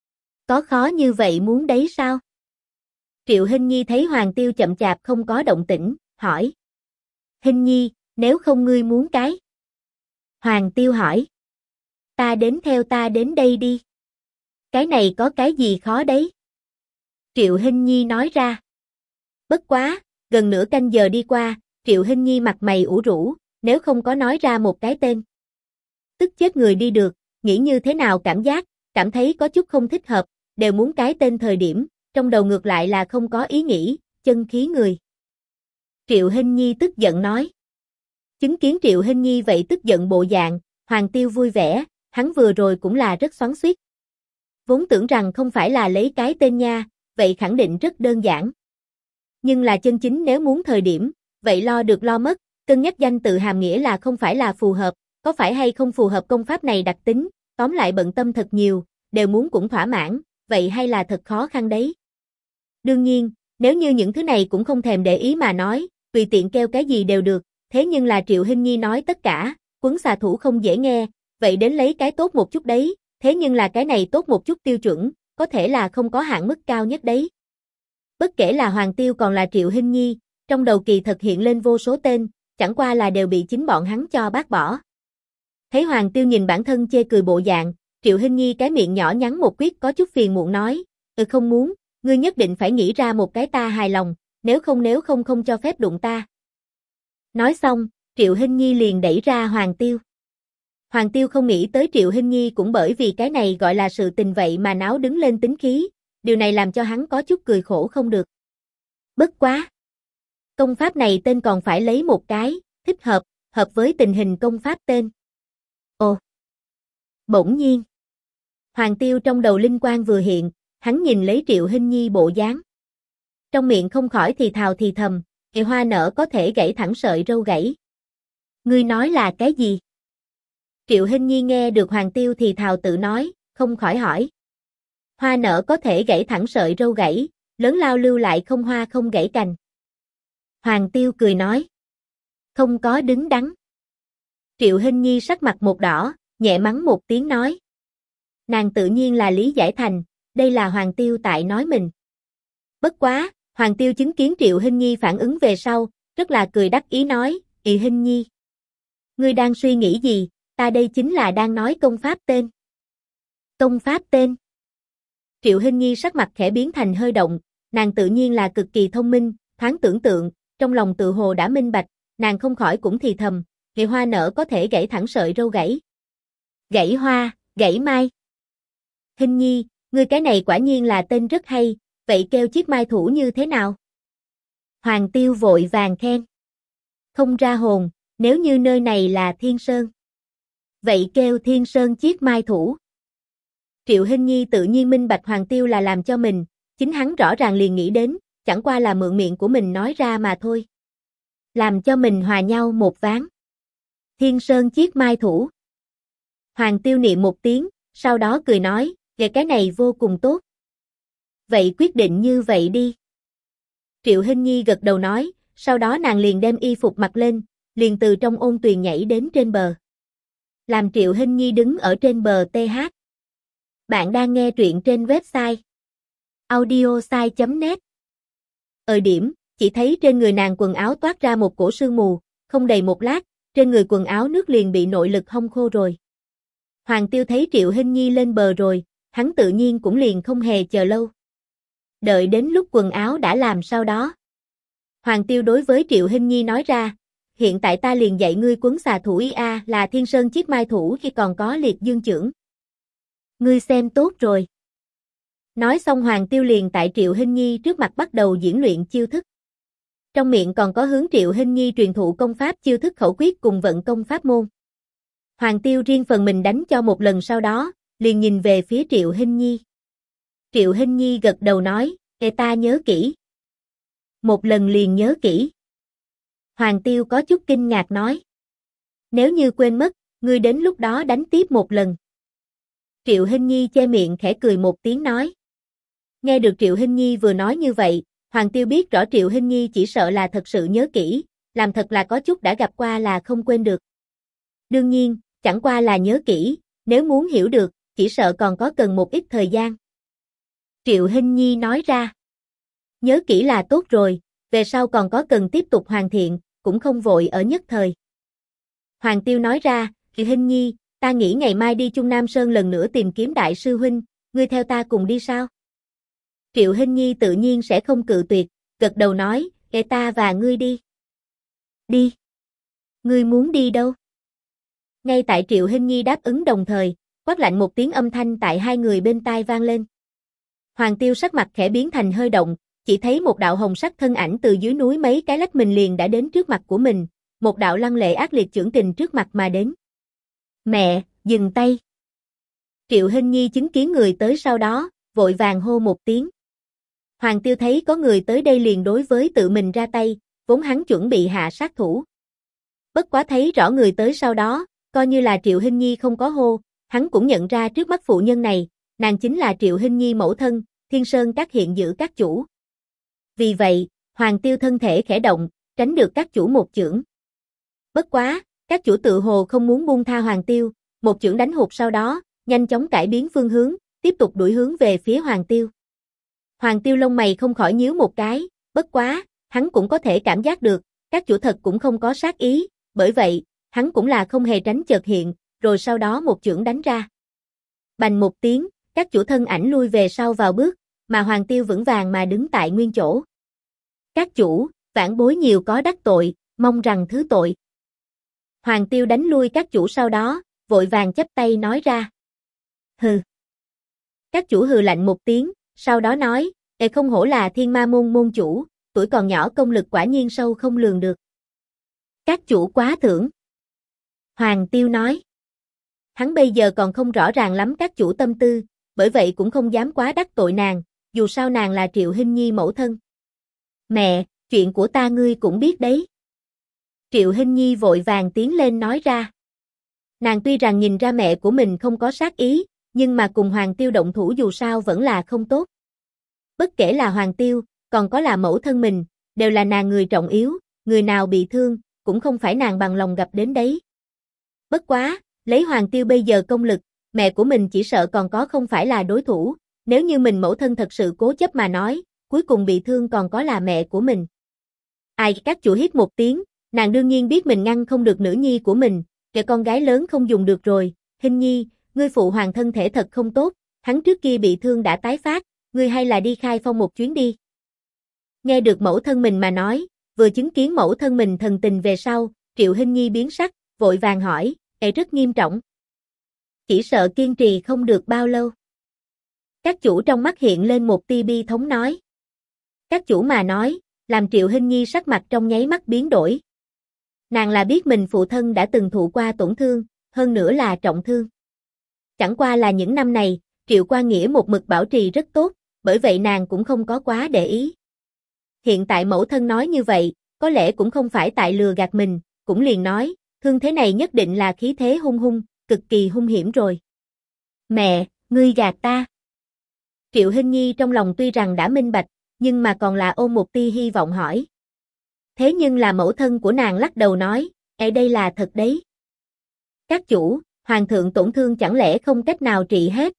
Có khó như vậy muốn đấy sao? Triệu Hinh Nhi thấy Hoàng Tiêu chậm chạp không có động tĩnh, hỏi. Hinh Nhi, nếu không ngươi muốn cái? Hoàng Tiêu hỏi. Ta đến theo ta đến đây đi. Cái này có cái gì khó đấy? Triệu Hinh Nhi nói ra. Bất quá, gần nửa canh giờ đi qua, Triệu Hinh Nhi mặt mày ủ rũ, nếu không có nói ra một cái tên. Tức chết người đi được, nghĩ như thế nào cảm thấy có chút không thích hợp, đều muốn cái tên thời điểm, trong đầu ngược lại là không có ý nghĩ, chân khí người. Triệu Hinh Nhi tức giận nói. Chứng kiến Triệu Hinh Nhi vậy tức giận bộ dạng, Hoàng Tiêu vui vẻ, hắn vừa rồi cũng là rất xoắn xuýt. Vốn tưởng rằng không phải là lấy cái tên nha, vậy khẳng định rất đơn giản. nhưng là chân chính nếu muốn thời điểm, vậy lo được lo mất, cân nhắc danh tự hàm nghĩa là không phải là phù hợp, có phải hay không phù hợp công pháp này đặc tính, tóm lại bận tâm thật nhiều, đều muốn cũng thỏa mãn, vậy hay là thật khó khăn đấy. Đương nhiên, nếu như những thứ này cũng không thèm để ý mà nói, tùy tiện kêu cái gì đều được, thế nhưng là Triệu Hinh Nhi nói tất cả, Quấn xà thủ không dễ nghe, vậy đến lấy cái tốt một chút đấy, thế nhưng là cái này tốt một chút tiêu chuẩn, có thể là không có hạn mức cao nhất đấy. Bất kể là Hoàng Tiêu còn là Triệu Hinh Nhi, trong đầu kỳ thật hiện lên vô số tên, chẳng qua là đều bị chính bọn hắn cho bác bỏ. Thấy Hoàng Tiêu nhìn bản thân chê cười bộ dạng, Triệu Hinh Nhi cái miệng nhỏ nhắn một quyết có chút phiền muộn nói, không muốn, ngươi nhất định phải nghĩ ra một cái ta hài lòng, nếu không không cho phép đụng ta. Nói xong, Triệu Hinh Nhi liền đẩy ra Hoàng Tiêu. Hoàng Tiêu không nghĩ tới Triệu Hinh Nhi cũng bởi vì cái này gọi là sự tình vậy mà náo đứng lên tính khí, điều này làm cho hắn có chút cười khổ không được. Bất quá. Công pháp này tên còn phải lấy một cái, thích hợp, hợp với tình hình công pháp tên. Ồ! Bỗng nhiên. Hoàng Tiêu trong đầu linh quang vừa hiện, hắn nhìn lấy Triệu Hinh Nhi bộ dáng. Trong miệng không khỏi thì thào thì thầm, hoa nở có thể gãy thẳng sợi râu gãy. Ngươi nói là cái gì? Triệu Hinh Nhi nghe được Hoàng Tiêu thì thào tự nói, không khỏi hỏi. Hoa nở có thể gãy thẳng sợi râu gãy, lớn lao lưu lại không hoa không gãy cành. Hoàng Tiêu cười nói. Không có đứng đắn. Triệu Hinh Nhi sắc mặt một đỏ, nhẹ mắng một tiếng nói. Nàng tự nhiên là lý giải thành, đây là Hoàng Tiêu tại nói mình. Bất quá, Hoàng Tiêu chứng kiến Triệu Hinh Nhi phản ứng về sau, rất là cười đắc ý nói, Hinh Nhi. Ngươi đang suy nghĩ gì, ta đây chính là đang nói công pháp tên. Công pháp tên. Triệu Hinh Nhi sắc mặt khẽ biến thành hơi động, nàng tự nhiên là cực kỳ thông minh, thoáng tưởng tượng, trong lòng tự hồ đã minh bạch, nàng không khỏi cũng thì thầm, hoa nở có thể gãy thẳng sợi râu gãy. Gãy hoa, gãy mai. Hinh Nhi, ngươi cái này quả nhiên là tên rất hay, vậy kêu chiếc mai thủ như thế nào? Hoàng Tiêu vội vàng khen. Không ra hồn, nếu như nơi này là Thiên Sơn. Vậy kêu Thiên Sơn chiếc mai thủ. Triệu Hinh Nhi tự nhiên minh bạch Hoàng Tiêu là làm cho mình, chính hắn rõ ràng liền nghĩ đến, chẳng qua là mượn miệng của mình nói ra mà thôi. Làm cho mình hòa nhau một ván. Thiên Sơn chiếc mai thủ. Hoàng Tiêu niệm một tiếng, sau đó cười nói, về cái này vô cùng tốt. Vậy quyết định như vậy đi. Triệu Hinh Nhi gật đầu nói, sau đó nàng liền đem y phục mặc lên, liền từ trong ôn tuyền nhảy đến trên bờ. Làm Triệu Hinh Nhi đứng ở trên bờ TH. Bạn đang nghe truyện trên website audiosai.net. Điểm, chỉ thấy trên người nàng quần áo toát ra một cổ sương mù, không đầy một lát, trên người quần áo nước liền bị nội lực hong khô rồi. Hoàng Tiêu thấy Triệu Hinh Nhi lên bờ rồi, hắn tự nhiên cũng liền không hề chờ lâu. Đợi đến lúc quần áo đã làm sau đó. Hoàng Tiêu đối với Triệu Hinh Nhi nói ra, hiện tại ta liền dạy ngươi quấn xà thủ IA là Thiên Sơn chiếc mai thủ khi còn có liệt dương chưởng. Ngươi xem tốt rồi. Nói xong Hoàng Tiêu liền tại Triệu Hinh Nhi trước mặt bắt đầu diễn luyện chiêu thức. Trong miệng còn có hướng Triệu Hinh Nhi truyền thụ công pháp chiêu thức khẩu quyết cùng vận công pháp môn. Hoàng Tiêu riêng phần mình đánh cho một lần sau đó, liền nhìn về phía Triệu Hinh Nhi. Triệu Hinh Nhi gật đầu nói, ta nhớ kỹ. Một lần liền nhớ kỹ. Hoàng Tiêu có chút kinh ngạc nói. Nếu như quên mất, ngươi đến lúc đó đánh tiếp một lần. Triệu Hinh Nhi che miệng khẽ cười một tiếng nói. Nghe được Triệu Hinh Nhi vừa nói như vậy, Hoàng Tiêu biết rõ Triệu Hinh Nhi chỉ sợ là thật sự nhớ kỹ, làm thật là có chút đã gặp qua là không quên được. Đương nhiên, chẳng qua là nhớ kỹ, nếu muốn hiểu được, chỉ sợ còn có cần một ít thời gian. Triệu Hinh Nhi nói ra. Nhớ kỹ là tốt rồi, về sau còn có cần tiếp tục hoàn thiện, cũng không vội ở nhất thời. Hoàng Tiêu nói ra, Triệu Hinh Nhi, ta nghĩ ngày mai đi Trung Nam Sơn lần nữa tìm kiếm đại sư huynh, ngươi theo ta cùng đi sao? Triệu Hinh Nhi tự nhiên sẽ không cự tuyệt, gật đầu nói, ta và ngươi đi. Đi. Ngươi muốn đi đâu? Ngay tại Triệu Hinh Nhi đáp ứng đồng thời, quát lạnh một tiếng âm thanh tại hai người bên tai vang lên. Hoàng Tiêu sắc mặt khẽ biến thành hơi động, chỉ thấy một đạo hồng sắc thân ảnh từ dưới núi mấy cái lách mình liền đã đến trước mặt của mình, một đạo lăng lệ ác liệt chưởng kình trước mặt mà đến. Mẹ, dừng tay. Triệu Hinh Nhi chứng kiến người tới sau đó, vội vàng hô một tiếng. Hoàng Tiêu thấy có người tới đây liền đối với tự mình ra tay, vốn hắn chuẩn bị hạ sát thủ. Bất quá thấy rõ người tới sau đó, coi như là Triệu Hinh Nhi không có hô, hắn cũng nhận ra trước mắt phụ nhân này, nàng chính là Triệu Hinh Nhi mẫu thân, Thiên Sơn Các hiện giữ các chủ. Vì vậy, Hoàng Tiêu thân thể khẽ động, tránh được các chủ một chưởng. Bất quá, các chủ tự hồ không muốn buông tha Hoàng Tiêu, một chưởng đánh hụt sau đó, nhanh chóng cải biến phương hướng, tiếp tục đuổi hướng về phía Hoàng Tiêu. Hoàng Tiêu lông mày không khỏi nhíu một cái, bất quá, hắn cũng có thể cảm giác được, các chủ thật cũng không có sát ý, bởi vậy, hắn cũng là không hề tránh chợt hiện, rồi sau đó một chưởng đánh ra. Bành một tiếng, các chủ thân ảnh lui về sau vào bước, mà Hoàng Tiêu vững vàng mà đứng tại nguyên chỗ. Các chủ, vãn bối nhiều có đắc tội, mong rằng thứ tội. Hoàng Tiêu đánh lui các chủ sau đó, vội vàng chắp tay nói ra. Hừ. Các chủ hừ lạnh một tiếng, sau đó nói, không hổ là Thiên Ma môn môn chủ, tuổi còn nhỏ công lực quả nhiên sâu không lường được. Các chủ quá thưởng. Hoàng Tiêu nói. Hắn bây giờ còn không rõ ràng lắm các chủ tâm tư, bởi vậy cũng không dám quá đắc tội nàng, dù sao nàng là Triệu Hinh Nhi mẫu thân. Mẹ, chuyện của ta ngươi cũng biết đấy. Triệu Hinh Nhi vội vàng tiến lên nói ra. Nàng tuy rằng nhìn ra mẹ của mình không có sát ý, nhưng mà cùng Hoàng Tiêu động thủ dù sao vẫn là không tốt. Bất kể là Hoàng Tiêu, còn có là mẫu thân mình, đều là nàng người trọng yếu, người nào bị thương, cũng không phải nàng bằng lòng gặp đến đấy. Bất quá, lấy Hoàng Tiêu bây giờ công lực, mẹ của mình chỉ sợ còn có không phải là đối thủ, nếu như mình mẫu thân thật sự cố chấp mà nói, cuối cùng bị thương còn có là mẹ của mình. Ai các chủ hít một tiếng, nàng đương nhiên biết mình ngăn không được nữ nhi của mình, kẻ con gái lớn không dùng được rồi, Hinh Nhi, ngươi phụ hoàng thân thể thật không tốt, hắn trước kia bị thương đã tái phát, ngươi hay là đi khai phong một chuyến đi. Nghe được mẫu thân mình mà nói, vừa chứng kiến mẫu thân mình thần tình về sau, Triệu Hinh Nhi biến sắc, vội vàng hỏi, rất nghiêm trọng. Chỉ sợ kiên trì không được bao lâu. Các chủ trong mắt hiện lên một tia bi thống nói. Các chủ mà nói, làm Triệu Hinh Nhi sắc mặt trong nháy mắt biến đổi. Nàng là biết mình phụ thân đã từng thụ qua tổn thương, hơn nữa là trọng thương. Chẳng qua là những năm này, Triệu Quan Nghĩa một mực bảo trì rất tốt, bởi vậy nàng cũng không có quá để ý. Hiện tại mẫu thân nói như vậy, có lẽ cũng không phải tại lừa gạt mình, cũng liền nói, thương thế này nhất định là khí thế hung hung, cực kỳ hung hiểm rồi. Mẹ, ngươi gạt ta. Triệu Hinh Nhi trong lòng tuy rằng đã minh bạch, nhưng mà còn là ôm một tia hy vọng hỏi. Thế nhưng là mẫu thân của nàng lắc đầu nói, đây là thật đấy. Các chủ, hoàng thượng tổn thương chẳng lẽ không cách nào trị hết?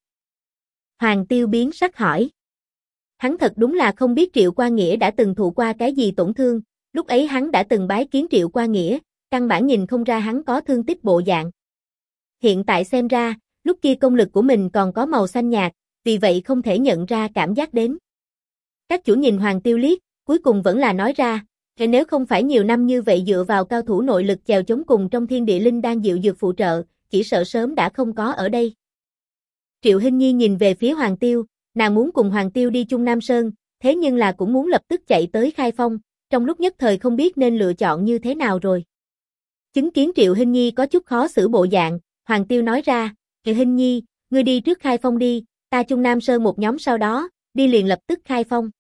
Hoàng Tiêu biến sắc hỏi. Hắn thật đúng là không biết Triệu Quan Nghĩa đã từng thụ qua cái gì tổn thương, lúc ấy hắn đã từng bái kiến Triệu Quan Nghĩa, căn bản nhìn không ra hắn có thương tích bộ dạng. Hiện tại xem ra, lúc kia công lực của mình còn có màu xanh nhạt, vì vậy không thể nhận ra cảm giác đến. Các chủ nhìn Hoàng Tiêu liếc, cuối cùng vẫn là nói ra, nếu không phải nhiều năm như vậy dựa vào cao thủ nội lực chèo chống cùng trong thiên địa linh đang diệu dược phụ trợ, chỉ sợ sớm đã không có ở đây. Triệu Hinh Nhi nhìn về phía Hoàng Tiêu, nàng muốn cùng Hoàng Tiêu đi chung Nam Sơn, thế nhưng là cũng muốn lập tức chạy tới khai phong, trong lúc nhất thời không biết nên lựa chọn như thế nào rồi. Chứng kiến Triệu Hinh Nhi có chút khó xử bộ dạng, Hoàng Tiêu nói ra, Triệu Hinh Nhi, ngươi đi trước khai phong đi, ta chung Nam Sơn một nhóm sau đó, đi liền lập tức khai phong.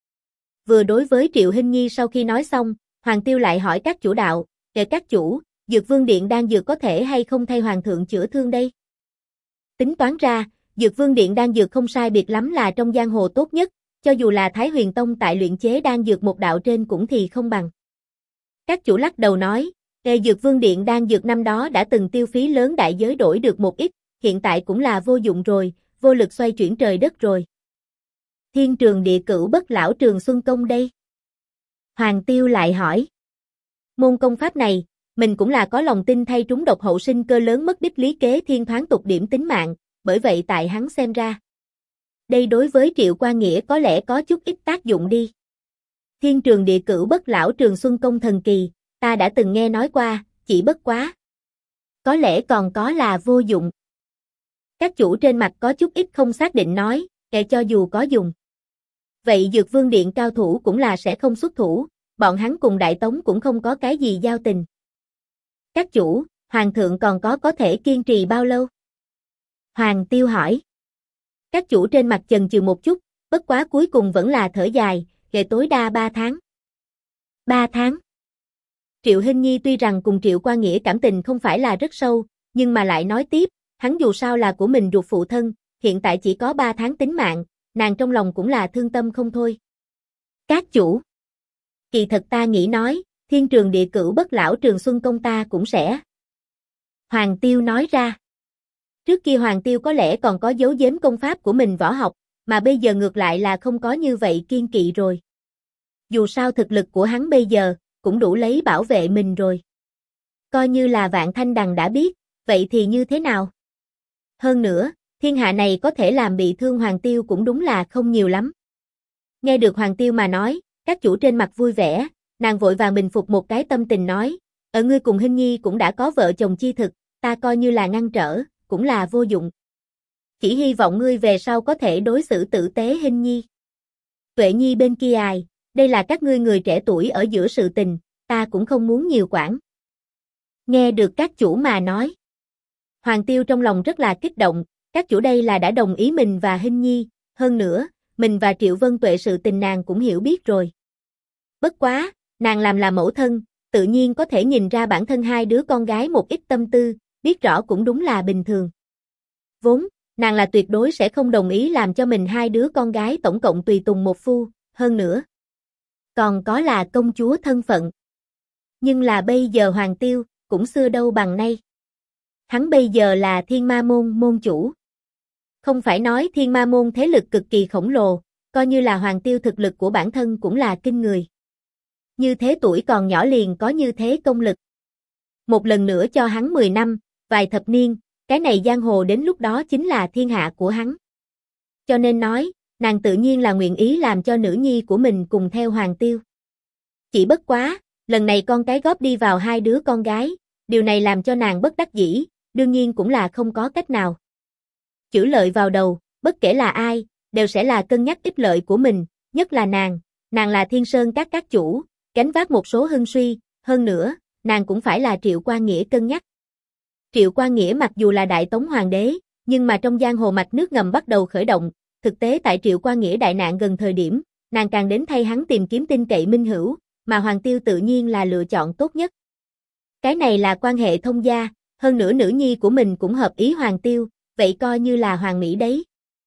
Vừa đối với Triệu Hinh Nhi sau khi nói xong, Hoàng Tiêu lại hỏi các chủ đạo, các chủ, Dược Vương Điện đang dược có thể hay không thay Hoàng thượng chữa thương đây? Tính toán ra, Dược Vương Điện đang dược không sai biệt lắm là trong giang hồ tốt nhất, cho dù là Thái Huyền Tông tại luyện chế đan dược một đạo trên cũng thì không bằng. Các chủ lắc đầu nói, Dược Vương Điện đan dược năm đó đã từng tiêu phí lớn đại giới đổi được một ít, hiện tại cũng là vô dụng rồi, vô lực xoay chuyển trời đất rồi. Thiên Trường Địa Cửu Bất Lão Trường Xuân Công đây. Hoàng Tiêu lại hỏi. Môn công pháp này, mình cũng là có lòng tin thay trúng độc hậu sinh cơ lớn mất đích lý kế thiên thoáng tục điểm tính mạng, bởi vậy tại hắn xem ra. Đây đối với Triệu Quan Nghĩa có lẽ có chút ít tác dụng đi. Thiên Trường Địa Cửu Bất Lão Trường Xuân Công thần kỳ, ta đã từng nghe nói qua, chỉ bất quá. Có lẽ còn có là vô dụng. Các chủ trên mặt có chút ít không xác định nói, cho dù có dùng. Vậy Dược Vương Điện cao thủ cũng là sẽ không xuất thủ, bọn hắn cùng Đại Tống cũng không có cái gì giao tình. Các chủ, Hoàng thượng còn có thể kiên trì bao lâu? Hoàng Tiêu hỏi. Các chủ trên mặt chần chừ một chút, Bất quá cuối cùng vẫn là thở dài, kể tối đa 3 tháng. 3 tháng. Triệu Hinh Nhi tuy rằng cùng Triệu Qua Nghĩa cảm tình không phải là rất sâu, nhưng mà lại nói tiếp, hắn dù sao là của mình ruột phụ thân, hiện tại chỉ có 3 tháng tính mạng, nàng trong lòng cũng là thương tâm không thôi. Các chủ. Kỳ thật ta nghĩ nói, thiên trường địa cửu bất lão trường xuân công ta cũng sẽ. Hoàng Tiêu nói ra. Trước kia Hoàng Tiêu có lẽ còn có giấu giếm công pháp của mình võ học, mà bây giờ ngược lại là không có như vậy kiên kỵ rồi. Dù sao thực lực của hắn bây giờ, cũng đủ lấy bảo vệ mình rồi. Coi như là Vạn Thanh Đằng đã biết, vậy thì như thế nào? Hơn nữa, thiên hạ này có thể làm bị thương Hoàng Tiêu cũng đúng là không nhiều lắm. Nghe được Hoàng Tiêu mà nói, các chủ trên mặt vui vẻ, nàng vội vàng bình phục một cái tâm tình nói, ở ngươi cùng Hinh Nhi cũng đã có vợ chồng chi thực, ta coi như là ngăn trở, cũng là vô dụng. Chỉ hy vọng ngươi về sau có thể đối xử tử tế Hinh Nhi. Tuệ Nhi bên kia ai, đây là các ngươi người trẻ tuổi ở giữa sự tình, ta cũng không muốn nhiều quản. Nghe được các chủ mà nói. Hoàng Tiêu trong lòng rất là kích động, các chủ đây là đã đồng ý mình và Hinh Nhi, hơn nữa, mình và Triệu Vân Tuệ sự tình nàng cũng hiểu biết rồi. Bất quá, nàng làm là mẫu thân, tự nhiên có thể nhìn ra bản thân hai đứa con gái một ít tâm tư, biết rõ cũng đúng là bình thường. Vốn, nàng là tuyệt đối sẽ không đồng ý làm cho mình hai đứa con gái tổng cộng tùy tùng một phu, hơn nữa. Còn có là công chúa thân phận. Nhưng là bây giờ Hoàng Tiêu, cũng xưa đâu bằng nay. Hắn bây giờ là Thiên Ma Môn môn chủ. Không phải nói Thiên Ma Môn thế lực cực kỳ khổng lồ, coi như là Hoàng Tiêu thực lực của bản thân cũng là kinh người. Như thế tuổi còn nhỏ liền có như thế công lực. Một lần nữa cho hắn 10 năm, vài thập niên, cái này giang hồ đến lúc đó chính là thiên hạ của hắn. Cho nên nói, nàng tự nhiên là nguyện ý làm cho nữ nhi của mình cùng theo Hoàng Tiêu. Chỉ bất quá, lần này con cái góp đi vào hai đứa con gái, điều này làm cho nàng bất đắc dĩ, đương nhiên cũng là không có cách nào. Chữ lợi vào đầu, bất kể là ai, đều sẽ là cân nhắc ích lợi của mình, nhất là nàng là Thiên Sơn các chủ, gánh vác một số hưng suy, hơn nữa, nàng cũng phải là Triệu Qua Nghĩa cân nhắc. Triệu Qua Nghĩa mặc dù là Đại Tống Hoàng đế, nhưng mà trong giang hồ mạch nước ngầm bắt đầu khởi động, thực tế tại Triệu Qua Nghĩa đại nạn gần thời điểm, nàng càng đến thay hắn tìm kiếm tin cậy minh hữu, mà Hoàng Tiêu tự nhiên là lựa chọn tốt nhất. Cái này là quan hệ thông gia, hơn nữa nữ nhi của mình cũng hợp ý Hoàng Tiêu, vậy coi như là hoàng mỹ đấy.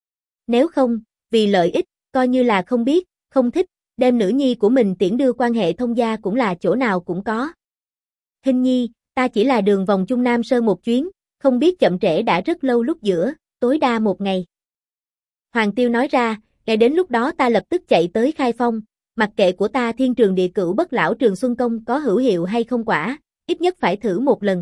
Nếu không, vì lợi ích, coi như là không biết, không thích, đem nữ nhi của mình tiễn đưa quan hệ thông gia cũng là chỗ nào cũng có. Hinh Nhi, ta chỉ là đường vòng Trung Nam Sơn một chuyến, không biết chậm trễ đã rất lâu lúc giữa, tối đa một ngày. Hoàng Tiêu nói ra, ngày đến lúc đó ta lập tức chạy tới Khai Phong, mặc kệ của ta thiên trường địa cửu bất lão trường xuân công có hữu hiệu hay không quả, ít nhất phải thử một lần.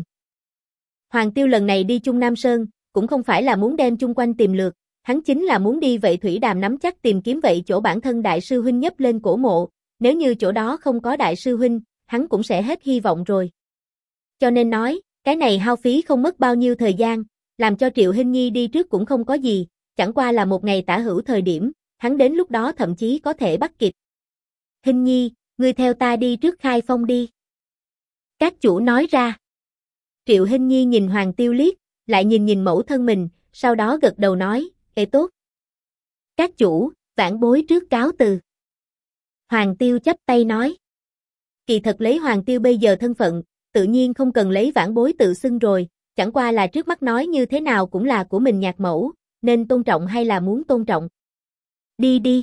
Hoàng Tiêu lần này đi Trung Nam Sơn, cũng không phải là muốn đem chung quanh tìm lượt, hắn chính là muốn đi vậy thủy đàm nắm chắc tìm kiếm vậy chỗ bản thân đại sư huynh nhấp lên cổ mộ, nếu như chỗ đó không có đại sư huynh, hắn cũng sẽ hết hy vọng rồi. Cho nên nói, cái này hao phí không mất bao nhiêu thời gian, làm cho Triệu Hinh Nhi đi trước cũng không có gì, chẳng qua là một ngày tả hữu thời điểm, hắn đến lúc đó thậm chí có thể bắt kịp. Hinh Nhi, ngươi theo ta đi trước Khai Phong đi. Các chủ nói ra. Triệu Hinh Nhi nhìn Hoàng Tiêu liếc, lại nhìn mẫu thân mình, sau đó gật đầu nói, ê tốt. Các chủ, vãn bối trước cáo từ. Hoàng Tiêu chắp tay nói. Kỳ thật lấy Hoàng Tiêu bây giờ thân phận, tự nhiên không cần lấy vãn bối tự xưng rồi, chẳng qua là trước mắt nói như thế nào cũng là của mình nhạc mẫu, nên tôn trọng hay là muốn tôn trọng. Đi đi.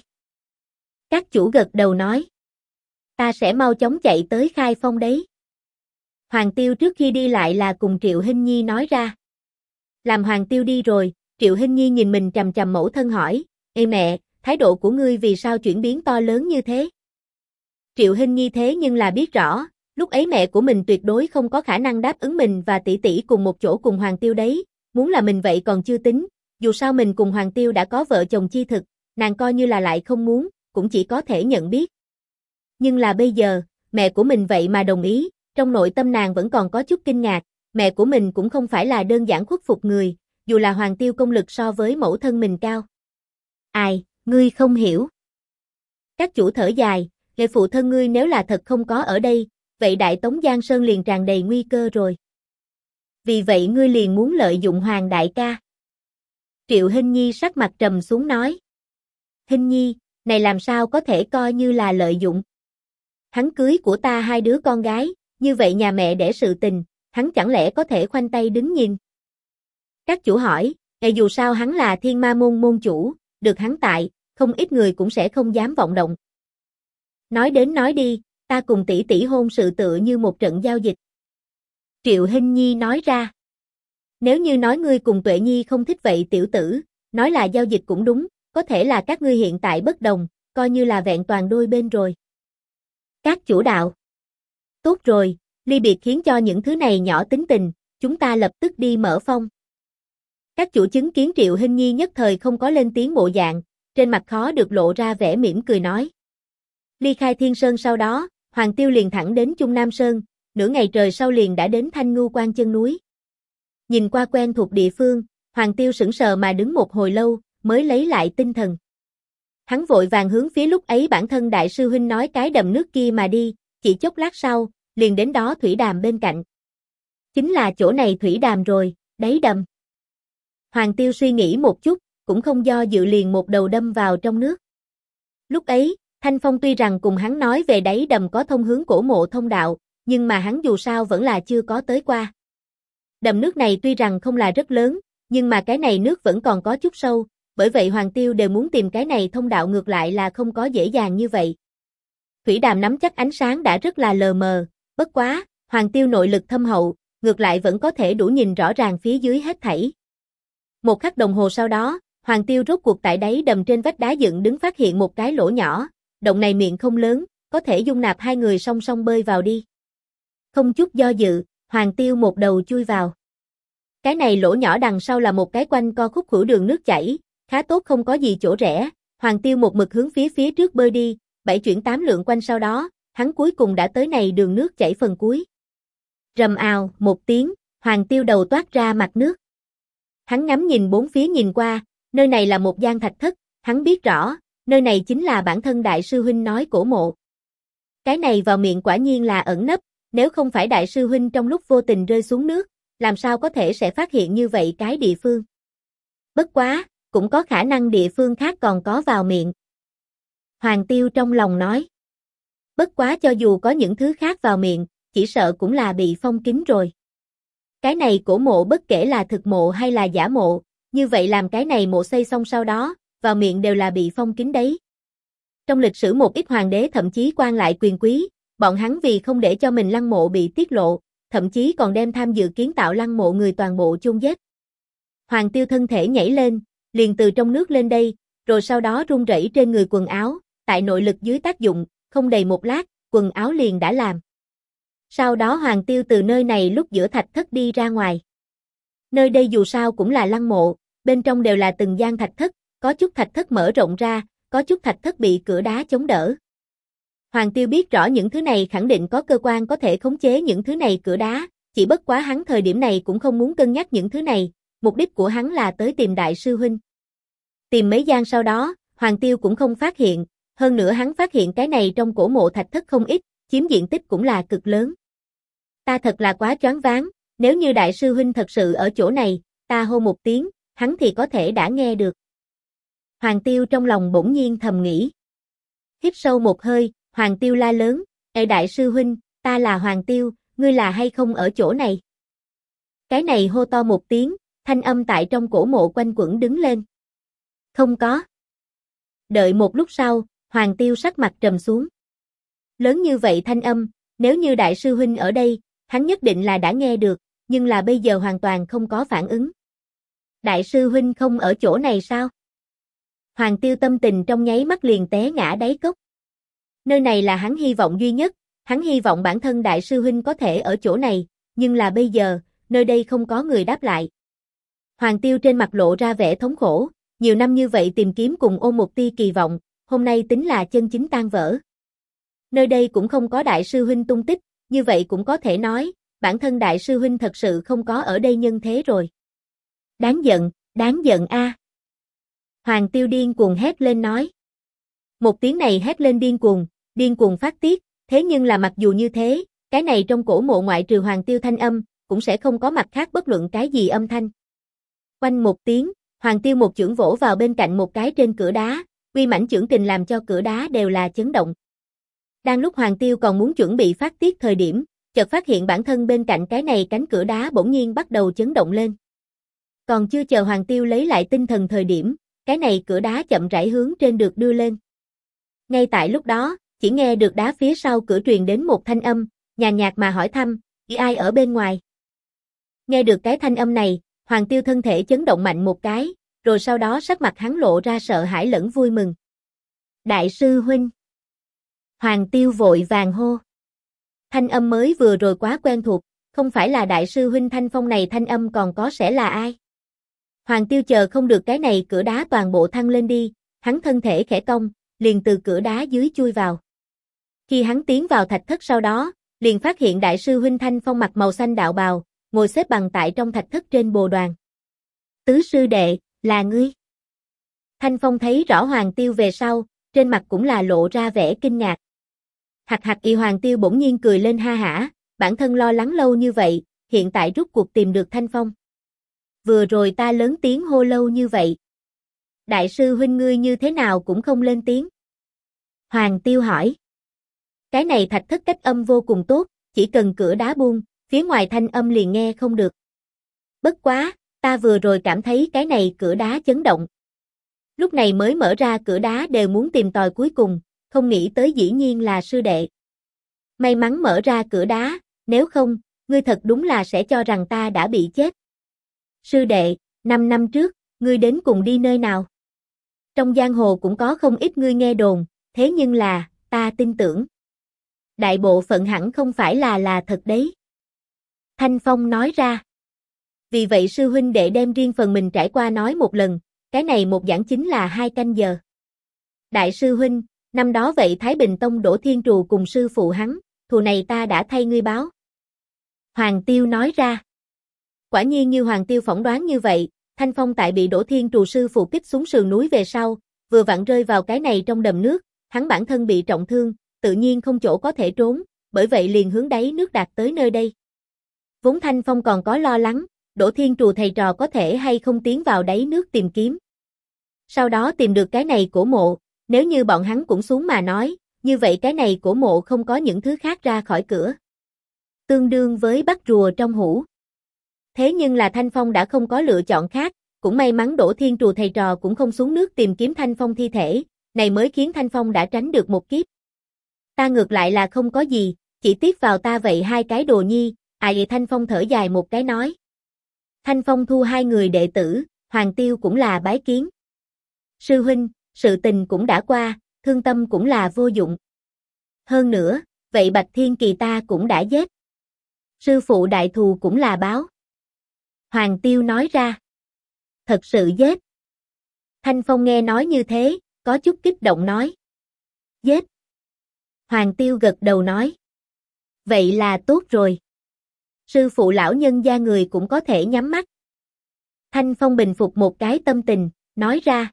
Các chủ gật đầu nói. Ta sẽ mau chóng chạy tới Khai Phong đấy. Hoàng Tiêu trước khi đi lại là cùng Triệu Hinh Nhi nói ra. Làm Hoàng Tiêu đi rồi, Triệu Hinh Nhi nhìn mình trầm trầm mẫu thân hỏi, ê mẹ, thái độ của ngươi vì sao chuyển biến to lớn như thế? Triệu Hinh Nhi thế nhưng là biết rõ, lúc ấy mẹ của mình tuyệt đối không có khả năng đáp ứng mình và tỷ tỷ cùng một chỗ cùng Hoàng Tiêu đấy, muốn là mình vậy còn chưa tính, dù sao mình cùng Hoàng Tiêu đã có vợ chồng chi thực, nàng coi như là lại không muốn, cũng chỉ có thể nhận biết. Nhưng là bây giờ, mẹ của mình vậy mà đồng ý, trong nội tâm nàng vẫn còn có chút kinh ngạc, mẹ của mình cũng không phải là đơn giản khuất phục người, dù là Hoàng Tiêu công lực so với mẫu thân mình cao. Ai, ngươi không hiểu. Các chủ thở dài, người phụ thân ngươi nếu là thật không có ở đây, vậy Đại Tống Giang Sơn liền tràn đầy nguy cơ rồi. Vì vậy ngươi liền muốn lợi dụng Hoàng đại ca. Triệu Hinh Nhi sắc mặt trầm xuống nói. Hình nhi, này làm sao có thể coi như là lợi dụng. Hắn cưới của ta 2 đứa con gái, như vậy nhà mẹ đẻ sự tình, hắn chẳng lẽ có thể khoanh tay đứng nhìn. Các chủ hỏi, dù sao hắn là Thiên Ma môn môn chủ, được hắn tại, không ít người cũng sẽ không dám vọng động. Nói đến nói đi, ta cùng tỷ tỷ hôn sự tựa như một trận giao dịch. Triệu Hinh Nhi nói ra. Nếu như nói ngươi cùng Tuệ Nhi không thích vậy tiểu tử, nói là giao dịch cũng đúng, có thể là các ngươi hiện tại bất đồng, coi như là vẹn toàn đôi bên rồi. Các chủ đạo. Tốt rồi, ly biệt khiến cho những thứ này nhỏ tính tình, chúng ta lập tức đi mở phong. Các chủ chứng kiến Triệu Hinh Nhi nhất thời không có lên tiếng bộ dạng, trên mặt khó được lộ ra vẻ mỉm cười nói. Ly khai Thiên Sơn sau đó, Hoàng Tiêu liền thẳng đến Trung Nam Sơn, nửa ngày trời sau liền đã đến Thanh Ngưu Quan chân núi. Nhìn qua quen thuộc địa phương, Hoàng Tiêu sững sờ mà đứng một hồi lâu, mới lấy lại tinh thần. Hắn vội vàng hướng phía lúc ấy bản thân đại sư huynh nói cái đầm nước kia mà đi, chỉ chốc lát sau, liền đến đó thủy đàm bên cạnh. Chính là chỗ này thủy đàm rồi, đáy đầm. Hoàng Tiêu suy nghĩ một chút, cũng không do dự liền một đầu đâm vào trong nước. Lúc ấy, Thanh Phong tuy rằng cùng hắn nói về đáy đầm có thông hướng cổ mộ thông đạo, nhưng mà hắn dù sao vẫn là chưa có tới qua. Đầm nước này tuy rằng không là rất lớn, nhưng mà cái này nước vẫn còn có chút sâu, bởi vậy Hoàng Tiêu đều muốn tìm cái này thông đạo ngược lại là không có dễ dàng như vậy. Thủy đàm nắm chắc ánh sáng đã rất là lờ mờ, bất quá, Hoàng Tiêu nội lực thâm hậu, ngược lại vẫn có thể đủ nhìn rõ ràng phía dưới hết thảy. Một khắc đồng hồ sau đó, Hoàng Tiêu rốt cuộc tại đáy đầm trên vách đá dựng đứng phát hiện một cái lỗ nhỏ, động này miệng không lớn, có thể dung nạp 2 người song song bơi vào đi. Không chút do dự, Hoàng Tiêu một đầu chui vào. Cái này lỗ nhỏ đằng sau là một cái quanh co khúc khuỷu đường nước chảy, khá tốt không có gì chỗ rẽ, Hoàng Tiêu một mực hướng phía trước bơi đi, 7 chuyển 8 lượn quanh sau đó, hắn cuối cùng đã tới này đường nước chảy phần cuối. Rầm ào, một tiếng, Hoàng Tiêu đầu toát ra mặt nước. Hắn ngắm nhìn bốn phía nhìn qua, nơi này là một gian thạch thất, hắn biết rõ, nơi này chính là bản thân đại sư huynh nói cổ mộ. Cái này vào miệng quả nhiên là ẩn nấp, nếu không phải đại sư huynh trong lúc vô tình rơi xuống nước, làm sao có thể sẽ phát hiện như vậy cái địa phương. Bất quá, cũng có khả năng địa phương khác còn có vào miệng. Hoàng Tiêu trong lòng nói. Bất quá cho dù có những thứ khác vào miệng, chỉ sợ cũng là bị phong kín rồi. Cái này cổ mộ bất kể là thực mộ hay là giả mộ, như vậy làm cái này mộ xây xong sau đó, vào miệng đều là bị phong kín đấy. Trong lịch sử một ít hoàng đế thậm chí quan lại quyền quý, bọn hắn vì không để cho mình lăng mộ bị tiết lộ, thậm chí còn đem tham dự kiến tạo lăng mộ người toàn bộ chôn giết. Hoàng Tiêu thân thể nhảy lên, liền từ trong nước lên đây, rồi sau đó run rẩy trên người quần áo, tại nội lực dưới tác dụng, không đầy một lát, quần áo liền đã làm. Sau đó Hoàng Tiêu từ nơi này lúc giữa thạch thất đi ra ngoài. Nơi đây dù sao cũng là lăng mộ, bên trong đều là từng gian thạch thất, có chút thạch thất mở rộng ra, có chút thạch thất bị cửa đá chống đỡ. Hoàng Tiêu biết rõ những thứ này khẳng định có cơ quan có thể khống chế những thứ này cửa đá, chỉ bất quá hắn thời điểm này cũng không muốn cân nhắc những thứ này, mục đích của hắn là tới tìm đại sư huynh. Tìm mấy gian sau đó, Hoàng Tiêu cũng không phát hiện, hơn nữa hắn phát hiện cái này trong cổ mộ thạch thất không ít, chiếm diện tích cũng là cực lớn. Ta thật là quá choáng váng, nếu như đại sư huynh thật sự ở chỗ này, ta hô một tiếng, hắn thì có thể đã nghe được. Hoàng Tiêu trong lòng bỗng nhiên thầm nghĩ. Hít sâu một hơi, Hoàng Tiêu la lớn, "Ê đại sư huynh, ta là Hoàng Tiêu, ngươi là hay không ở chỗ này?" Cái này hô to một tiếng, thanh âm tại trong cổ mộ quanh quẩn đứng lên. Không có. Đợi một lúc sau, Hoàng Tiêu sắc mặt trầm xuống. Lớn như vậy thanh âm, nếu như đại sư huynh ở đây, hắn nhất định là đã nghe được, nhưng là bây giờ hoàn toàn không có phản ứng. Đại sư huynh không ở chỗ này sao? Hoàng Tiêu tâm tình trong nháy mắt liền té ngã đáy cốc. Nơi này là hắn hy vọng duy nhất, hắn hy vọng bản thân đại sư huynh có thể ở chỗ này, nhưng là bây giờ, nơi đây không có người đáp lại. Hoàng Tiêu trên mặt lộ ra vẻ thống khổ, nhiều năm như vậy tìm kiếm cùng ôm một tia kỳ vọng, hôm nay tính là chân chính tan vỡ. Nơi đây cũng không có đại sư huynh tung tích, như vậy cũng có thể nói, bản thân đại sư huynh thật sự không có ở đây nhân thế rồi. Đáng giận a. Hoàng Tiêu điên cuồng hét lên nói. Một tiếng này hét lên điên cuồng phát tiết, thế nhưng là mặc dù như thế, cái này trong cổ mộ ngoại trừ Hoàng Tiêu thanh âm, cũng sẽ không có mặt khác bất luận cái gì âm thanh. Quanh một tiếng, Hoàng Tiêu một chưởng vỗ vào bên cạnh một cái trên cửa đá, uy mãnh chưởng kình làm cho cửa đá đều là chấn động. Đang lúc Hoàng Tiêu còn muốn chuẩn bị phát tiết thời điểm, chợt phát hiện bản thân bên cạnh cái này cánh cửa đá bỗng nhiên bắt đầu chấn động lên. Còn chưa chờ Hoàng Tiêu lấy lại tinh thần thời điểm, cái này cửa đá chậm rãi hướng trên được đưa lên. Ngay tại lúc đó, chỉ nghe được đá phía sau cửa truyền đến một thanh âm, nhàn nhạt mà hỏi thăm, ai ở bên ngoài? Nghe được cái thanh âm này, Hoàng Tiêu thân thể chấn động mạnh một cái, rồi sau đó sắc mặt hắn lộ ra sợ hãi lẫn vui mừng. Đại sư huynh. Hoàng Tiêu vội vàng hô. Thanh âm mới vừa rồi quá quen thuộc, không phải là đại sư huynh Thanh Phong này thanh âm còn có sẽ là ai? Hoàng Tiêu chờ không được cái này cửa đá toàn bộ thăng lên đi, hắn thân thể khẽ cong, liền từ cửa đá dưới chui vào. Khi hắn tiến vào thạch thất sau đó, liền phát hiện đại sư huynh Thanh Phong mặc màu xanh đạo bào, ngồi xếp bằng tại trong thạch thất trên bồ đoàn. Tứ sư đệ, là ngươi. Thanh Phong thấy rõ Hoàng Tiêu về sau, trên mặt cũng là lộ ra vẻ kinh ngạc. Hoàng Tiêu bỗng nhiên cười lên ha hả, bản thân lo lắng lâu như vậy, hiện tại rút cuộc tìm được Thanh Phong. Vừa rồi ta lớn tiếng hô lâu như vậy. Đại sư huynh ngươi như thế nào cũng không lên tiếng. Hoàng Tiêu hỏi. Cái này thạch thất cách âm vô cùng tốt, chỉ cần cửa đá buông, phía ngoài thanh âm liền nghe không được. Bất quá, ta vừa rồi cảm thấy cái này cửa đá chấn động. Lúc này mới mở ra cửa đá đều muốn tìm tòi cuối cùng, không nghĩ tới dĩ nhiên là sư đệ. May mắn mở ra cửa đá, nếu không, ngươi thật đúng là sẽ cho rằng ta đã bị chết. Sư đệ, 5 năm trước, ngươi đến cùng đi nơi nào? Trong giang hồ cũng có không ít ngươi nghe đồn, thế nhưng là, ta tin tưởng. Đại bộ phận hẳn không phải là thật đấy. Thanh Phong nói ra. Vì vậy sư huynh đệ đem riêng phần mình trải qua nói một lần, cái này một giảng chính là 2 canh giờ. Đại sư huynh, năm đó vậy Thái Bình Tông Đỗ Thiên Trù cùng sư phụ hắn, thù này ta đã thay ngươi báo. Hoàng Tiêu nói ra. Quả nhiên như Hoàng Tiêu phỏng đoán như vậy, Thanh Phong tại bị Đỗ Thiên Trù sư phụ kích xuống sườn núi về sau, vừa vặn rơi vào cái này trong đầm nước, hắn bản thân bị trọng thương, tự nhiên không chỗ có thể trốn, bởi vậy liền hướng đáy nước đạt tới nơi đây. Vốn Thanh Phong còn có lo lắng, Đỗ Thiên Trù thầy trò có thể hay không tiến vào đáy nước tìm kiếm. Sau đó tìm được cái này cổ mộ, nếu như bọn hắn cũng xuống mà nói, như vậy cái này cổ mộ không có những thứ khác ra khỏi cửa. Tương đương với bắt rùa trong hũ. Thế nhưng là Thanh Phong đã không có lựa chọn khác, cũng may mắn Đỗ Thiên Trù thầy trò cũng không xuống nước tìm kiếm Thanh Phong thi thể, này mới khiến Thanh Phong đã tránh được một kiếp. Ta ngược lại là không có gì, chỉ tiếc vào ta vậy 2 cái đồ nhi, vậy Thanh Phong thở dài một cái nói. Thanh Phong thu 2 người đệ tử, Hoàng Tiêu cũng là bái kiến. Sư huynh, sự tình cũng đã qua, thương tâm cũng là vô dụng. Hơn nữa, vậy Bạch Thiên Kỳ ta cũng đã giết. Sư phụ đại thù cũng là báo. Hoàng Tiêu nói ra. Thật sự giết. Thanh Phong nghe nói như thế, có chút kích động nói. Giết. Hoàng Tiêu gật đầu nói. Vậy là tốt rồi. Sư phụ lão nhân gia người cũng có thể nhắm mắt. Thanh Phong bình phục một cái tâm tình, nói ra.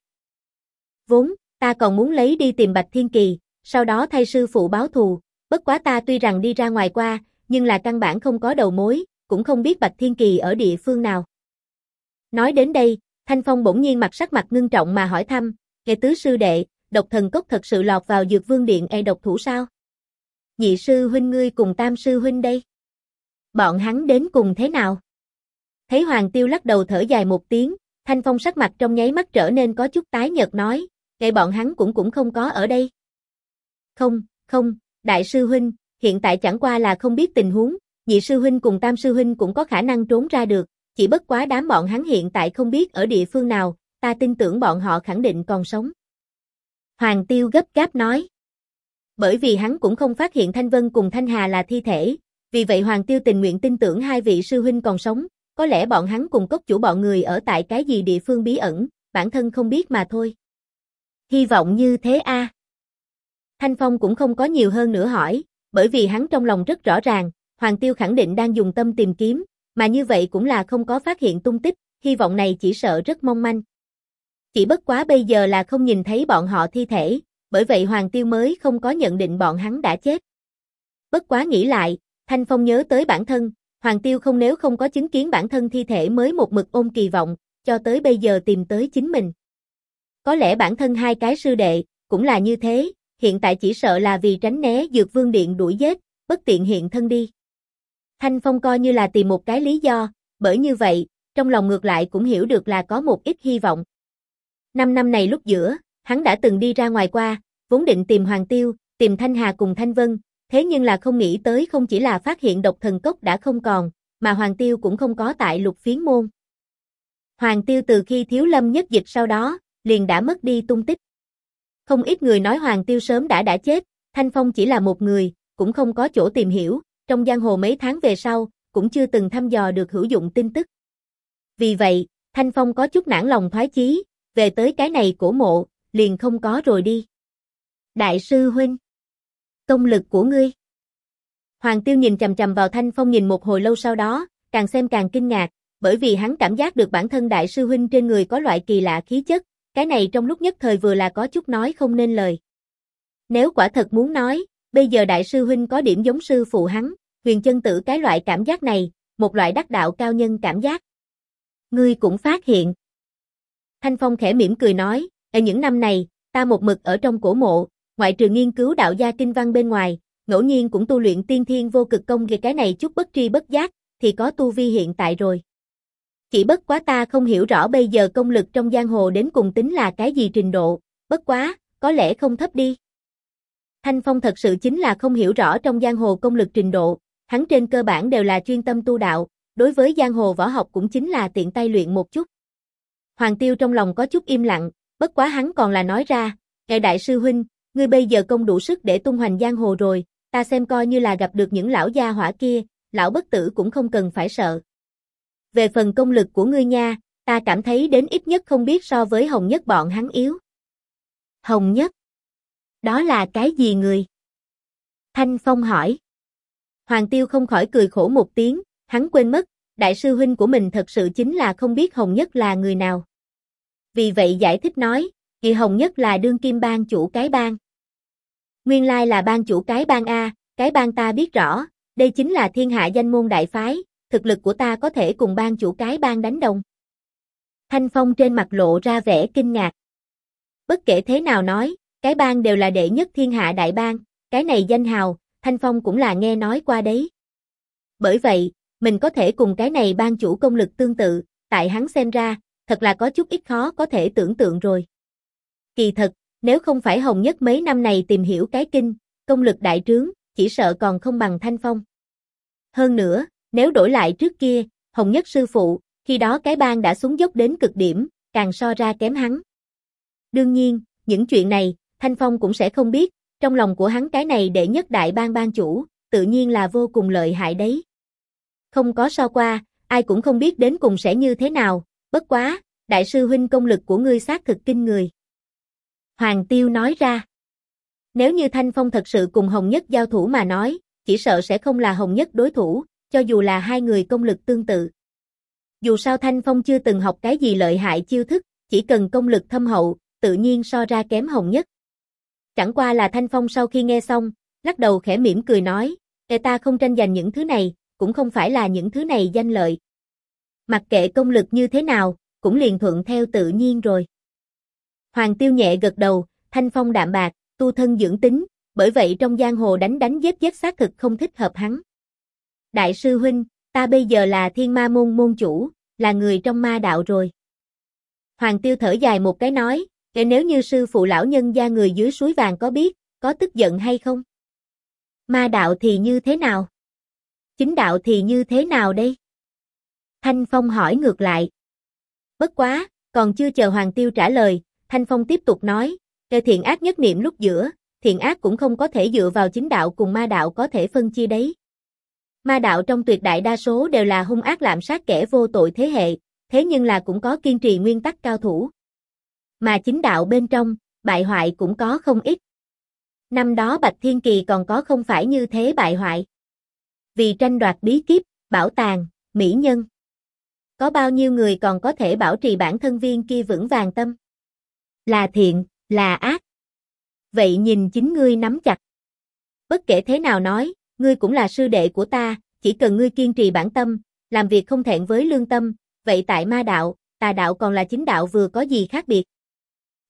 Vốn, ta còn muốn lấy đi tìm Bạch Thiên Kỳ, sau đó thay sư phụ báo thù, bất quá ta tuy rằng đi ra ngoài qua, nhưng là căn bản không có đầu mối, cũng không biết Bạch Thiên Kỳ ở địa phương nào. Nói đến đây, Thanh Phong bỗng nhiên sắc mặt ngưng trọng mà hỏi thăm, nghe tứ sư đệ, độc thần cốc thật sự lọt vào Dược Vương Điện độc thủ sao? Nhị sư huynh ngươi cùng tam sư huynh đây? Bọn hắn đến cùng thế nào? Thấy Hoàng Tiêu lắc đầu thở dài một tiếng, Thanh Phong sắc mặt trong nháy mắt trở nên có chút tái nhợt nói, ngay bọn hắn cũng không có ở đây. Không, đại sư huynh, hiện tại chẳng qua là không biết tình huống, nhị sư huynh cùng tam sư huynh cũng có khả năng trốn ra được, chỉ bất quá đám bọn hắn hiện tại không biết ở địa phương nào, ta tin tưởng bọn họ khẳng định còn sống. Hoàng Tiêu gấp gáp nói. Bởi vì hắn cũng không phát hiện Thanh Vân cùng Thanh Hà là thi thể, vì vậy Hoàng Tiêu tình nguyện tin tưởng 2 vị sư huynh còn sống, có lẽ bọn hắn cùng cốc chủ bọn người ở tại cái gì địa phương bí ẩn, bản thân không biết mà thôi. Hy vọng như thế a. Thanh Phong cũng không có nhiều hơn nữa hỏi, bởi vì hắn trong lòng rất rõ ràng, Hoàng Tiêu khẳng định đang dùng tâm tìm kiếm, mà như vậy cũng là không có phát hiện tung tích, hy vọng này chỉ sợ rất mong manh. Chỉ bất quá bây giờ là không nhìn thấy bọn họ thi thể, bởi vậy Hoàng Tiêu mới không có nhận định bọn hắn đã chết. Bất quá nghĩ lại, Thanh Phong nhớ tới bản thân, Hoàng Tiêu nếu không có chứng kiến bản thân thi thể mới một mực ôm kỳ vọng, cho tới bây giờ tìm tới chính mình. Có lẽ bản thân hai cái sư đệ, cũng là như thế, hiện tại chỉ sợ là vì tránh né Dược Vương Điện đuổi giết, bất tiện hiện thân đi. Thanh Phong coi như là tìm một cái lý do, bởi như vậy, trong lòng ngược lại cũng hiểu được là có một ít hy vọng. 5 năm này lúc giữa, hắn đã từng đi ra ngoài qua, vốn định tìm Hoàng Tiêu, tìm Thanh Hà cùng Thanh Vân, thế nhưng là không nghĩ tới không chỉ là phát hiện độc thần cốc đã không còn, mà Hoàng Tiêu cũng không có tại Lục Phiến môn. Hoàng Tiêu từ khi Thiếu Lâm nhất dịch sau đó, liền đã mất đi tung tích. Không ít người nói Hoàng Tiêu sớm đã chết, Thanh Phong chỉ là một người, cũng không có chỗ tìm hiểu, trong giang hồ mấy tháng về sau, cũng chưa từng thăm dò được hữu dụng tin tức. Vì vậy, Thanh Phong có chút nản lòng thoái chí, về tới cái này cổ mộ, liền không có rồi đi. Đại sư huynh, công lực của ngươi. Hoàng Tiêu nhìn chằm chằm vào Thanh Phong nhìn một hồi lâu sau đó, càng xem càng kinh ngạc, bởi vì hắn cảm giác được bản thân đại sư huynh trên người có loại kỳ lạ khí chất, cái này trong lúc nhất thời vừa là có chút nói không nên lời. Nếu quả thật muốn nói, bây giờ đại sư huynh có điểm giống sư phụ hắn, Huyền Chân Tử cái loại cảm giác này, một loại đắc đạo cao nhân cảm giác. Ngươi cũng phát hiện. Thanh Phong khẽ mỉm cười nói, ở những năm này, ta một mực ở trong cổ mộ, ngoại trừ nghiên cứu đạo gia kinh văn bên ngoài, ngẫu nhiên cũng tu luyện tiên thiên vô cực công về cái này chút bất tri bất giác, thì có tu vi hiện tại rồi. Chỉ bất quá ta không hiểu rõ bây giờ công lực trong giang hồ đến cùng tính là cái gì trình độ, bất quá, có lẽ không thấp đi. Thanh Phong thật sự chính là không hiểu rõ trong giang hồ công lực trình độ, hắn trên cơ bản đều là chuyên tâm tu đạo, đối với giang hồ võ học cũng chính là tiện tay luyện một chút. Hoàng Tiêu trong lòng có chút im lặng, bất quá hắn còn là nói ra, ngài đại sư huynh, ngươi bây giờ công đủ sức để tung hoành giang hồ rồi, ta xem coi như là gặp được những lão gia hỏa kia, lão bất tử cũng không cần phải sợ. Về phần công lực của ngươi nha, ta cảm thấy đến ít nhất không biết so với Hồng Nhất bọn hắn yếu. Hồng Nhất? Đó là cái gì người? Thanh Phong hỏi. Hoàng Tiêu không khỏi cười khổ một tiếng, hắn quên mất, đại sư huynh của mình thật sự chính là không biết Hồng Nhất là người nào. Vì vậy giải thích nói, kỳ Hồng Nhất là đương kim bang chủ cái bang. Nguyên lai là bang chủ cái bang A, cái bang ta biết rõ, đây chính là thiên hạ danh môn đại phái, thực lực của ta có thể cùng bang chủ cái bang đánh đồng. Thanh Phong trên mặt lộ ra vẻ kinh ngạc. Bất kể thế nào nói, cái bang đều là đệ nhất thiên hạ đại bang, cái này danh hào, Thanh Phong cũng là nghe nói qua đấy. Bởi vậy, mình có thể cùng cái này bang chủ công lực tương tự, tại hắn xem ra, thật là có chút ít khó có thể tưởng tượng rồi. Kỳ thật, nếu không phải Hồng Nhất mấy năm này tìm hiểu cái kinh, công lực đại trướng, chỉ sợ còn không bằng Thanh Phong. Hơn nữa, nếu đổi lại trước kia, Hồng Nhất sư phụ, khi đó cái bang đã xuống dốc đến cực điểm, càng so ra kém hắn. Đương nhiên, những chuyện này, Thanh Phong cũng sẽ không biết, trong lòng của hắn cái này đệ nhất đại bang bang chủ, tự nhiên là vô cùng lợi hại đấy. Không có so qua, ai cũng không biết đến cùng sẽ như thế nào, bất quá, đại sư huynh công lực của ngươi xác thực kinh người. Hoàng Tiêu nói ra. Nếu như Thanh Phong thật sự cùng Hồng Nhất giao thủ mà nói, chỉ sợ sẽ không là Hồng Nhất đối thủ, cho dù là hai người công lực tương tự. Dù sao Thanh Phong chưa từng học cái gì lợi hại chiêu thức, chỉ cần công lực thâm hậu, tự nhiên so ra kém Hồng Nhất. Chẳng qua là Thanh Phong sau khi nghe xong, lắc đầu khẽ mỉm cười nói, ta không tranh giành những thứ này, cũng không phải là những thứ này danh lợi. Mặc kệ công lực như thế nào, cũng liền thuận theo tự nhiên rồi. Hoàng Tiêu nhẹ gật đầu, Thanh Phong đạm bạc, tu thân dưỡng tính, bởi vậy trong giang hồ đánh giết xác thực không thích hợp hắn. Đại sư huynh, ta bây giờ là Thiên Ma môn môn chủ, là người trong ma đạo rồi. Hoàng Tiêu thở dài một cái nói, nếu như sư phụ lão nhân gia người dưới suối vàng có biết, có tức giận hay không? Ma đạo thì như thế nào? Chính đạo thì như thế nào đây? Thanh Phong hỏi ngược lại. Bất quá, còn chưa chờ Hoàng Tiêu trả lời, Thanh Phong tiếp tục nói, thiện ác nhất niệm lúc giữa, thiện ác cũng không có thể dựa vào chính đạo cùng ma đạo có thể phân chia đấy. Ma đạo trong tuyệt đại đa số đều là hung ác lạm sát kẻ vô tội thế hệ, thế nhưng là cũng có kiên trì nguyên tắc cao thủ. Mà chính đạo bên trong, bại hoại cũng có không ít. Năm đó Bạch Thiên Kỳ còn có không phải như thế bại hoại. Vì tranh đoạt bí kíp, bảo tàng, mỹ nhân. Có bao nhiêu người còn có thể bảo trì bản thân viên kia vững vàng tâm? Là thiện, là ác. Vậy nhìn chính ngươi nắm chặt. Bất kể thế nào nói, ngươi cũng là sư đệ của ta, chỉ cần ngươi kiên trì bản tâm, làm việc không thẹn với lương tâm, vậy tại ma đạo, tà đạo còn là chính đạo vừa có gì khác biệt?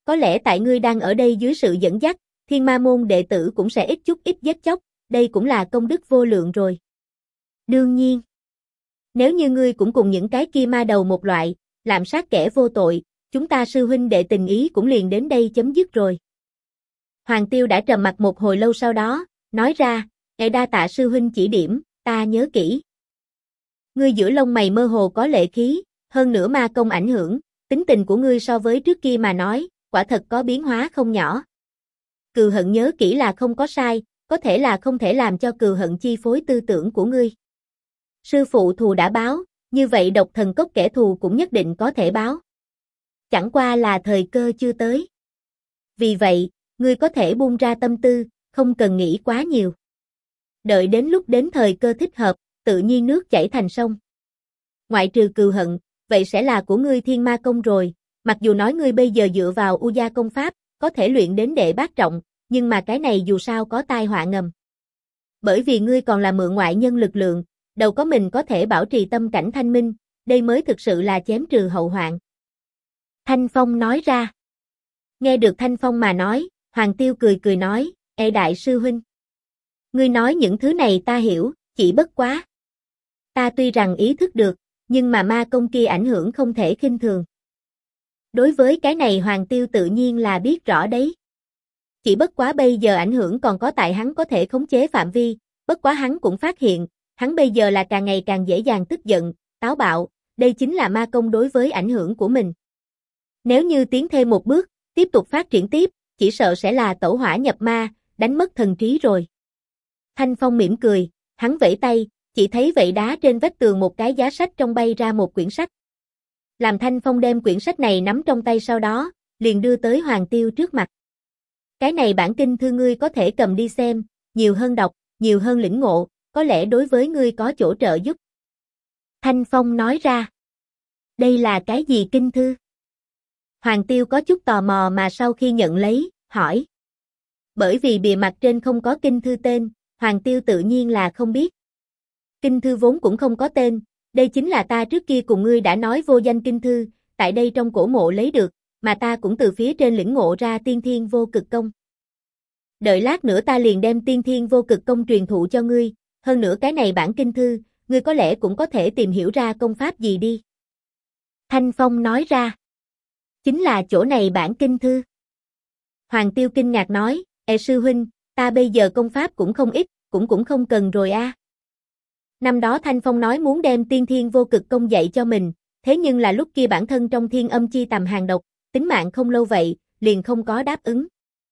Có lẽ tại ngươi đang ở đây dưới sự dẫn dắt, Thiên Ma môn đệ tử cũng sẽ ít chút ít giết chóc, đây cũng là công đức vô lượng rồi. Đương nhiên, nếu như ngươi cũng cùng những cái kia ma đầu một loại, lạm sát kẻ vô tội, chúng ta sư huynh đệ tình ý cũng liền đến đây chấm dứt rồi. Hoàng Tiêu đã trầm mặc một hồi lâu sau đó, nói ra, đa tạ sư huynh chỉ điểm, ta nhớ kỹ. Ngươi giữa lông mày mơ hồ có lệ khí, hơn nữa ma công ảnh hưởng, tính tình của ngươi so với trước kia mà nói, quả thật có biến hóa không nhỏ. Cừu hận nhớ kỹ là không có sai, có thể là không thể làm cho cừu hận chi phối tư tưởng của ngươi. Sư phụ thù đã báo, như vậy độc thần cốc kẻ thù cũng nhất định có thể báo. Chẳng qua là thời cơ chưa tới. Vì vậy, ngươi có thể buông ra tâm tư, không cần nghĩ quá nhiều. Đợi đến lúc đến thời cơ thích hợp, tự nhiên nước chảy thành sông. Ngoại trừ cừu hận, vậy sẽ là của ngươi Thiên Ma công rồi, mặc dù nói ngươi bây giờ dựa vào U Gia công pháp, có thể luyện đến đệ bát trọng, nhưng mà cái này dù sao có tai họa ngầm. Bởi vì ngươi còn là mượn ngoại nhân lực lượng, đâu có mình có thể bảo trì tâm cảnh thanh minh, đây mới thực sự là chém trừ hậu hoạn. Thanh Phong nói ra. Nghe được Thanh Phong mà nói, Hoàng Tiêu cười cười nói, đại sư huynh. Ngươi nói những thứ này ta hiểu, chỉ bất quá. Ta tuy rằng ý thức được, nhưng mà ma công kia ảnh hưởng không thể khinh thường. Đối với cái này Hoàng Tiêu tự nhiên là biết rõ đấy. Chỉ bất quá bây giờ ảnh hưởng còn có tại hắn có thể khống chế phạm vi, bất quá hắn cũng phát hiện, hắn bây giờ là càng ngày càng dễ dàng tức giận, táo bạo, đây chính là ma công đối với ảnh hưởng của mình. Nếu như tiến thêm một bước, tiếp tục phát triển tiếp, chỉ sợ sẽ là tẩu hỏa nhập ma, đánh mất thần trí rồi. Thanh Phong mỉm cười, hắn vẫy tay, chỉ thấy vậy đá trên vách tường một cái giá sách trong bay ra một quyển sách. Làm Thanh Phong đem quyển sách này nắm trong tay sau đó, liền đưa tới Hoàng Tiêu trước mặt. Cái này bản kinh thư ngươi có thể cầm đi xem, nhiều hơn đọc, nhiều hơn lĩnh ngộ, có lẽ đối với ngươi có chỗ trợ giúp. Thanh Phong nói ra. Đây là cái gì kinh thư? Hoàng Tiêu có chút tò mò mà sau khi nhận lấy, hỏi. Bởi vì bìa mặt trên không có kinh thư tên, Hoàng Tiêu tự nhiên là không biết. Kinh thư vốn cũng không có tên, đây chính là ta trước kia cùng ngươi đã nói vô danh kinh thư, tại đây trong cổ mộ lấy được, mà ta cũng từ phía trên lĩnh ngộ ra tiên thiên vô cực công. Đợi lát nữa ta liền đem tiên thiên vô cực công truyền thụ cho ngươi, hơn nữa cái này bản kinh thư, ngươi có lẽ cũng có thể tìm hiểu ra công pháp gì đi. Thanh Phong nói ra. Chính là chỗ này bản kinh thư. Hoàng Tiêu kinh ngạc nói, sư huynh, ta bây giờ công pháp cũng không ít, cũng không cần rồi a. Năm đó Thanh Phong nói muốn đem tiên thiên vô cực công dạy cho mình, thế nhưng là lúc kia bản thân trong thiên âm chi tầm hàng độc, tính mạng không lâu vậy, liền không có đáp ứng.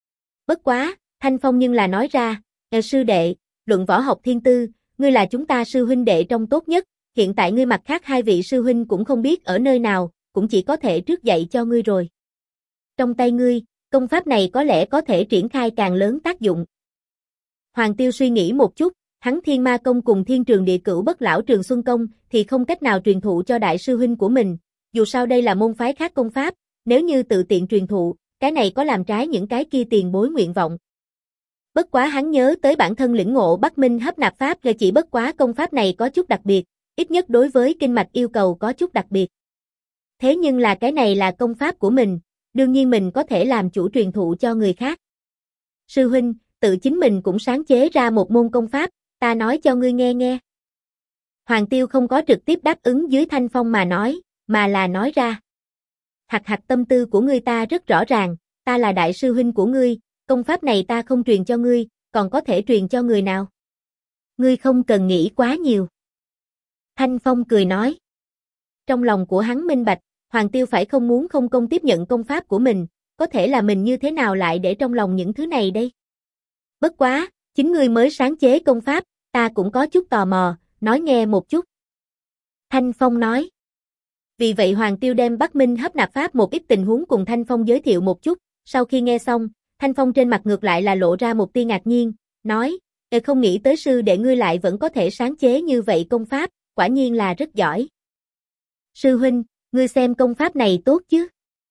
Bất quá, Thanh Phong nhưng là nói ra, sư đệ, luận võ học thiên tư, ngươi là chúng ta sư huynh đệ trong tốt nhất, hiện tại ngươi mặt khác hai vị sư huynh cũng không biết ở nơi nào, cũng chỉ có thể trước dạy cho ngươi rồi. Trong tay ngươi, công pháp này có lẽ có thể triển khai càng lớn tác dụng. Hoàng Tiêu suy nghĩ một chút, hắn Thiên Ma công cùng Thiên Trường Địa Cửu Bất Lão Trường Xuân công thì không cách nào truyền thụ cho đại sư huynh của mình, dù sao đây là môn phái khác công pháp, nếu như tự tiện truyền thụ, cái này có làm trái những cái kia tiền bối nguyện vọng. Bất quá hắn nhớ tới bản thân lĩnh ngộ Bắc Minh Hấp Nạp Pháp là chỉ bất quá công pháp này có chút đặc biệt, ít nhất đối với kinh mạch yêu cầu có chút đặc biệt. Thế nhưng là cái này là công pháp của mình, đương nhiên mình có thể làm chủ truyền thụ cho người khác. Sư huynh, tự chính mình cũng sáng chế ra một môn công pháp, ta nói cho ngươi nghe nghe. Hoàng Tiêu không có trực tiếp đáp ứng dưới Thanh Phong mà nói, mà là nói ra. Hạch tâm tư của ngươi ta rất rõ ràng, ta là đại sư huynh của ngươi, công pháp này ta không truyền cho ngươi, còn có thể truyền cho người nào? Ngươi không cần nghĩ quá nhiều. Thanh Phong cười nói. Trong lòng của hắn minh bạch, Hoàng Tiêu phải không muốn không công tiếp nhận công pháp của mình, có thể là mình như thế nào lại để trong lòng những thứ này đây? Bất quá, chính ngươi mới sáng chế công pháp, ta cũng có chút tò mò, nói nghe một chút. Thanh Phong nói. Vì vậy Hoàng Tiêu đem Bắc Minh Hấp Nạp Pháp một ít tình huống cùng Thanh Phong giới thiệu một chút, sau khi nghe xong, Thanh Phong trên mặt ngược lại là lộ ra một tia ngạc nhiên, nói, không nghĩ tới sư đệ ngươi lại vẫn có thể sáng chế như vậy công pháp, quả nhiên là rất giỏi. Sư huynh, ngươi xem công pháp này tốt chứ?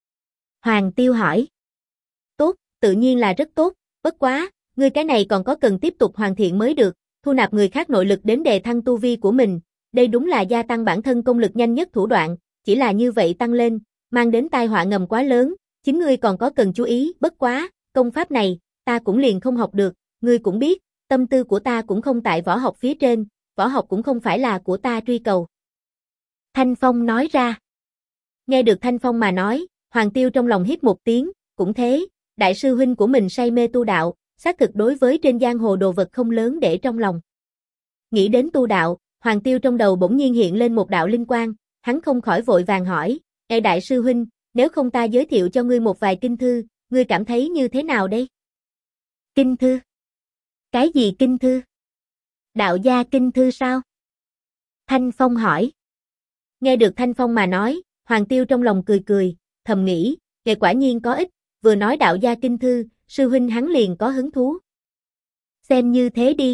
Hoàng Tiêu hỏi. Tốt, tự nhiên là rất tốt, bất quá, ngươi cái này còn có cần tiếp tục hoàn thiện mới được, thu nạp người khác nội lực đến đề thăng tu vi của mình, đây đúng là gia tăng bản thân công lực nhanh nhất thủ đoạn, chỉ là như vậy tăng lên, mang đến tai họa ngầm quá lớn, Chính ngươi còn có cần chú ý, bất quá, công pháp này, ta cũng liền không học được, ngươi cũng biết, tâm tư của ta cũng không tại võ học phía trên, võ học cũng không phải là của ta truy cầu. Thanh Phong nói ra. Nghe được Thanh Phong mà nói, Hoàng Tiêu trong lòng hít một tiếng, cũng thế, đại sư huynh của mình say mê tu đạo, xác thực đối với trên giang hồ đồ vật không lớn để trong lòng. Nghĩ đến tu đạo, Hoàng Tiêu trong đầu bỗng nhiên hiện lên một đạo linh quang, hắn không khỏi vội vàng hỏi, Ê đại sư huynh, nếu không ta giới thiệu cho ngươi một vài kinh thư, ngươi cảm thấy như thế nào đây? Kinh thư? Cái gì kinh thư? Đạo gia kinh thư sao? Thanh Phong hỏi. Nghe được Thanh Phong mà nói, Hoàng Tiêu trong lòng cười cười, thầm nghĩ, nghề quả nhiên có ích, vừa nói đạo gia kinh thư, sư huynh hắn liền có hứng thú. Xem như thế đi.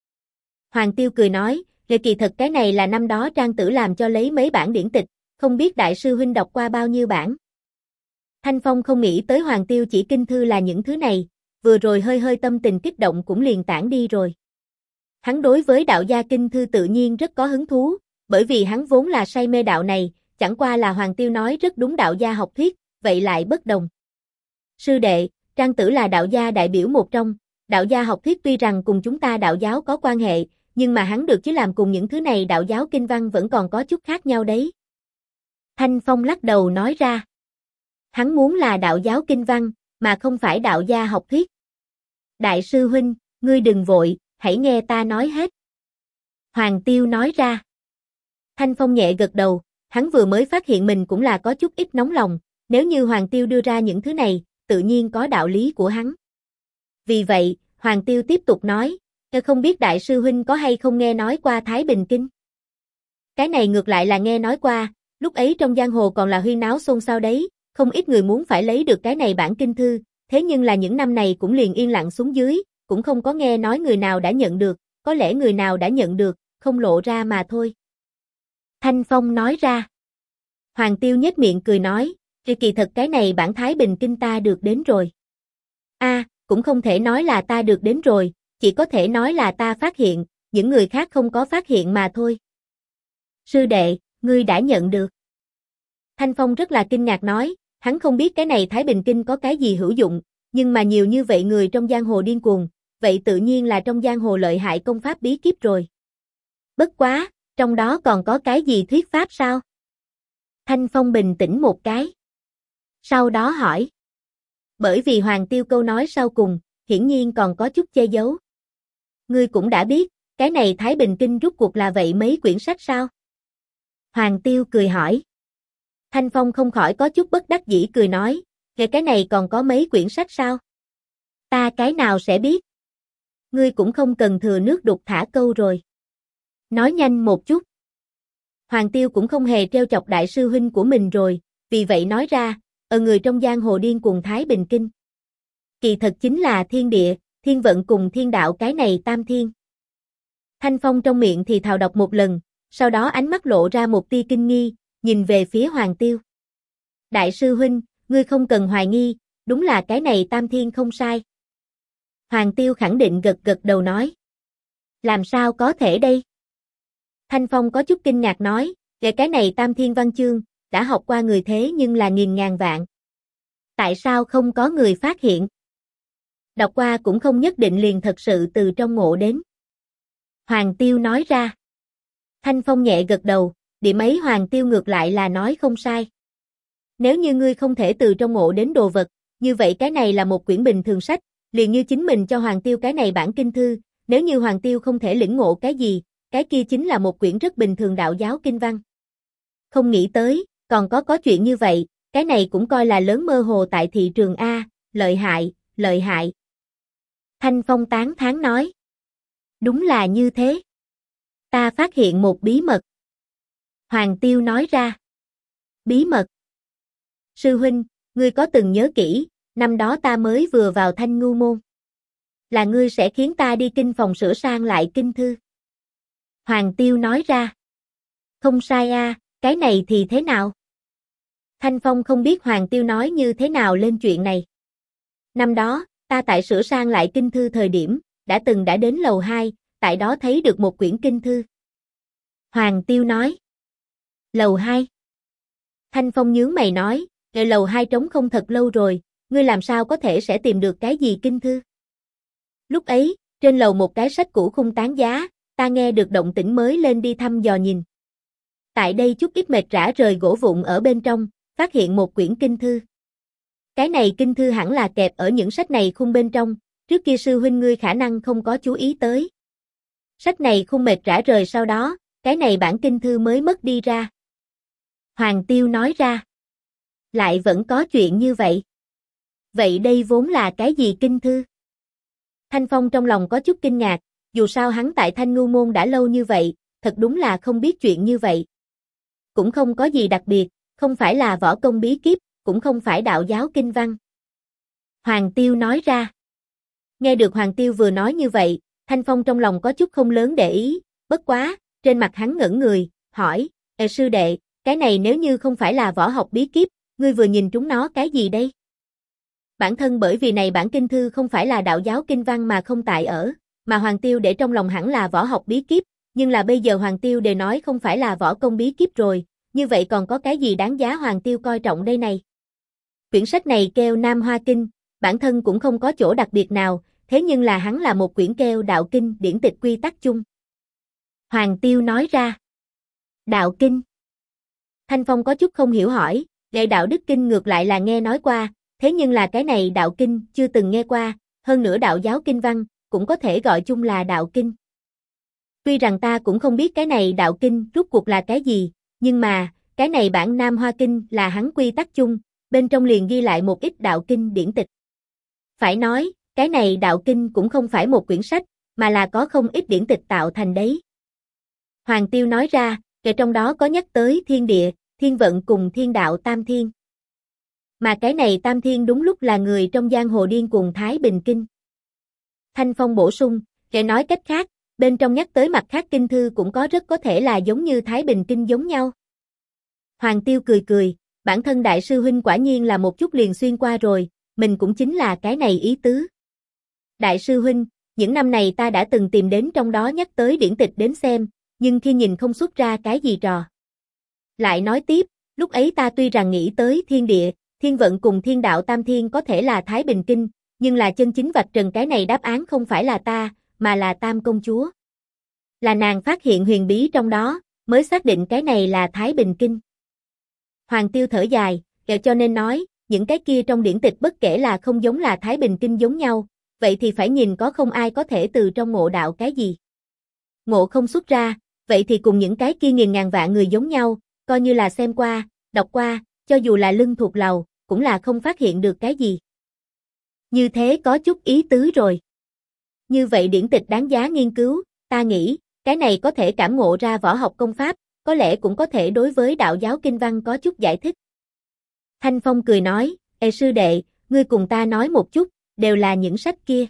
Hoàng Tiêu cười nói, nghề kỳ thật cái này là năm đó Trang Tử làm cho lấy mấy bản điển tịch, không biết đại sư huynh đọc qua bao nhiêu bản. Thanh Phong không nghĩ tới Hoàng Tiêu chỉ kinh thư là những thứ này, vừa rồi hơi hơi tâm tình kích động cũng liền tản đi rồi. Hắn đối với đạo gia kinh thư tự nhiên rất có hứng thú, bởi vì hắn vốn là say mê đạo này, chẳng qua là Hoàng Tiêu nói rất đúng đạo gia học thuyết, vậy lại bất đồng. Sư đệ, Trang Tử là đạo gia đại biểu một trong, đạo gia học thuyết tuy rằng cùng chúng ta đạo giáo có quan hệ, nhưng mà hắn được chứ làm cùng những thứ này đạo giáo kinh văn vẫn còn có chút khác nhau đấy. Thanh Phong lắc đầu nói ra. Hắn muốn là đạo giáo kinh văn, mà không phải đạo gia học thuyết. Đại sư huynh, ngươi đừng vội, hãy nghe ta nói hết. Hoàng Tiêu nói ra. Thanh Phong nhẹ gật đầu, hắn vừa mới phát hiện mình cũng là có chút ít nóng lòng, nếu như Hoàng Tiêu đưa ra những thứ này, tự nhiên có đạo lý của hắn. Vì vậy, Hoàng Tiêu tiếp tục nói, không biết đại sư huynh có hay không nghe nói qua Thái Bình Kinh? Cái này ngược lại là nghe nói qua, lúc ấy trong giang hồ còn là huyên náo xôn xao đấy, không ít người muốn phải lấy được cái này bản kinh thư, thế nhưng là những năm này cũng liền yên lặng xuống dưới, cũng không có nghe nói người nào đã nhận được, có lẽ người nào đã nhận được, không lộ ra mà thôi. Thanh Phong nói ra. Hoàng Tiêu nhếch miệng cười nói, kỳ thật cái này bản Thái Bình Kinh ta được đến rồi. Cũng không thể nói là ta được đến rồi, chỉ có thể nói là ta phát hiện, những người khác không có phát hiện mà thôi. Sư đệ, ngươi đã nhận được. Thanh Phong rất là kinh ngạc nói, hắn không biết cái này Thái Bình Kinh có cái gì hữu dụng, nhưng mà nhiều như vậy người trong giang hồ điên cuồng, vậy tự nhiên là trong giang hồ lợi hại công pháp bí kíp rồi. Bất quá, trong đó còn có cái gì thuyết pháp sao? Thanh Phong bình tĩnh một cái. Sau đó hỏi. Bởi vì Hoàng Tiêu câu nói sau cùng, hiển nhiên còn có chút che giấu. Ngươi cũng đã biết, cái này Thái Bình Kinh rút cuộc là vậy mấy quyển sách sao? Hoàng Tiêu cười hỏi. Thanh Phong không khỏi có chút bất đắc dĩ cười nói, về cái này còn có mấy quyển sách sao? Ta cái nào sẽ biết? Ngươi cũng không cần thừa nước đục thả câu rồi. Nói nhanh một chút. Hoàng Tiêu cũng không hề trêu chọc đại sư huynh của mình rồi, vì vậy nói ra, người trong giang hồ điên cuồng Thái Bình Kinh. Kỳ thật chính là thiên địa, thiên vận cùng thiên đạo cái này tam thiên. Thanh Phong trong miệng thì thào đọc một lần, sau đó ánh mắt lộ ra một tia kinh nghi, nhìn về phía Hoàng Tiêu. Đại sư huynh, ngươi không cần hoài nghi, đúng là cái này tam thiên không sai. Hoàng Tiêu khẳng định gật gật đầu nói. Làm sao có thể đây? Thanh Phong có chút kinh ngạc nói, về cái này tam thiên văn chương, đã học qua người thế nhưng là nghìn ngàn vạn. Tại sao không có người phát hiện? Đọc qua cũng không nhất định liền thật sự từ trong ngộ đến. Hoàng Tiêu nói ra. Thanh Phong nhẹ gật đầu, điểm ấy Hoàng Tiêu ngược lại là nói không sai. Nếu như ngươi không thể từ trong ngộ đến đồ vật, như vậy cái này là một quyển bình thường sách, liền như chính mình cho Hoàng Tiêu cái này bản kinh thư, nếu như Hoàng Tiêu không thể lĩnh ngộ cái gì, cái kia chính là một quyển rất bình thường đạo giáo kinh văn. Không nghĩ tới, còn có chuyện như vậy, cái này cũng coi là lớn mơ hồ tại thị trường A, lợi hại, lợi hại. Thanh Phong tán thán nói. Đúng là như thế. Ta phát hiện một bí mật. Hoàng Tiêu nói ra. Bí mật. Sư huynh, ngươi có từng nhớ kỹ, năm đó ta mới vừa vào Thanh Ngưu Môn. Là ngươi sẽ khiến ta đi kinh phòng sửa sang lại kinh thư. Hoàng Tiêu nói ra. Không sai a, cái này thì thế nào? Thanh Phong không biết Hoàng Tiêu nói như thế nào lên chuyện này. Năm đó, ta tại sửa sang lại kinh thư thời điểm, đã đến lầu 2, tại đó thấy được một quyển kinh thư. Hoàng Tiêu nói. Lầu 2. Thanh Phong nhướng mày nói, Lầu lầu 2 trống không thật lâu rồi, ngươi làm sao có thể sẽ tìm được cái gì kinh thư? Lúc ấy, trên lầu một cái sách cũ khung tán giá, ta nghe được động tĩnh mới lên đi thăm dò nhìn. Tại đây chút ít mệt rã rời gỗ vụn ở bên trong, phát hiện một quyển kinh thư. Cái này kinh thư hẳn là kẹp ở những sách này khung bên trong, trước kia sư huynh ngươi khả năng không có chú ý tới. Sách này khung mệt rã rời sau đó, cái này bản kinh thư mới mất đi ra. Hoàng Tiêu nói ra. Lại vẫn có chuyện như vậy. Vậy đây vốn là cái gì kinh thư? Thanh Phong trong lòng có chút kinh ngạc, dù sao hắn tại Thanh Ngưu Môn đã lâu như vậy, thật đúng là không biết chuyện như vậy. Cũng không có gì đặc biệt, không phải là võ công bí kíp, cũng không phải đạo giáo kinh văn. Hoàng Tiêu nói ra. Nghe được Hoàng Tiêu vừa nói như vậy, Thanh Phong trong lòng có chút không lớn để ý, bất quá, trên mặt hắn ngẩn người, hỏi, sư đệ, cái này nếu như không phải là võ học bí kíp, ngươi vừa nhìn trúng nó cái gì đây? Bản thân bởi vì này bản kinh thư không phải là đạo giáo kinh văn mà không tại ở, mà Hoàng Tiêu để trong lòng hẳn là võ học bí kíp, nhưng là bây giờ Hoàng Tiêu đều nói không phải là võ công bí kíp rồi, như vậy còn có cái gì đáng giá Hoàng Tiêu coi trọng đây này? Quyển sách này kêu Nam Hoa Kinh, bản thân cũng không có chỗ đặc biệt nào, thế nhưng là hắn là một quyển kêu đạo kinh điển tịch quy tắc chung. Hoàng Tiêu nói ra. Đạo kinh. Thanh Phong có chút không hiểu hỏi, đệ đạo đức kinh ngược lại là nghe nói qua, thế nhưng là cái này đạo kinh chưa từng nghe qua, hơn nữa đạo giáo kinh văn, cũng có thể gọi chung là đạo kinh. Tuy rằng ta cũng không biết cái này đạo kinh rốt cuộc là cái gì, nhưng mà, cái này bản Nam Hoa Kinh là hắn quy tắc chung, bên trong liền ghi lại một ít đạo kinh điển tịch. Phải nói, cái này đạo kinh cũng không phải một quyển sách, mà là có không ít điển tịch tạo thành đấy. Hoàng Tiêu nói ra, kể trong đó có nhắc tới thiên địa, thiên vận cùng thiên đạo tam thiên. Mà cái này tam thiên đúng lúc là người trong giang hồ điên cuồng Thái Bình Kinh. Thanh Phong bổ sung, kể nói cách khác, bên trong nhắc tới mặt khác kinh thư cũng có rất có thể là giống như Thái Bình Kinh giống nhau. Hoàng Tiêu cười cười, bản thân đại sư huynh quả nhiên là một chút liền xuyên qua rồi, mình cũng chính là cái này ý tứ. Đại sư huynh, những năm này ta đã từng tìm đến trong đó nhắc tới điển tịch đến xem, nhưng khi nhìn không xuất ra cái gì trò. Lại nói tiếp, lúc ấy ta tuy rằng nghĩ tới thiên địa, thiên vận cùng thiên đạo tam thiên có thể là Thái Bình Kinh, nhưng là chân chính vạch trần cái này đáp án không phải là ta, mà là Tam Công Chúa. Là nàng phát hiện huyền bí trong đó, mới xác định cái này là Thái Bình Kinh. Hoàng Tiêu thở dài, cho nên nói, những cái kia trong điển tịch bất kể là không giống là Thái Bình Kinh giống nhau, vậy thì phải nhìn có không ai có thể từ trong ngộ đạo cái gì. Ngộ không xuất ra, vậy thì cùng những cái kia nghìn ngàn vạn người giống nhau, coi như là xem qua, đọc qua, cho dù là lưng thuộc lầu, cũng là không phát hiện được cái gì. Như thế có chút ý tứ rồi. Như vậy điển tịch đáng giá nghiên cứu, ta nghĩ, cái này có thể cảm ngộ ra võ học công pháp, có lẽ cũng có thể đối với đạo giáo kinh văn có chút giải thích. Thanh Phong cười nói, ê sư đệ, ngươi cùng ta nói một chút, đều là những sách kia.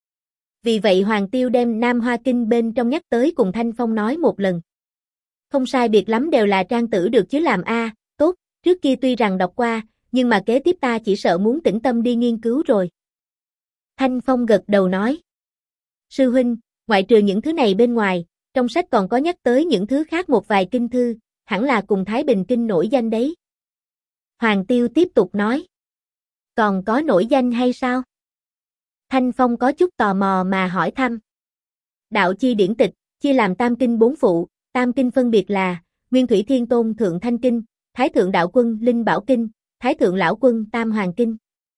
Vì vậy Hoàng Tiêu đem Nam Hoa Kinh bên trong nhắc tới cùng Thanh Phong nói một lần. Không sai biệt lắm đều là trang tử được chứ làm a, tốt, trước kia tuy rằng đọc qua, nhưng mà kế tiếp ta chỉ sợ muốn tĩnh tâm đi nghiên cứu rồi. Thanh Phong gật đầu nói. Sư huynh, ngoại trừ những thứ này bên ngoài, trong sách còn có nhắc tới những thứ khác một vài kinh thư, hẳn là cùng Thái Bình Kinh nổi danh đấy. Hoàng Tiêu tiếp tục nói. Còn có nổi danh hay sao? Thanh Phong có chút tò mò mà hỏi thăm. Đạo chi điển tịch, chia làm tam kinh bốn phụ, tam kinh phân biệt là Nguyên Thủy Thiên Tôn Thượng Thanh Kinh, Thái Thượng Đạo Quân Linh Bảo Kinh, Thái Thượng Lão Quân Tam Hoàng Kinh.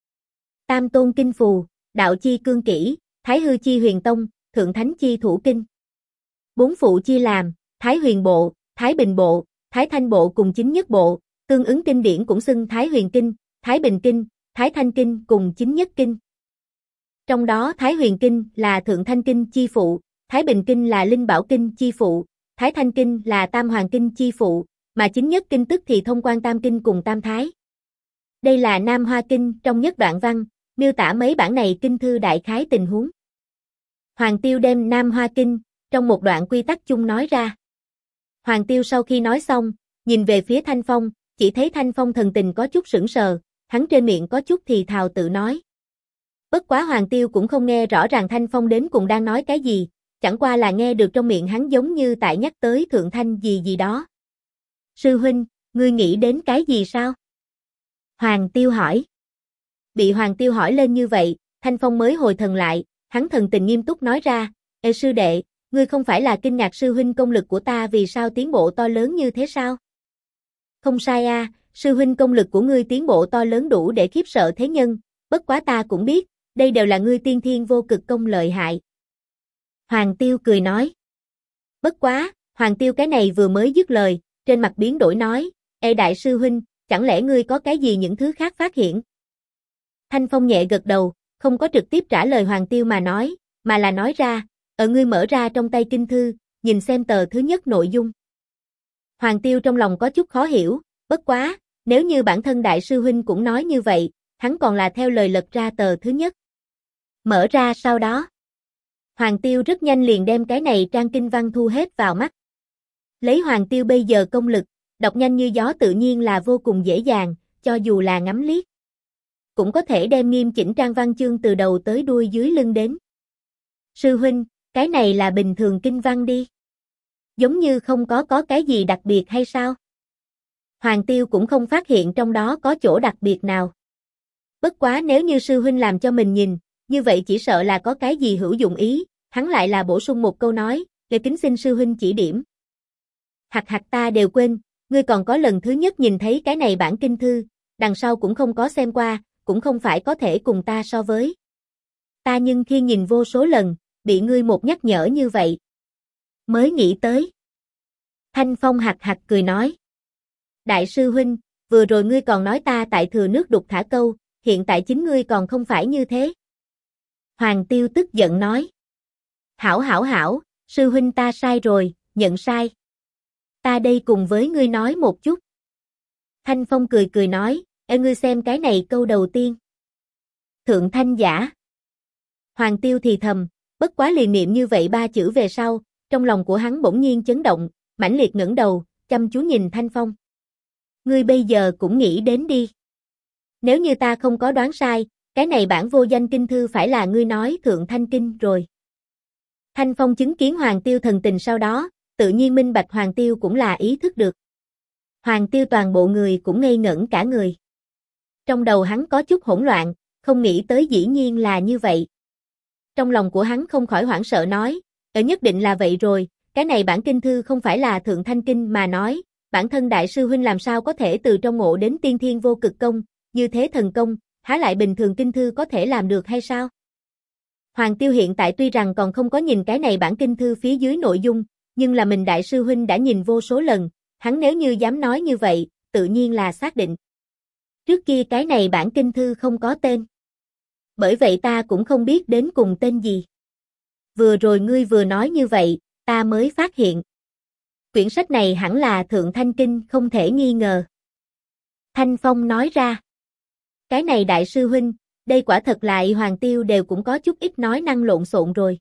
Tam Tôn Kinh Phù, Đạo chi Cương Kỷ, Thái Hư chi Huyền Tông, Thượng Thánh chi Thủ Kinh. Bốn phụ chia làm Thái Huyền Bộ, Thái Bình Bộ, Thái Thanh Bộ cùng Chính Nhất Bộ, tương ứng kinh điển cũng xưng Thái Huyền Kinh, Thái Bình Kinh, Thái Thanh Kinh cùng Chính Nhất Kinh. Trong đó Thái Huyền Kinh là Thượng Thanh Kinh chi phụ, Thái Bình Kinh là Linh Bảo Kinh chi phụ, Thái Thanh Kinh là Tam Hoàng Kinh chi phụ, mà Chính Nhất Kinh tức thì thông quan Tam Kinh cùng Tam Thái. Đây là Nam Hoa Kinh trong nhất đoạn văn, miêu tả mấy bản này kinh thư đại khái tình huống. Hoàng Tiêu đem Nam Hoa Kinh trong một đoạn quy tắc chung nói ra. Hoàng Tiêu sau khi nói xong, nhìn về phía Thanh Phong, chỉ thấy Thanh Phong thần tình có chút sững sờ, hắn trên miệng có chút thì thào tự nói. Bất quá Hoàng Tiêu cũng không nghe rõ ràng Thanh Phong đến cùng đang nói cái gì, chẳng qua là nghe được trong miệng hắn giống như tại nhắc tới Thượng Thanh gì gì đó. Sư huynh, ngươi nghĩ đến cái gì sao? Hoàng Tiêu hỏi. Bị Hoàng Tiêu hỏi lên như vậy, Thanh Phong mới hồi thần lại, hắn thần tình nghiêm túc nói ra, Ê sư đệ, ngươi không phải là kinh ngạc sư huynh công lực của ta vì sao tiến bộ to lớn như thế sao? Không sai a, sư huynh công lực của ngươi tiến bộ to lớn đủ để khiếp sợ thế nhân, bất quá ta cũng biết, đây đều là ngươi tiên thiên vô cực công lợi hại. Hoàng Tiêu cười nói. Bất quá, Hoàng Tiêu cái này vừa mới dứt lời, trên mặt biến đổi nói, Ê đại sư huynh, chẳng lẽ ngươi có cái gì những thứ khác phát hiện? Thanh Phong nhẹ gật đầu, không có trực tiếp trả lời Hoàng Tiêu mà nói, mà là nói ra, ngươi mở ra trong tay kinh thư, nhìn xem tờ thứ nhất nội dung. Hoàng Tiêu trong lòng có chút khó hiểu, bất quá, nếu như bản thân đại sư huynh cũng nói như vậy, hắn còn là theo lời lật ra tờ thứ nhất. Mở ra sau đó, Hoàng Tiêu rất nhanh liền đem cái này trang kinh văn thu hết vào mắt. Lấy Hoàng Tiêu bây giờ công lực, đọc nhanh như gió tự nhiên là vô cùng dễ dàng, cho dù là ngắm liếc. Cũng có thể đem nghiêm chỉnh trang văn chương từ đầu tới đuôi dưới lưng đến. Sư huynh, cái này là bình thường kinh văn đi. Giống như không có cái gì đặc biệt hay sao? Hoàng Tiêu cũng không phát hiện trong đó có chỗ đặc biệt nào. Bất quá nếu như sư huynh làm cho mình nhìn, như vậy chỉ sợ là có cái gì hữu dụng ý, hắn lại là bổ sung một câu nói, để kính xin sư huynh chỉ điểm. Hạt ta đều quên, ngươi còn có lần thứ nhất nhìn thấy cái này bản kinh thư, đằng sau cũng không có xem qua, cũng không phải có thể cùng ta so với. Ta nhưng khi nhìn vô số lần, bị ngươi một nhắc nhở như vậy. Mới nghĩ tới. Thanh Phong hạt cười nói. Đại sư huynh, vừa rồi ngươi còn nói ta tại thừa nước đục thả câu, hiện tại chính ngươi còn không phải như thế. Hoàng Tiêu tức giận nói. Hảo, sư huynh ta sai rồi, nhận sai. Ta đây cùng với ngươi nói một chút. Thanh Phong cười nói, ngươi xem cái này câu đầu tiên. Thượng thanh giả. Hoàng Tiêu thì thầm, bất quá liền niệm như vậy ba chữ về sau, trong lòng của hắn bỗng nhiên chấn động, mãnh liệt ngẩng đầu, chăm chú nhìn Thanh Phong. Ngươi bây giờ cũng nghĩ đến đi. Nếu như ta không có đoán sai, cái này bản vô danh kinh thư phải là ngươi nói thượng thanh kinh rồi. Thanh Phong chứng kiến Hoàng Tiêu thần tình sau đó, tự nhiên minh bạch Hoàng Tiêu cũng là ý thức được. Hoàng Tiêu toàn bộ người cũng ngây ngẩn cả người. Trong đầu hắn có chút hỗn loạn, không nghĩ tới dĩ nhiên là như vậy. Trong lòng của hắn không khỏi hoảng sợ nói, nhất định là vậy rồi, cái này bản kinh thư không phải là thượng thanh kinh mà nói, bản thân đại sư huynh làm sao có thể từ trong ngộ đến tiên thiên vô cực công, như thế thần công, há lại bình thường kinh thư có thể làm được hay sao? Hoàng Tiêu hiện tại tuy rằng còn không có nhìn cái này bản kinh thư phía dưới nội dung, nhưng là mình đại sư huynh đã nhìn vô số lần, hắn nếu như dám nói như vậy, tự nhiên là xác định. Trước kia cái này bản kinh thư không có tên. Bởi vậy ta cũng không biết đến cùng tên gì. Vừa rồi ngươi vừa nói như vậy, ta mới phát hiện. Quyển sách này hẳn là Thượng Thanh Kinh không thể nghi ngờ. Thanh Phong nói ra. Cái này đại sư huynh, đây quả thật lại Hoàng Tiêu đều cũng có chút ít nói năng lộn xộn rồi.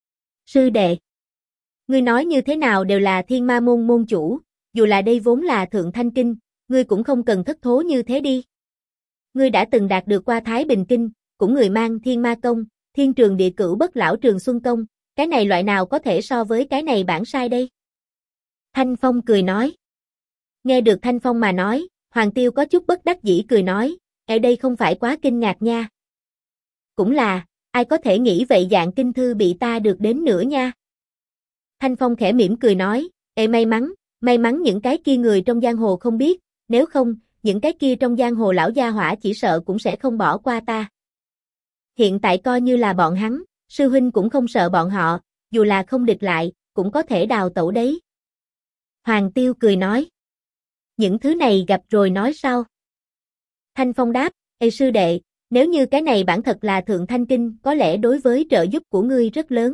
Sư đệ. Ngươi nói như thế nào đều là Thiên Ma môn môn chủ, dù là đây vốn là Thượng Thanh Kinh, ngươi cũng không cần thất thố như thế đi. Ngươi đã từng đạt được qua Thái Bình Kinh, cũng người mang Thiên Ma Công, Thiên Trường Địa Cửu Bất Lão Trường Xuân Công, cái này loại nào có thể so với cái này bản sai đây? Thanh Phong cười nói. Nghe được Thanh Phong mà nói, Hoàng Tiêu có chút bất đắc dĩ cười nói, ở đây không phải quá kinh ngạc nha. Cũng là, ai có thể nghĩ vậy dạng kinh thư bị ta được đến nữa nha. Thanh Phong khẽ mỉm cười nói, may mắn những cái kia người trong giang hồ không biết, nếu không, những cái kia trong giang hồ lão gia hỏa chỉ sợ cũng sẽ không bỏ qua ta. Hiện tại coi như là bọn hắn, sư huynh cũng không sợ bọn họ, dù là không địch lại, cũng có thể đào tẩu đấy. Hoàng Tiêu cười nói. Những thứ này gặp rồi nói sau. Thanh Phong đáp, Ê sư đệ, nếu như cái này bản thật là Thượng Thanh Kinh, có lẽ đối với trợ giúp của ngươi rất lớn.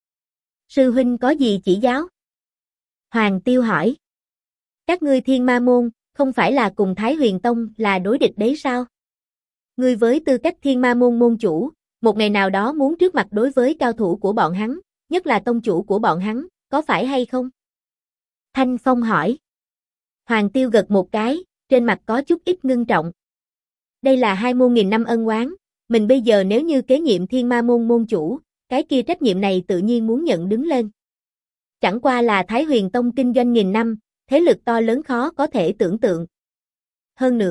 Sư huynh có gì chỉ giáo? Hoàng Tiêu hỏi. Các ngươi Thiên Ma môn, không phải là cùng Thái Huyền Tông là đối địch đấy sao? Ngươi với tư cách Thiên Ma môn môn chủ, một ngày nào đó muốn trước mặt đối với cao thủ của bọn hắn, nhất là tông chủ của bọn hắn, có phải hay không? Thanh Phong hỏi. Hoàng Tiêu gật một cái, trên mặt có chút ít ngưng trọng. Đây là 20 nghìn năm ân oán, mình bây giờ nếu như kế nhiệm Thiên Ma môn môn chủ, cái kia trách nhiệm này tự nhiên muốn nhận đứng lên. Chẳng qua là Thái Huyền Tông kinh doanh nghìn năm, thế lực to lớn khó có thể tưởng tượng. Hơn nữa,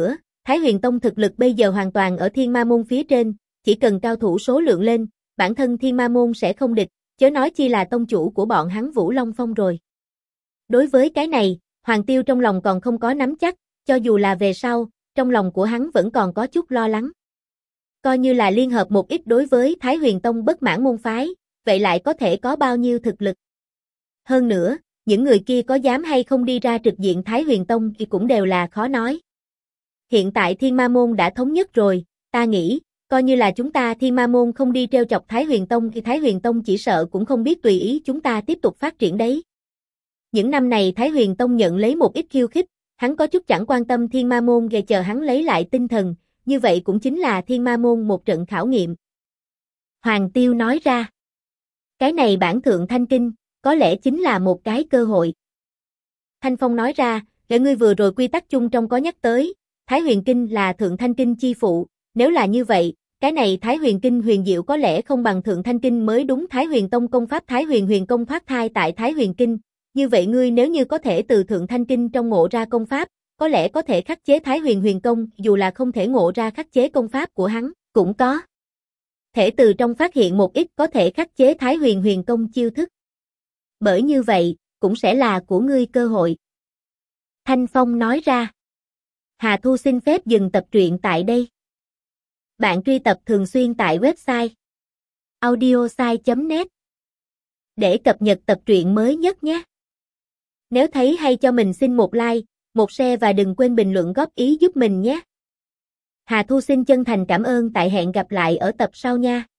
Thái Huyền Tông thực lực bây giờ hoàn toàn ở Thiên Ma Môn phía trên, chỉ cần cao thủ số lượng lên, bản thân Thiên Ma Môn sẽ không địch, chớ nói chi là tông chủ của bọn hắn Vũ Long Phong rồi. Đối với cái này, Hoàng Tiêu trong lòng còn không có nắm chắc, cho dù là về sau, trong lòng của hắn vẫn còn có chút lo lắng. Coi như là liên hợp một ít đối với Thái Huyền Tông bất mãn môn phái, vậy lại có thể có bao nhiêu thực lực. Hơn nữa, những người kia có dám hay không đi ra trực diện Thái Huyền Tông thì cũng đều là khó nói. Hiện tại Thiên Ma Môn đã thống nhất rồi, ta nghĩ, coi như là chúng ta Thiên Ma Môn không đi trêu chọc Thái Huyền Tông thì Thái Huyền Tông chỉ sợ cũng không biết tùy ý chúng ta tiếp tục phát triển đấy. Những năm này Thái Huyền Tông nhận lấy một ít khiêu khích, hắn có chút chẳng quan tâm Thiên Ma Môn về chờ hắn lấy lại tinh thần, như vậy cũng chính là Thiên Ma Môn một trận khảo nghiệm. Hoàng Tiêu nói ra, cái này bản thượng thanh kinh, có lẽ chính là một cái cơ hội. Thanh Phong nói ra, để ngươi vừa rồi quy tắc chung trong có nhắc tới, Thái Huyền Kinh là thượng thanh kinh chi phụ, nếu là như vậy, cái này Thái Huyền Kinh huyền diệu có lẽ không bằng thượng thanh kinh mới đúng. Thái Huyền Tông công pháp Thái Huyền Huyền công thoát thai tại Thái Huyền Kinh, như vậy ngươi nếu như có thể từ thượng thanh kinh trong ngộ ra công pháp, có lẽ có thể khắc chế Thái Huyền Huyền công, dù là không thể ngộ ra khắc chế công pháp của hắn, cũng có thể từ trong phát hiện một ít có thể khắc chế Thái Huyền Huyền công chiêu thức. Bởi như vậy, cũng sẽ là của ngươi cơ hội. Thanh Phong nói ra. Hà Thu xin phép dừng tập truyện tại đây. Bạn truy tập thường xuyên tại website audiosai.net để cập nhật tập truyện mới nhất nhé. Nếu thấy hay cho mình xin một like, một share và đừng quên bình luận góp ý giúp mình nhé. Hà Thu xin chân thành cảm ơn, tại hẹn gặp lại ở tập sau nha.